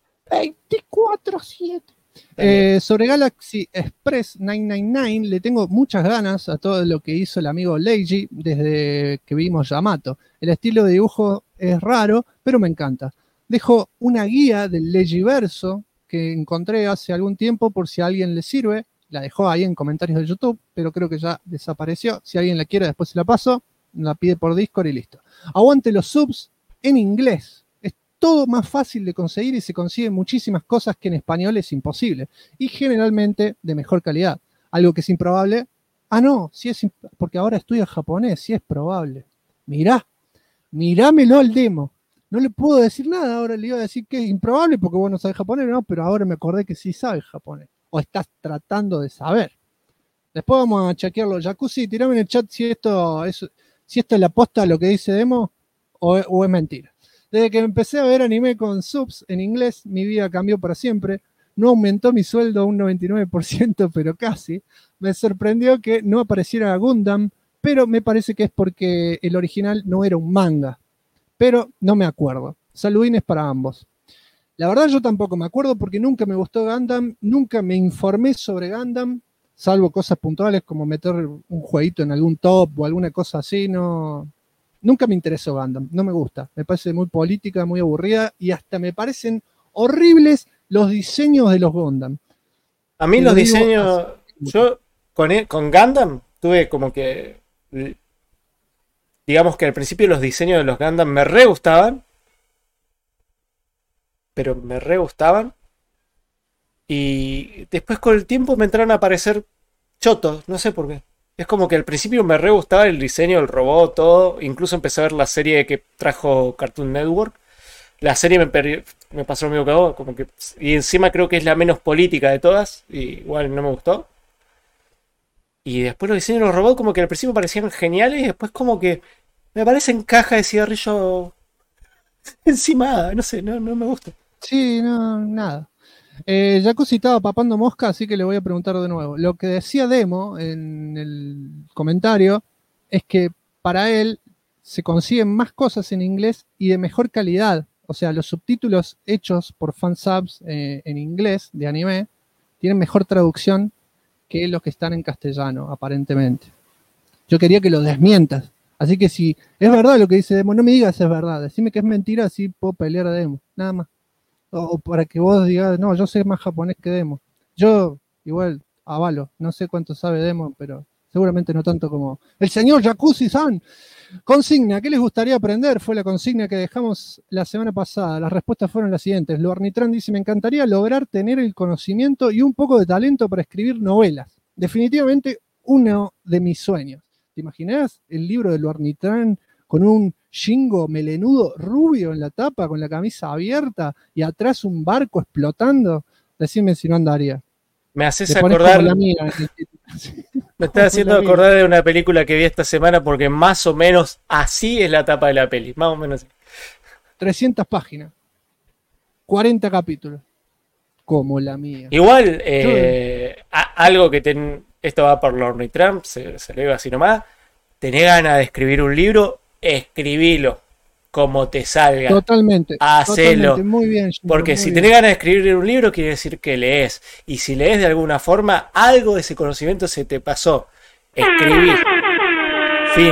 Speaker 1: 24/7. Sobre Galaxy Express 999 le tengo muchas ganas a todo lo que hizo el amigo Leiji desde que vimos Yamato. El estilo de dibujo es raro, pero me encanta. Dejo una guía del Legiverso que encontré hace algún tiempo por si a alguien le sirve. La dejó ahí en comentarios de YouTube, pero creo que ya desapareció. Si alguien la quiere, después se la paso. La pide por Discord y listo. Aguante los subs en inglés. Es todo más fácil de conseguir y se consiguen muchísimas cosas que en español es imposible. Y generalmente de mejor calidad. Algo que es improbable. No, porque ahora estudio japonés, sí es probable. Mirámelo al demo. No le puedo decir nada, ahora le iba a decir que es improbable porque vos no sabés japonés, no, pero ahora me acordé que sí sabes japonés. O estás tratando de saber. Después vamos a chequearlo. Jacuzzi, tirame en el chat si esto es la posta lo que dice demo o es mentira. Desde que empecé a ver anime con subs en inglés, mi vida cambió para siempre. No aumentó mi sueldo a un 99%, pero casi. Me sorprendió que no apareciera Gundam, pero me parece que es porque el original no era un manga. Pero no me acuerdo. Saludines para ambos. La verdad yo tampoco me acuerdo porque nunca me gustó Gundam, nunca me informé sobre Gundam, salvo cosas puntuales como meter un jueguito en algún top o alguna cosa así, nunca me interesó Gundam, no me gusta. Me parece muy política, muy aburrida y hasta me parecen horribles los diseños de los Gundam.
Speaker 2: A mí los diseños... Yo con Gundam tuve como que... Digamos que al principio los diseños de los Gundam me re gustaban. Pero me re gustaban. Y después con el tiempo me entraron a parecer chotos. No sé por qué. Es como que al principio me re gustaba el diseño del robot, todo. Incluso empecé a ver la serie que trajo Cartoon Network. La serie me pasó lo mismo que a vos, como que, y encima creo que es la menos política de todas, y igual no me gustó. Y después los diseños de los robots como que al principio parecían geniales, y después como que me parecen caja de cigarrillo encima, no sé, no me gusta.
Speaker 1: Sí, no, nada. Jacuzzi estaba papando mosca, así que le voy a preguntar de nuevo. Lo que decía Demo en el comentario es que para él se consiguen más cosas en inglés y de mejor calidad. O sea, los subtítulos hechos por fansubs en inglés de anime tienen mejor traducción que los que están en castellano, aparentemente. Yo quería que lo desmientas. Así que si es verdad lo que dice Demo, no me digas es verdad. Decime que es mentira, así puedo pelear a Demo. Nada más. O para que vos digas, no, yo sé más japonés que Demo. Yo, igual, avalo. No sé cuánto sabe Demo, pero seguramente no tanto como el señor Jacuzzi-san. Consigna, ¿qué les gustaría aprender? Fue la consigna que dejamos la semana pasada. Las respuestas fueron las siguientes. Luarnitran dice, me encantaría lograr tener el conocimiento y un poco de talento para escribir novelas. Definitivamente uno de mis sueños. ¿Te imaginas el libro de Luarnitran con un Shingo melenudo rubio en la tapa, con la camisa abierta y atrás un barco explotando? Decime si no andaría.
Speaker 2: Me haces acordar. Me estás haciendo acordar de una película que vi esta semana porque más o menos así es la tapa de la peli. Más o menos así.
Speaker 1: 300 páginas. 40 capítulos. Como la mía.
Speaker 2: Igual, algo que esto va por Luarnitran, se lo digo así nomás. Tenés ganas de escribir un libro, escribilo como te salga.
Speaker 1: Totalmente.
Speaker 2: Hacelo.
Speaker 1: Totalmente. Muy bien.
Speaker 2: Porque
Speaker 1: muy
Speaker 2: si
Speaker 1: bien.
Speaker 2: tenés ganas de escribir un libro, quiere decir que lees. Y si lees de alguna forma, algo de ese conocimiento se te pasó. Escribí. Fin.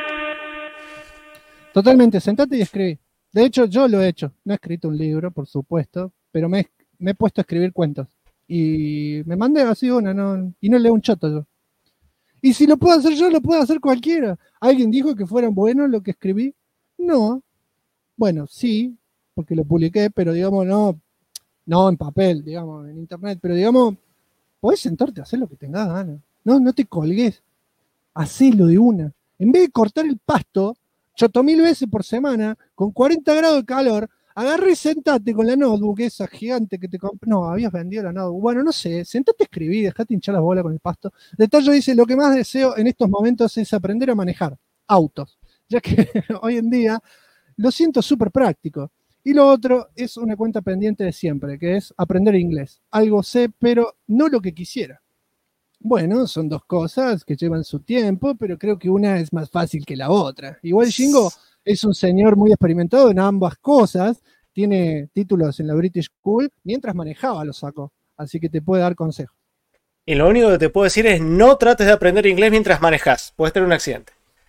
Speaker 1: Totalmente. Sentate y escribí. De hecho, yo lo he hecho. No he escrito un libro, por supuesto, pero me he puesto a escribir cuentos. Y me mandé así una, y no leo un choto yo. Y si lo puedo hacer yo, lo puede hacer cualquiera. ¿Alguien dijo que fuera bueno lo que escribí? No. Bueno, sí, porque lo publiqué, pero digamos, no en papel, digamos, en internet, pero digamos, podés sentarte a hacer lo que tengas ganas. No te colgues. Hacelo de una. En vez de cortar el pasto 8.000 veces por semana, con 40 grados de calor, agarré y sentate con la notebook esa gigante que te compré. No, habías vendido la notebook. Bueno, no sé, sentate a escribir, dejate hinchar las bolas con el pasto. Detalle dice, lo que más deseo en estos momentos es aprender a manejar autos, ya que hoy en día lo siento súper práctico. Y lo otro es una cuenta pendiente de siempre, que es aprender inglés. Algo sé, pero no lo que quisiera. Bueno, son dos cosas que llevan su tiempo, pero creo que una es más fácil que la otra. Igual Shingo es un señor muy experimentado en ambas cosas, tiene títulos en la British School, mientras manejaba lo sacó, así que te puede dar consejos.
Speaker 2: Y lo único que te puedo decir es no trates de aprender inglés mientras manejas, puedes tener un accidente.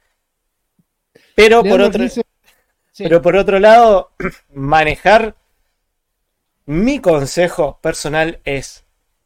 Speaker 2: Pero por otro lado, manejar, mi consejo personal es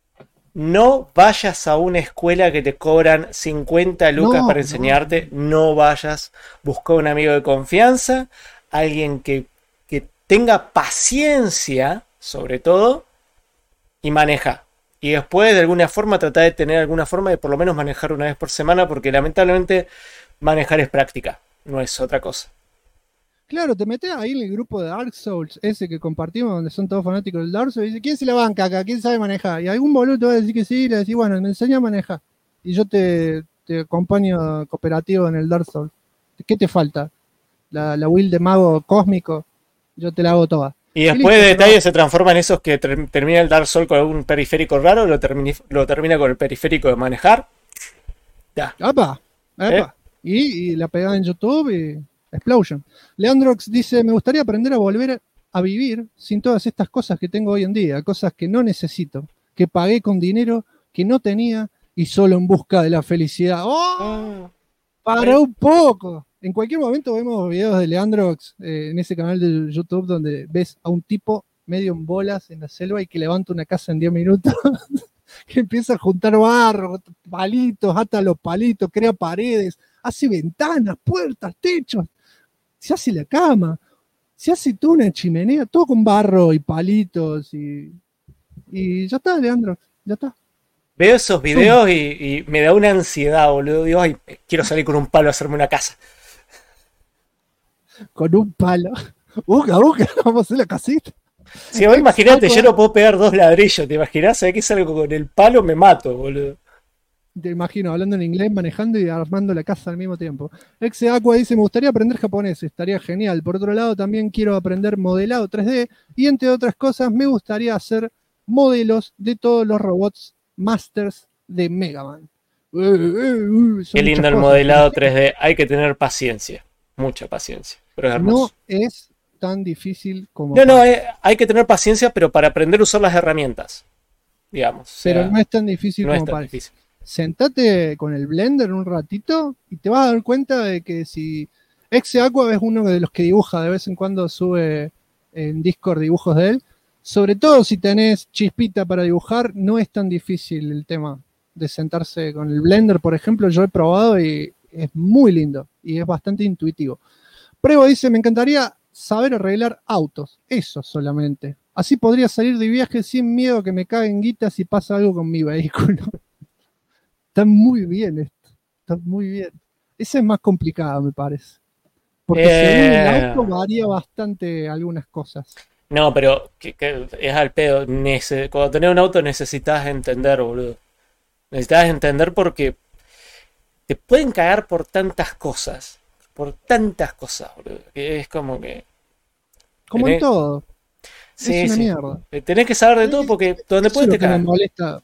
Speaker 2: no vayas a una escuela que te cobran 50 lucas para enseñarte, no vayas, busca un amigo de confianza, alguien que tenga paciencia, sobre todo, y maneja. Y después, de alguna forma, trata de tener alguna forma de por lo menos manejar una vez por semana, porque lamentablemente manejar es práctica, no es otra cosa.
Speaker 1: Claro, te metes ahí en el grupo de Dark Souls, ese que compartimos, donde son todos fanáticos del Dark Souls, y dice, ¿quién se la banca acá? ¿Quién sabe manejar? Y algún boludo te va a decir que sí, y le decís, bueno, me enseña a manejar. Y yo te acompaño cooperativo en el Dark Souls. ¿Qué te falta? La build de mago cósmico, yo te la hago toda.
Speaker 2: Y después de detalles se transforma en esos que termina el Dark Souls con algún periférico raro, lo termina con el periférico de manejar. Ya.
Speaker 1: ¡Epa! Y la pegada en YouTube y explosion. Leandrox dice, me gustaría aprender a volver a vivir sin todas estas cosas que tengo hoy en día, cosas que no necesito, que pagué con dinero que no tenía y solo en busca de la felicidad. ¡Oh! Para un poco. En cualquier momento vemos videos de Leandrox en ese canal de YouTube donde ves a un tipo medio en bolas en la selva y que levanta una casa en 10 minutos, que empieza a juntar barro, palitos, ata los palitos, crea paredes, hace ventanas, puertas, techos, se hace la cama, se hace toda una chimenea, todo con barro y palitos y ya está, Leandrox, ya está.
Speaker 2: Veo esos videos y me da una ansiedad, boludo. Digo, ay, quiero salir con un palo a hacerme una casa.
Speaker 1: Con un palo. Busca, vamos a hacer la casita.
Speaker 2: Si vos imaginate, yo no puedo pegar 2 ladrillos, ¿te imaginás? ¿Sabés que salgo con el palo? Me mato, boludo.
Speaker 1: Te imagino hablando en inglés, manejando y armando la casa al mismo tiempo. Ex Aqua dice, me gustaría aprender japonés, estaría genial. Por otro lado, también quiero aprender modelado 3D y entre otras cosas me gustaría hacer modelos de todos los robots Masters de Mega Man.
Speaker 2: Qué lindo el modelado 3D, hay que tener paciencia, mucha paciencia, pero es hermoso.
Speaker 1: No es tan difícil como...
Speaker 2: No, hay que tener paciencia, pero para aprender a usar las herramientas, digamos.
Speaker 1: Pero no es tan difícil
Speaker 2: no
Speaker 1: como
Speaker 2: es tan
Speaker 1: parece.
Speaker 2: difícil.
Speaker 1: Sentate con el Blender un ratito y te vas a dar cuenta de que si Ex Aqua es uno de los que dibuja, de vez en cuando sube en Discord dibujos de él, sobre todo si tenés chispita para dibujar, no es tan difícil el tema de sentarse con el Blender, por ejemplo. Yo he probado y es muy lindo y es bastante intuitivo. Prevo dice, me encantaría saber arreglar autos, eso solamente. Así podría salir de viaje sin miedo a que me caguen guitas si pasa algo con mi vehículo. Está muy bien esto, está muy bien. Esa es más complicada, me parece. Porque según el auto varía bastante algunas cosas.
Speaker 2: No, pero que es al pedo. Cuando tenés un auto necesitas entender, boludo. Necesitas entender porque te pueden cagar por tantas cosas. Por tantas cosas, boludo. Que es como que...
Speaker 1: Como en todo.
Speaker 2: Sí,
Speaker 1: es una
Speaker 2: sí.
Speaker 1: mierda.
Speaker 2: Tenés que saber de todo porque donde puedes te cagar.
Speaker 1: Me molesta.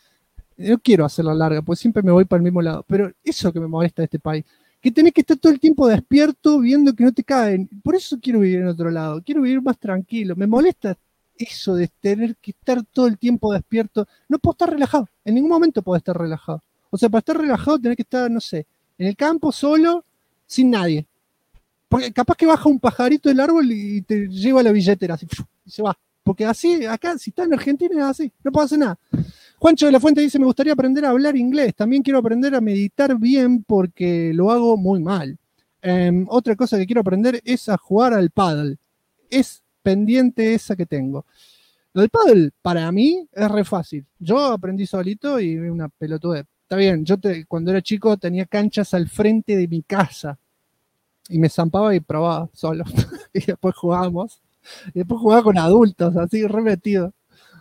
Speaker 1: No quiero hacerla larga, porque siempre me voy para el mismo lado. Pero eso que me molesta de este país. Que tenés que estar todo el tiempo despierto viendo que no te caen. Por eso quiero vivir en otro lado. Quiero vivir más tranquilo. Me molesta eso de tener que estar todo el tiempo despierto. No puedo estar relajado. En ningún momento puedo estar relajado. O sea, para estar relajado tenés que estar, no sé, en el campo solo, sin nadie. Porque capaz que baja un pajarito del árbol y te lleva la billetera así, y se va. Porque así, acá, si está en Argentina, es así. No puedo hacer nada. Juancho de la Fuente dice, me gustaría aprender a hablar inglés. También quiero aprender a meditar bien porque lo hago muy mal. Otra cosa que quiero aprender es a jugar al pádel. Es pendiente esa que tengo. Lo del pádel, para mí, es re fácil. Yo aprendí solito y una pelotudez. Está bien, cuando era chico tenía canchas al frente de mi casa. Y me zampaba y probaba solo. Y después jugábamos. Y después jugaba con adultos, así, re metido.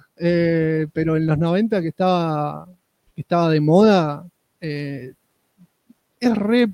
Speaker 1: Pero en los 90 que estaba de moda, es re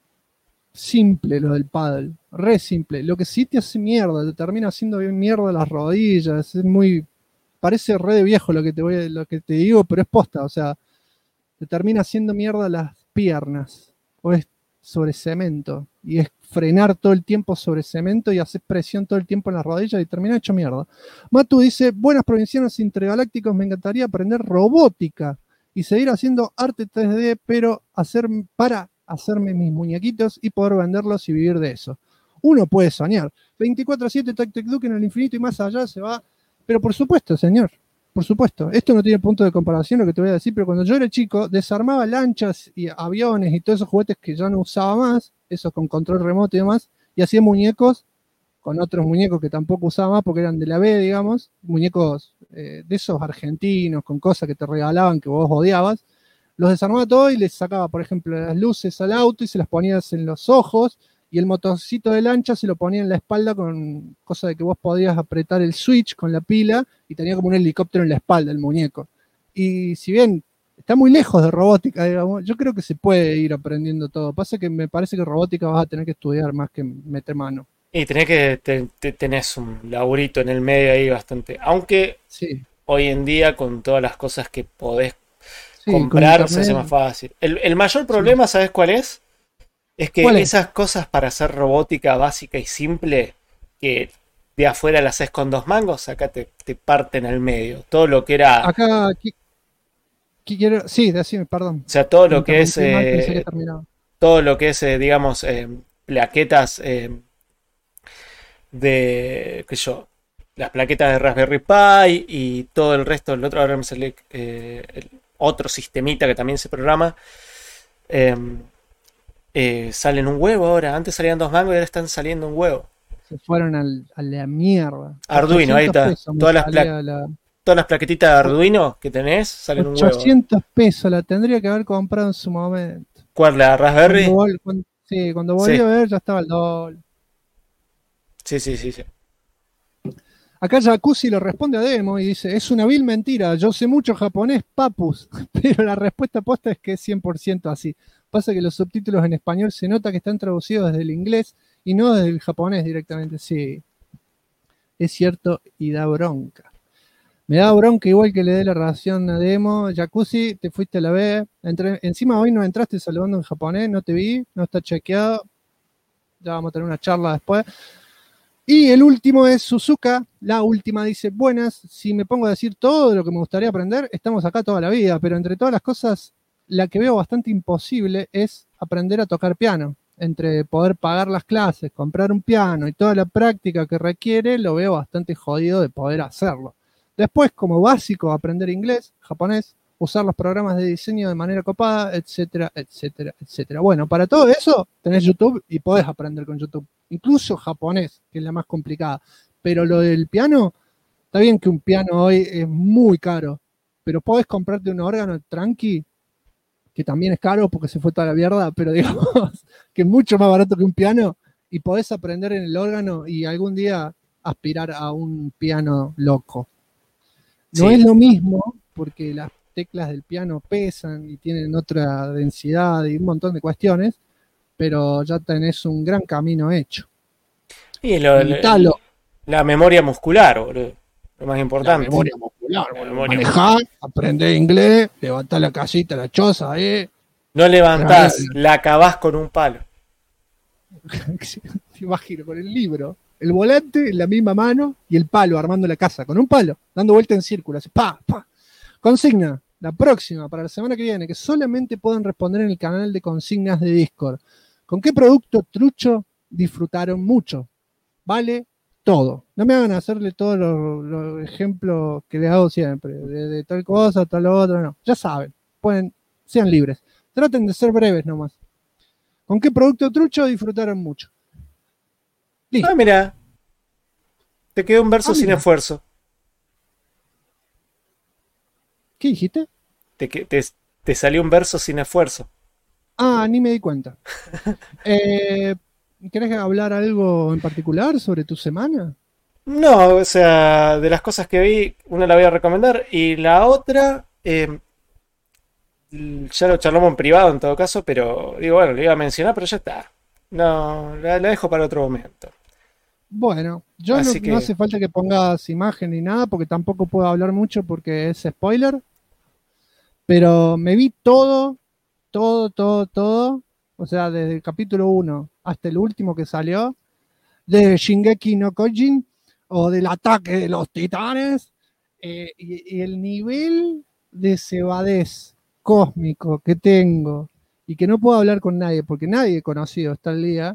Speaker 1: simple lo del pádel, re simple. Lo que sí te hace mierda, te termina haciendo bien mierda las rodillas, parece re de viejo lo que te digo, pero es posta, o sea, te termina haciendo mierda las piernas, o es sobre cemento, y es frenar todo el tiempo sobre cemento y hacer presión todo el tiempo en las rodillas y termina hecho mierda. Matu dice, buenas provincianos intergalácticos, me encantaría aprender robótica y seguir haciendo arte 3D, pero para hacerme mis muñequitos y poder venderlos y vivir de eso. Uno puede soñar. 24/7 Tactec en el infinito y más allá se va. Pero por supuesto, señor, por supuesto. Esto no tiene punto de comparación lo que te voy a decir, pero cuando yo era chico desarmaba lanchas y aviones y todos esos juguetes que ya no usaba más, esos con control remoto y demás, y hacía muñecos con otros muñecos que tampoco usaba más porque eran de la B, digamos, muñecos de esos argentinos con cosas que te regalaban que vos odiabas. Los desarmaba todo y les sacaba, por ejemplo, las luces al auto y se las ponías en los ojos, y el motorcito de lancha se lo ponía en la espalda con cosa de que vos podías apretar el switch con la pila y tenía como un helicóptero en la espalda el muñeco. Y si bien está muy lejos de robótica, digamos, yo creo que se puede ir aprendiendo todo. Pasa que me parece que robótica vas a tener que estudiar más que meter mano.
Speaker 2: Y tenés que tenés un laburito en el medio ahí bastante. Aunque
Speaker 1: sí,
Speaker 2: hoy en día con todas las cosas que podés comprar se hace más fácil. El mayor problema, sí, ¿sabes cuál es? Es que esas cosas para hacer robótica básica y simple, que de afuera las haces con 2 mangos, acá te parten al medio. Todo lo que era...
Speaker 1: Acá, quiero... Sí, decime, perdón.
Speaker 2: O sea, todo lo que es... todo lo que es, digamos, plaquetas de... qué sé yo, las plaquetas de Raspberry Pi y todo el resto, el otro, ahora me sale el otro sistemita que también se programa. Salen un huevo ahora. Antes salían 2 mangos y ahora están saliendo un huevo.
Speaker 1: Se fueron a la mierda.
Speaker 2: Arduino, ahí está. Todas las Todas las plaquetitas de Arduino que tenés salen un huevo.
Speaker 1: 800 pesos, la tendría que haber comprado en su momento.
Speaker 2: ¿Cuál, la Raspberry?
Speaker 1: Cuando volví
Speaker 2: Sí.
Speaker 1: a ver ya estaba el dólar.
Speaker 2: Sí.
Speaker 1: Acá Jacuzzi le responde a Demo y dice, es una vil mentira, yo sé mucho japonés, papus, pero la respuesta posta es que es 100% así. Pasa que los subtítulos en español se nota que están traducidos desde el inglés y no desde el japonés directamente. Sí, es cierto y da bronca. Me da bronca igual que le dé la ración a Demo. Jacuzzi, te fuiste a la B. Encima hoy no entraste saludando en japonés, no te vi, no está chequeado. Ya vamos a tener una charla después. Y el último es Suzuka. La última dice, buenas, si me pongo a decir todo lo que me gustaría aprender, estamos acá toda la vida, pero entre todas las cosas, la que veo bastante imposible es aprender a tocar piano. Entre poder pagar las clases, comprar un piano y toda la práctica que requiere, lo veo bastante jodido de poder hacerlo. Después, como básico, aprender inglés, japonés, usar los programas de diseño de manera copada, etcétera, etcétera, etcétera. Bueno, para todo eso tenés YouTube y podés aprender con YouTube. Incluso japonés, que es la más complicada. Pero lo del piano, está bien que un piano hoy es muy caro, pero podés comprarte un órgano tranqui, que también es caro porque se fue toda la mierda, pero digamos que es mucho más barato que un piano, y podés aprender en el órgano y algún día aspirar a un piano loco. No es lo mismo, porque las teclas del piano pesan y tienen otra densidad y un montón de cuestiones, pero ya tenés un gran camino hecho.
Speaker 2: Y la memoria muscular, boludo. Lo más importante.
Speaker 1: La memoria muscular, boludo. Manejá, aprender inglés, levantá la casita, la choza,
Speaker 2: No levantás, la acabás con un palo.
Speaker 1: Te imagino, con el libro, el volante en la misma mano y el palo armando la casa, con un palo, dando vuelta en círculo, así, pa. Consigna, la próxima, para la semana que viene, que solamente pueden responder en el canal de consignas de Discord. ¿Con qué producto trucho disfrutaron mucho? Vale todo. No me hagan hacerle todos los ejemplos que les hago siempre, de tal cosa, tal otra, no. Ya saben, sean libres. Traten de ser breves nomás. ¿Con qué producto trucho disfrutaron mucho? Listo.
Speaker 2: Ah, mira. Te quedó un verso sin esfuerzo.
Speaker 1: ¿Qué dijiste?
Speaker 2: Te salió un verso sin esfuerzo.
Speaker 1: Ah, ni me di cuenta. ¿Querés hablar algo en particular sobre tu semana?
Speaker 2: No, o sea, de las cosas que vi, una la voy a recomendar y la otra, ya lo charlamos en privado en todo caso, pero digo, bueno, le iba a mencionar, pero ya está. No, la dejo para otro momento.
Speaker 1: Bueno, yo no hace falta que pongas imagen ni nada, porque tampoco puedo hablar mucho porque es spoiler. Pero me vi todo. O sea, desde el capítulo 1 hasta el último que salió, de Shingeki no Kyojin, o del ataque de los titanes, y el nivel de cebadez cósmico que tengo, y que no puedo hablar con nadie, porque nadie conocido hasta el día,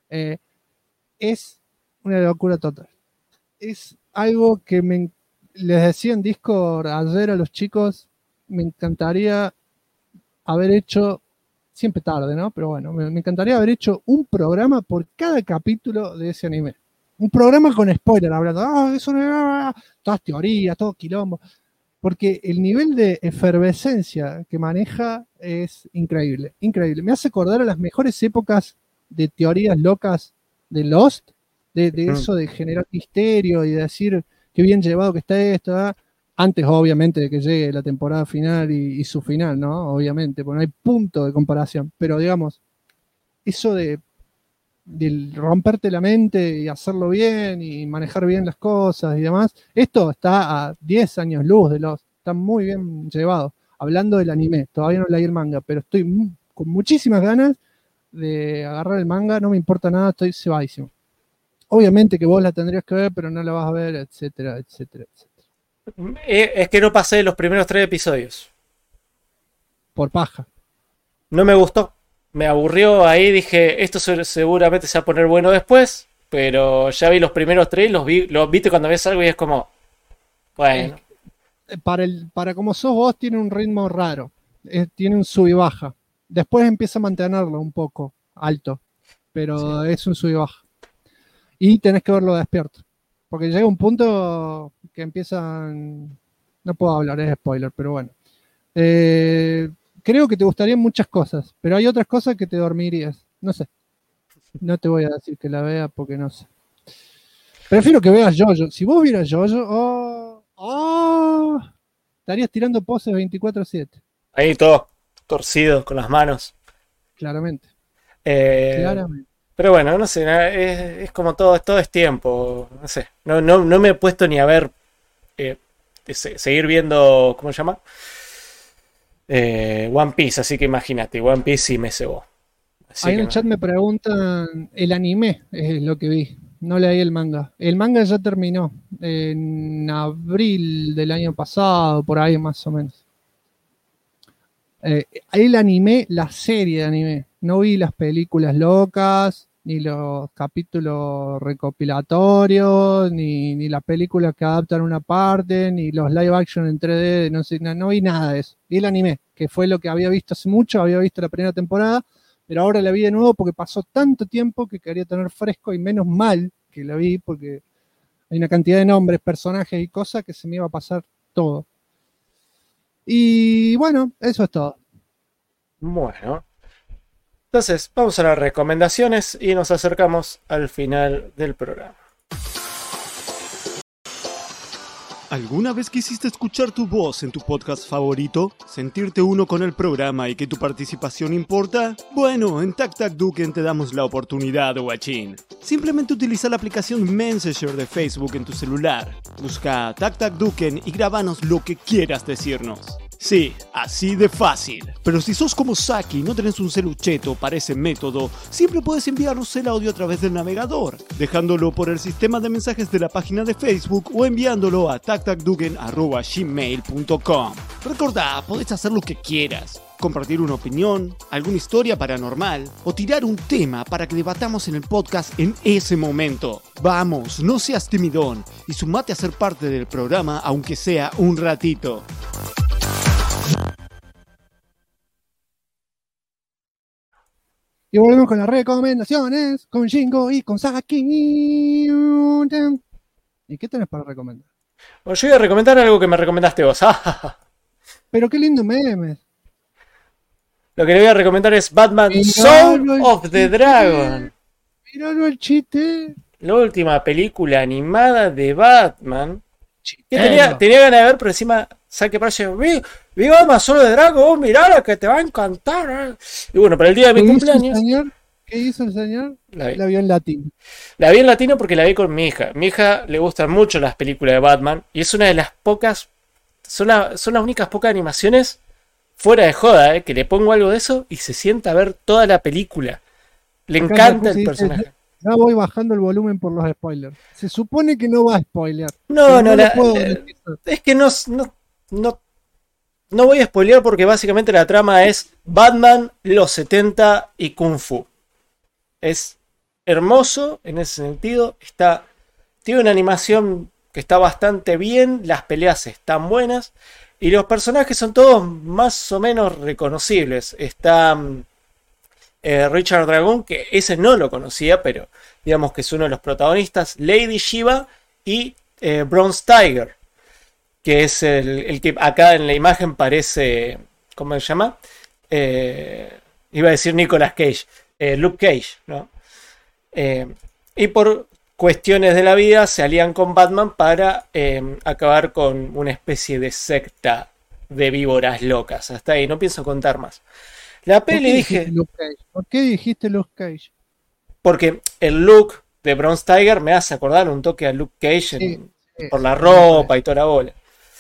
Speaker 1: es una locura total. Es algo que les decía en Discord ayer a los chicos, me encantaría haber hecho, siempre tarde, ¿no? Pero bueno, me encantaría haber hecho un programa por cada capítulo de ese anime. Un programa con spoiler, hablando, eso no, todas teorías, todo quilombo. Porque el nivel de efervescencia que maneja es increíble, increíble. Me hace acordar a las mejores épocas de teorías locas de Lost, de eso de generar misterio y de decir qué bien llevado que está esto, ¿verdad? Antes, obviamente, de que llegue la temporada final y su final, ¿no? Obviamente, porque no hay punto de comparación. Pero, digamos, eso de romperte la mente y hacerlo bien y manejar bien las cosas y demás, esto está a 10 años luz de los... Está muy bien llevado. Hablando del anime, todavía no leí el manga, pero estoy con muchísimas ganas de agarrar el manga, no me importa nada, estoy cebadísimo. Obviamente que vos la tendrías que ver, pero no la vas a ver, etcétera, etcétera, etcétera.
Speaker 2: Es que no pasé los primeros 3 episodios.
Speaker 1: Por paja.
Speaker 2: No me gustó. Me aburrió ahí, dije, esto seguramente se va a poner bueno después, pero ya vi los primeros 3, los viste cuando ves algo y es como, bueno.
Speaker 1: Para como sos vos tiene un ritmo raro, tiene un sub y baja. Después empieza a mantenerlo un poco alto, pero sí, es un sub y baja. Y tenés que verlo despierto. Porque llega un punto que empiezan No puedo hablar, es spoiler, pero bueno. Creo que te gustarían muchas cosas, pero hay otras cosas que te dormirías. No sé. No te voy a decir que la veas porque no sé. Prefiero que veas Jojo. Si vos vieras Jojo, estarías tirando poses 24/7.
Speaker 2: Ahí todos torcidos con las manos.
Speaker 1: Claramente.
Speaker 2: Claramente. Pero bueno, no sé, es como todo es tiempo. No sé. No me he puesto ni a ver. Seguir viendo. ¿Cómo se llama? One Piece, así que imagínate, One Piece sí me cebó. Así
Speaker 1: ahí en el chat me preguntan, el anime es lo que vi, no leí el manga. El manga ya terminó, en abril del año pasado, por ahí más o menos. El anime, la serie de anime, no vi las películas locas, ni los capítulos recopilatorios, ni las películas que adaptan una parte, ni los live action en 3D, no sé, no vi nada de eso. Vi el anime, que fue lo que había visto hace mucho, había visto la primera temporada, pero ahora la vi de nuevo porque pasó tanto tiempo que quería tener fresco, y menos mal que la vi porque hay una cantidad de nombres, personajes y cosas que se me iba a pasar todo. Y bueno, eso es todo.
Speaker 2: Bueno. Entonces, vamos a las recomendaciones y nos acercamos al final del programa.
Speaker 6: ¿Alguna vez quisiste escuchar tu voz en tu podcast favorito? ¿Sentirte uno con el programa y que tu participación importa? Bueno, en TacTacDuken te damos la oportunidad, guachín. Simplemente utiliza la aplicación Messenger de Facebook en tu celular. Busca TacTacDuken y grábanos lo que quieras decirnos. Sí, así de fácil. Pero si sos como Saki y no tenés un celucheto para ese método, siempre puedes enviarnos el audio a través del navegador, dejándolo por el sistema de mensajes de la página de Facebook o enviándolo a tactacduken@gmail.com. Recordá, podés hacer lo que quieras. Compartir una opinión, alguna historia paranormal o tirar un tema para que debatamos en el podcast en ese momento. Vamos, no seas timidón y sumate a ser parte del programa aunque sea un ratito.
Speaker 1: Y volvemos con las recomendaciones, con Shingo y con Saki. ¿Y qué tenés para recomendar?
Speaker 2: Bueno, yo voy a recomendar algo que me recomendaste vos.
Speaker 1: Pero qué lindo meme.
Speaker 2: Lo que le voy a recomendar es Batman Soul of the Dragon.
Speaker 1: Miralo el chiste.
Speaker 2: La última película animada de Batman. Que tenía ganas de ver, pero encima Saki aparece. Vi Batman Soul of the Dragon, mirala que te va a encantar. Y bueno, para el día de mi cumpleaños.
Speaker 1: ¿Qué hizo el señor?
Speaker 2: La
Speaker 1: vio en latino.
Speaker 2: La vi en latino porque la vi con mi hija. Mi hija le gustan mucho las películas de Batman y es una de las pocas. Son las únicas pocas animaciones fuera de joda, que le pongo algo de eso y se sienta a ver toda la película. Le encanta el personaje.
Speaker 1: Ya voy bajando el volumen por los spoilers. Se supone que no va a spoilear.
Speaker 2: No, es que no voy a spoilear porque básicamente la trama es Batman, los 70 y Kung Fu. Es hermoso en ese sentido. Tiene una animación que está bastante bien. Las peleas están buenas. Y los personajes son todos más o menos reconocibles. Está Richard Dragon, que ese no lo conocía, pero digamos que es uno de los protagonistas. Lady Shiva y Bronze Tiger, que es el que acá en la imagen parece, ¿cómo se llama? Iba a decir Nicolas Cage, Luke Cage, ¿no? Y por cuestiones de la vida se alían con Batman para acabar con una especie de secta de víboras locas. Hasta ahí, no pienso contar más. La peli dije...
Speaker 1: ¿Por qué dijiste Luke Cage?
Speaker 2: Porque el look de Bronze Tiger me hace acordar un toque a Luke Cage por la ropa y toda la bola.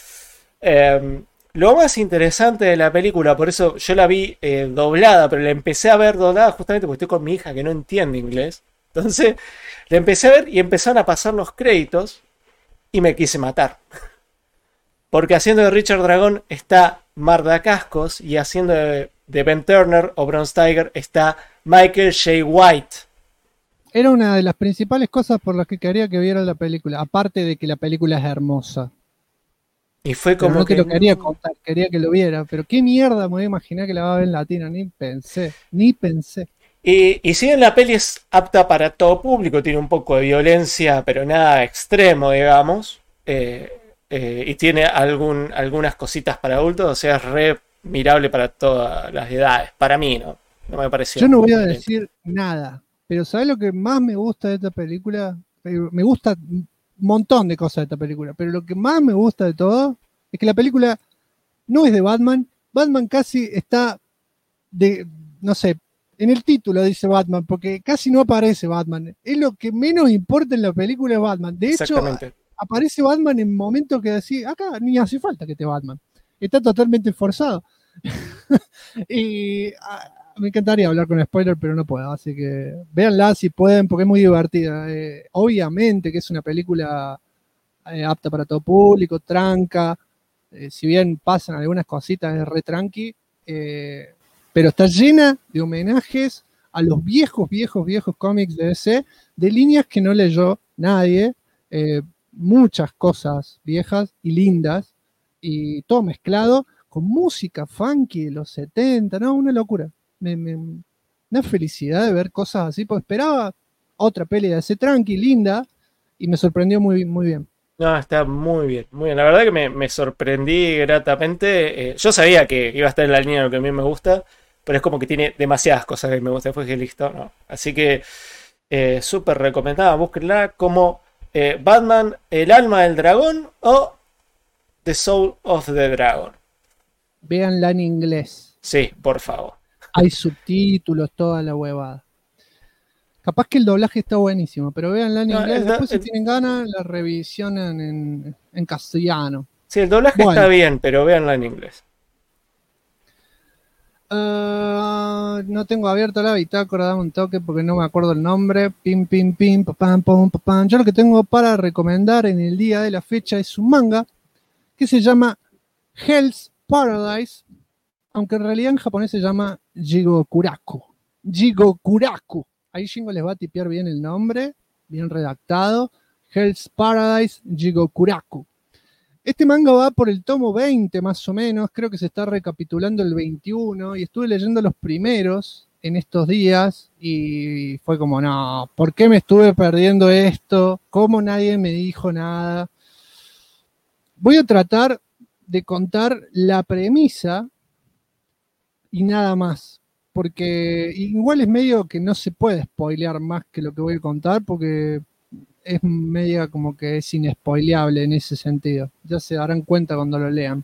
Speaker 2: Lo más interesante de la película, por eso yo la vi doblada, pero la empecé a ver doblada justamente porque estoy con mi hija que no entiende inglés. Entonces la empecé a ver y empezaron a pasar los créditos y me quise matar. Porque haciendo de Richard Dragon está Marta Cascos y haciendo de Ben Turner o Bronze Tiger está Michael J. White.
Speaker 1: Era una de las principales cosas por las que quería que viera la película, aparte de que la película es hermosa.
Speaker 2: Y fue como
Speaker 1: pero no que lo quería contar, quería que lo viera. Pero qué mierda me voy a imaginar que la va a ver en latino, ni pensé.
Speaker 2: Y si bien la peli es apta para todo público, tiene un poco de violencia, pero nada extremo, digamos. y tiene algunas cositas para adultos, o sea, es re mirable para todas las edades. Para mí, no me pareció.
Speaker 1: Yo no voy a decir nada, pero ¿sabes lo que más me gusta de esta película? Me gusta un montón de cosas de esta película, pero lo que más me gusta de todo es que la película no es de Batman. Batman casi está no sé, en el título dice Batman, porque casi no aparece Batman. Es lo que menos importa en la película es Batman. De hecho, aparece Batman en momentos que decís, acá ni hace falta que esté Batman. Está totalmente forzado. Y me encantaría hablar con spoiler, pero no puedo. Así que véanla si pueden, porque es muy divertida. Obviamente que es una película apta para todo público, tranca. Si bien pasan algunas cositas, es re tranqui. Pero está llena de homenajes a los viejos cómics de DC, de líneas que no leyó nadie, muchas cosas viejas y lindas, y todo mezclado con música funky de los 70, ¿no? Una locura. Una felicidad de ver cosas así, porque esperaba otra peli de DC tranqui, linda, y me sorprendió muy bien.
Speaker 2: No, está muy bien, muy bien. La verdad que me sorprendí gratamente. Yo sabía que iba a estar en la línea de lo que a mí me gusta, pero es como que tiene demasiadas cosas que me gustan. Después que listo, ¿no? Así que súper recomendada, búsquenla como Batman, el alma del dragón o The Soul of the Dragon.
Speaker 1: Véanla en inglés.
Speaker 2: Sí, por favor.
Speaker 1: Hay subtítulos, toda la huevada. Capaz que el doblaje está buenísimo, pero véanla en inglés. Después, si tienen ganas, la revisionan en castellano.
Speaker 2: Sí, el doblaje está bien, pero véanla en inglés.
Speaker 1: No tengo abierta la bitácora, dame un toque porque no me acuerdo el nombre. Pim, pim, pim, papam, pum, papam. Yo lo que tengo para recomendar en el día de la fecha es un manga que se llama Hell's Paradise, aunque en realidad en japonés se llama Jigokuraku. Jigokuraku. Ahí Shingo les va a tipear bien el nombre, bien redactado. Hell's Paradise Jigokuraku. Este manga va por el tomo 20 más o menos, creo que se está recapitulando el 21 y estuve leyendo los primeros en estos días y fue como, no, ¿por qué me estuve perdiendo esto? ¿Cómo nadie me dijo nada? Voy a tratar de contar la premisa y nada más, porque igual es medio que no se puede spoilear más que lo que voy a contar, porque es media como que es inespoileable en ese sentido. Ya se darán cuenta cuando lo lean.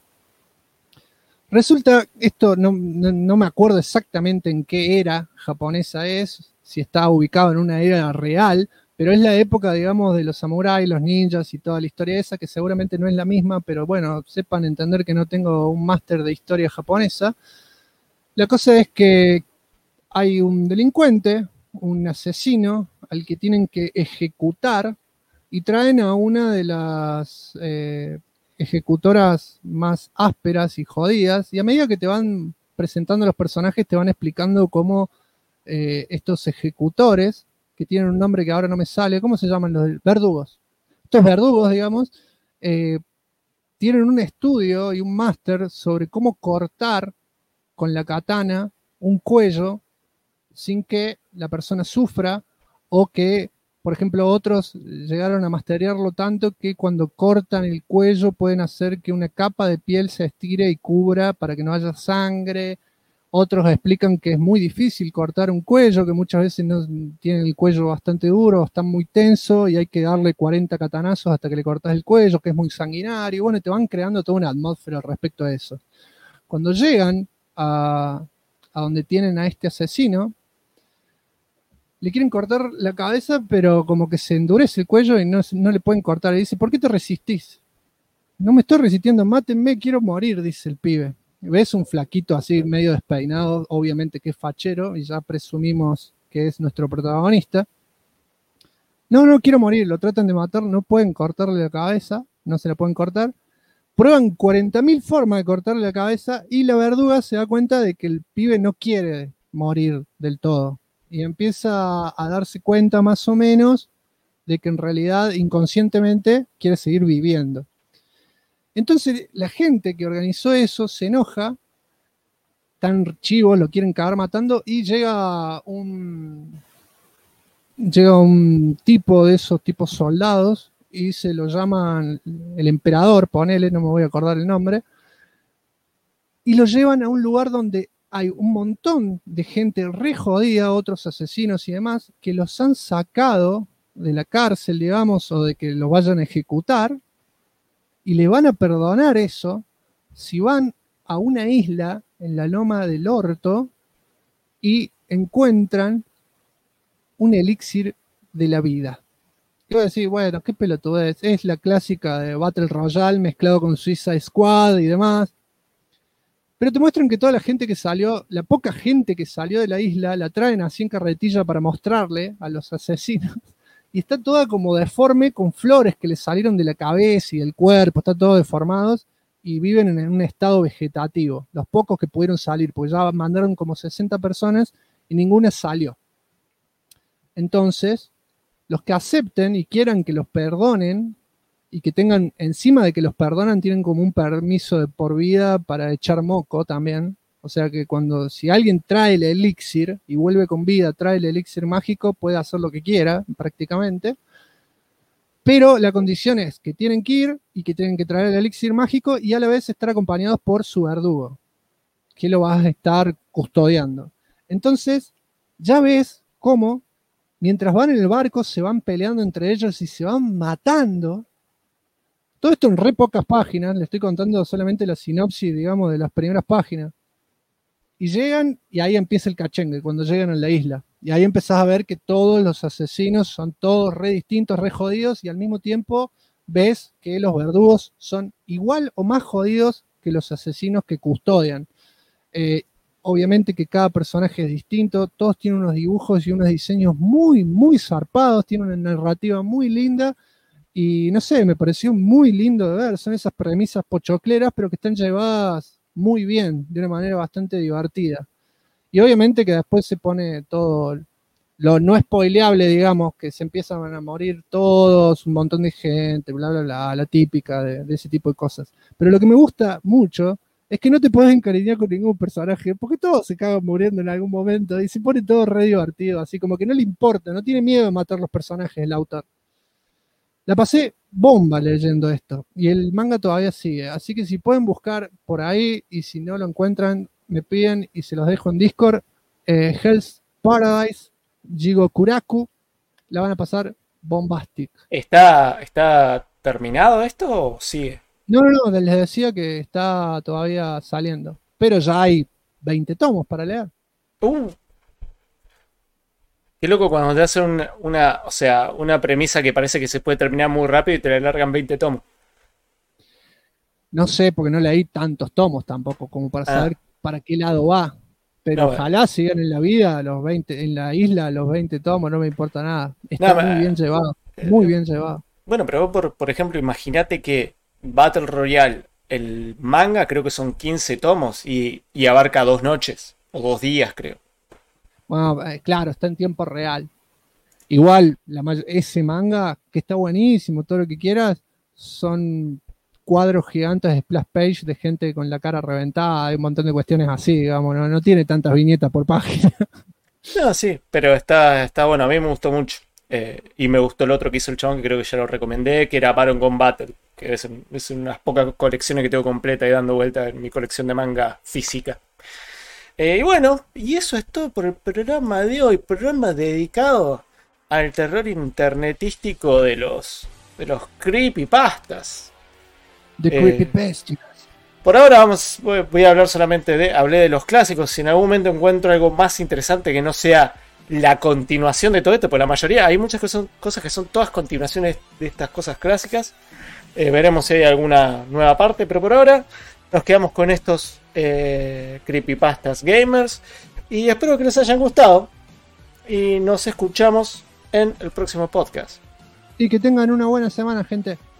Speaker 1: Resulta, esto no me acuerdo exactamente en qué era japonesa es, si está ubicado en una era real, pero es la época, digamos, de los samuráis, los ninjas y toda la historia esa, que seguramente no es la misma, pero bueno, sepan entender que no tengo un máster de historia japonesa. La cosa es que hay un delincuente, un asesino, al que tienen que ejecutar y traen a una de las ejecutoras más ásperas y jodidas, y a medida que te van presentando los personajes te van explicando cómo estos ejecutores, que tienen un nombre que ahora no me sale, ¿cómo se llaman? Los verdugos. Estos verdugos, digamos, tienen un estudio y un máster sobre cómo cortar con la katana un cuello sin que la persona sufra, o que, por ejemplo, otros llegaron a masterearlo tanto que cuando cortan el cuello pueden hacer que una capa de piel se estire y cubra para que no haya sangre. Otros explican que es muy difícil cortar un cuello, que muchas veces no tienen el cuello bastante duro, está muy tenso y hay que darle 40 catanazos hasta que le cortas el cuello, que es muy sanguinario. Bueno, te van creando toda una atmósfera respecto a eso. Cuando llegan a donde tienen a este asesino, le quieren cortar la cabeza, pero como que se endurece el cuello y no le pueden cortar. Y dice, ¿por qué te resistís? No me estoy resistiendo, mátenme, quiero morir, dice el pibe. Ves un flaquito así, medio despeinado, obviamente que es fachero, y ya presumimos que es nuestro protagonista. No quiero morir, lo tratan de matar, no pueden cortarle la cabeza, no se la pueden cortar. Prueban 40.000 formas de cortarle la cabeza y la verduga se da cuenta de que el pibe no quiere morir del todo. Y empieza a darse cuenta más o menos de que en realidad inconscientemente quiere seguir viviendo. Entonces la gente que organizó eso se enoja, tan chivos, lo quieren cagar matando, y llega un tipo de esos tipos soldados y se lo llaman el emperador, ponele, no me voy a acordar el nombre, y lo llevan a un lugar donde hay un montón de gente re jodida, otros asesinos y demás, que los han sacado de la cárcel, digamos, o de que los vayan a ejecutar, y le van a perdonar eso si van a una isla en la Loma del Orto y encuentran un elixir de la vida. Y voy a decir, bueno, qué pelotudez, es la clásica de Battle Royale mezclado con Suicide Squad y demás. Pero te muestran que toda la gente que salió, la poca gente que salió de la isla, la traen así en carretilla para mostrarle a los asesinos. Y está toda como deforme, con flores que le salieron de la cabeza y del cuerpo, está todo deformados, y viven en un estado vegetativo. Los pocos que pudieron salir, porque ya mandaron como 60 personas y ninguna salió. Entonces, los que acepten y quieran que los perdonen, y que tengan, encima de que los perdonan, tienen como un permiso de por vida para echar moco también. O sea que si alguien trae el elixir y vuelve con vida, trae el elixir mágico, puede hacer lo que quiera, prácticamente. Pero la condición es que tienen que ir y que tienen que traer el elixir mágico y a la vez estar acompañados por su verdugo, que lo vas a estar custodiando. Entonces, ya ves cómo, mientras van en el barco, se van peleando entre ellos y se van matando. Todo esto en re pocas páginas, le estoy contando solamente la sinopsis, digamos, de las primeras páginas. Y llegan, y ahí empieza el cachengue, cuando llegan a la isla. Y ahí empezás a ver que todos los asesinos son todos re distintos, re jodidos, y al mismo tiempo ves que los verdugos son igual o más jodidos que los asesinos que custodian. Obviamente que cada personaje es distinto, todos tienen unos dibujos y unos diseños muy, muy zarpados, tienen una narrativa muy linda, y no sé, me pareció muy lindo de ver. Son esas premisas pochocleras, pero que están llevadas muy bien, de una manera bastante divertida. Y obviamente que después se pone todo lo no spoileable, digamos, que se empiezan a morir todos, un montón de gente, bla, bla, bla, la típica de ese tipo de cosas. Pero lo que me gusta mucho es que no te puedes encariñar con ningún personaje, porque todos se cagan muriendo en algún momento y se pone todo re divertido, así como que no le importa, no tiene miedo de matar los personajes el autor. La pasé bomba leyendo esto y el manga todavía sigue, así que si pueden buscar por ahí y si no lo encuentran me piden y se los dejo en Discord. Hell's Paradise Jigokuraku, la van a pasar bombastic.
Speaker 2: ¿Está terminado esto o sigue?
Speaker 1: No, les decía que está todavía saliendo, pero ya hay 20 tomos para leer.
Speaker 2: Qué loco cuando te hacen una premisa que parece que se puede terminar muy rápido y te la largan 20 tomos.
Speaker 1: No sé, porque no leí tantos tomos tampoco, como para saber para qué lado va. Pero ojalá sigan en la vida los 20, en la isla los 20 tomos, no me importa nada. Está muy bien llevado, muy bien llevado.
Speaker 2: Bueno, pero vos, por ejemplo, imagínate que Battle Royale, el manga creo que son 15 tomos y abarca 2 noches, o 2 días creo.
Speaker 1: Bueno, claro, está en tiempo real. Igual, ese manga, que está buenísimo, todo lo que quieras, son cuadros gigantes de splash page de gente con la cara reventada, hay un montón de cuestiones así, digamos, no tiene tantas viñetas por página.
Speaker 2: No, sí, pero está bueno, a mí me gustó mucho. Y me gustó el otro que hizo el chabón, que creo que ya lo recomendé, que era Baron Gun Battle, que es unas pocas colecciones que tengo completa y dando vuelta en mi colección de manga física. Y bueno, y eso es todo por el programa de hoy, programa dedicado al terror internetístico de los creepypastas.
Speaker 1: Creepypastas.
Speaker 2: Por ahora voy a hablar solamente hablé de los clásicos. Si en algún momento encuentro algo más interesante que no sea la continuación de todo esto, pues la mayoría, hay muchas cosas que son todas continuaciones de estas cosas clásicas. Veremos si hay alguna nueva parte, pero por ahora nos quedamos con estos creepypastas gamers y espero que les hayan gustado y nos escuchamos en el próximo podcast.
Speaker 1: Y que tengan una buena semana, gente.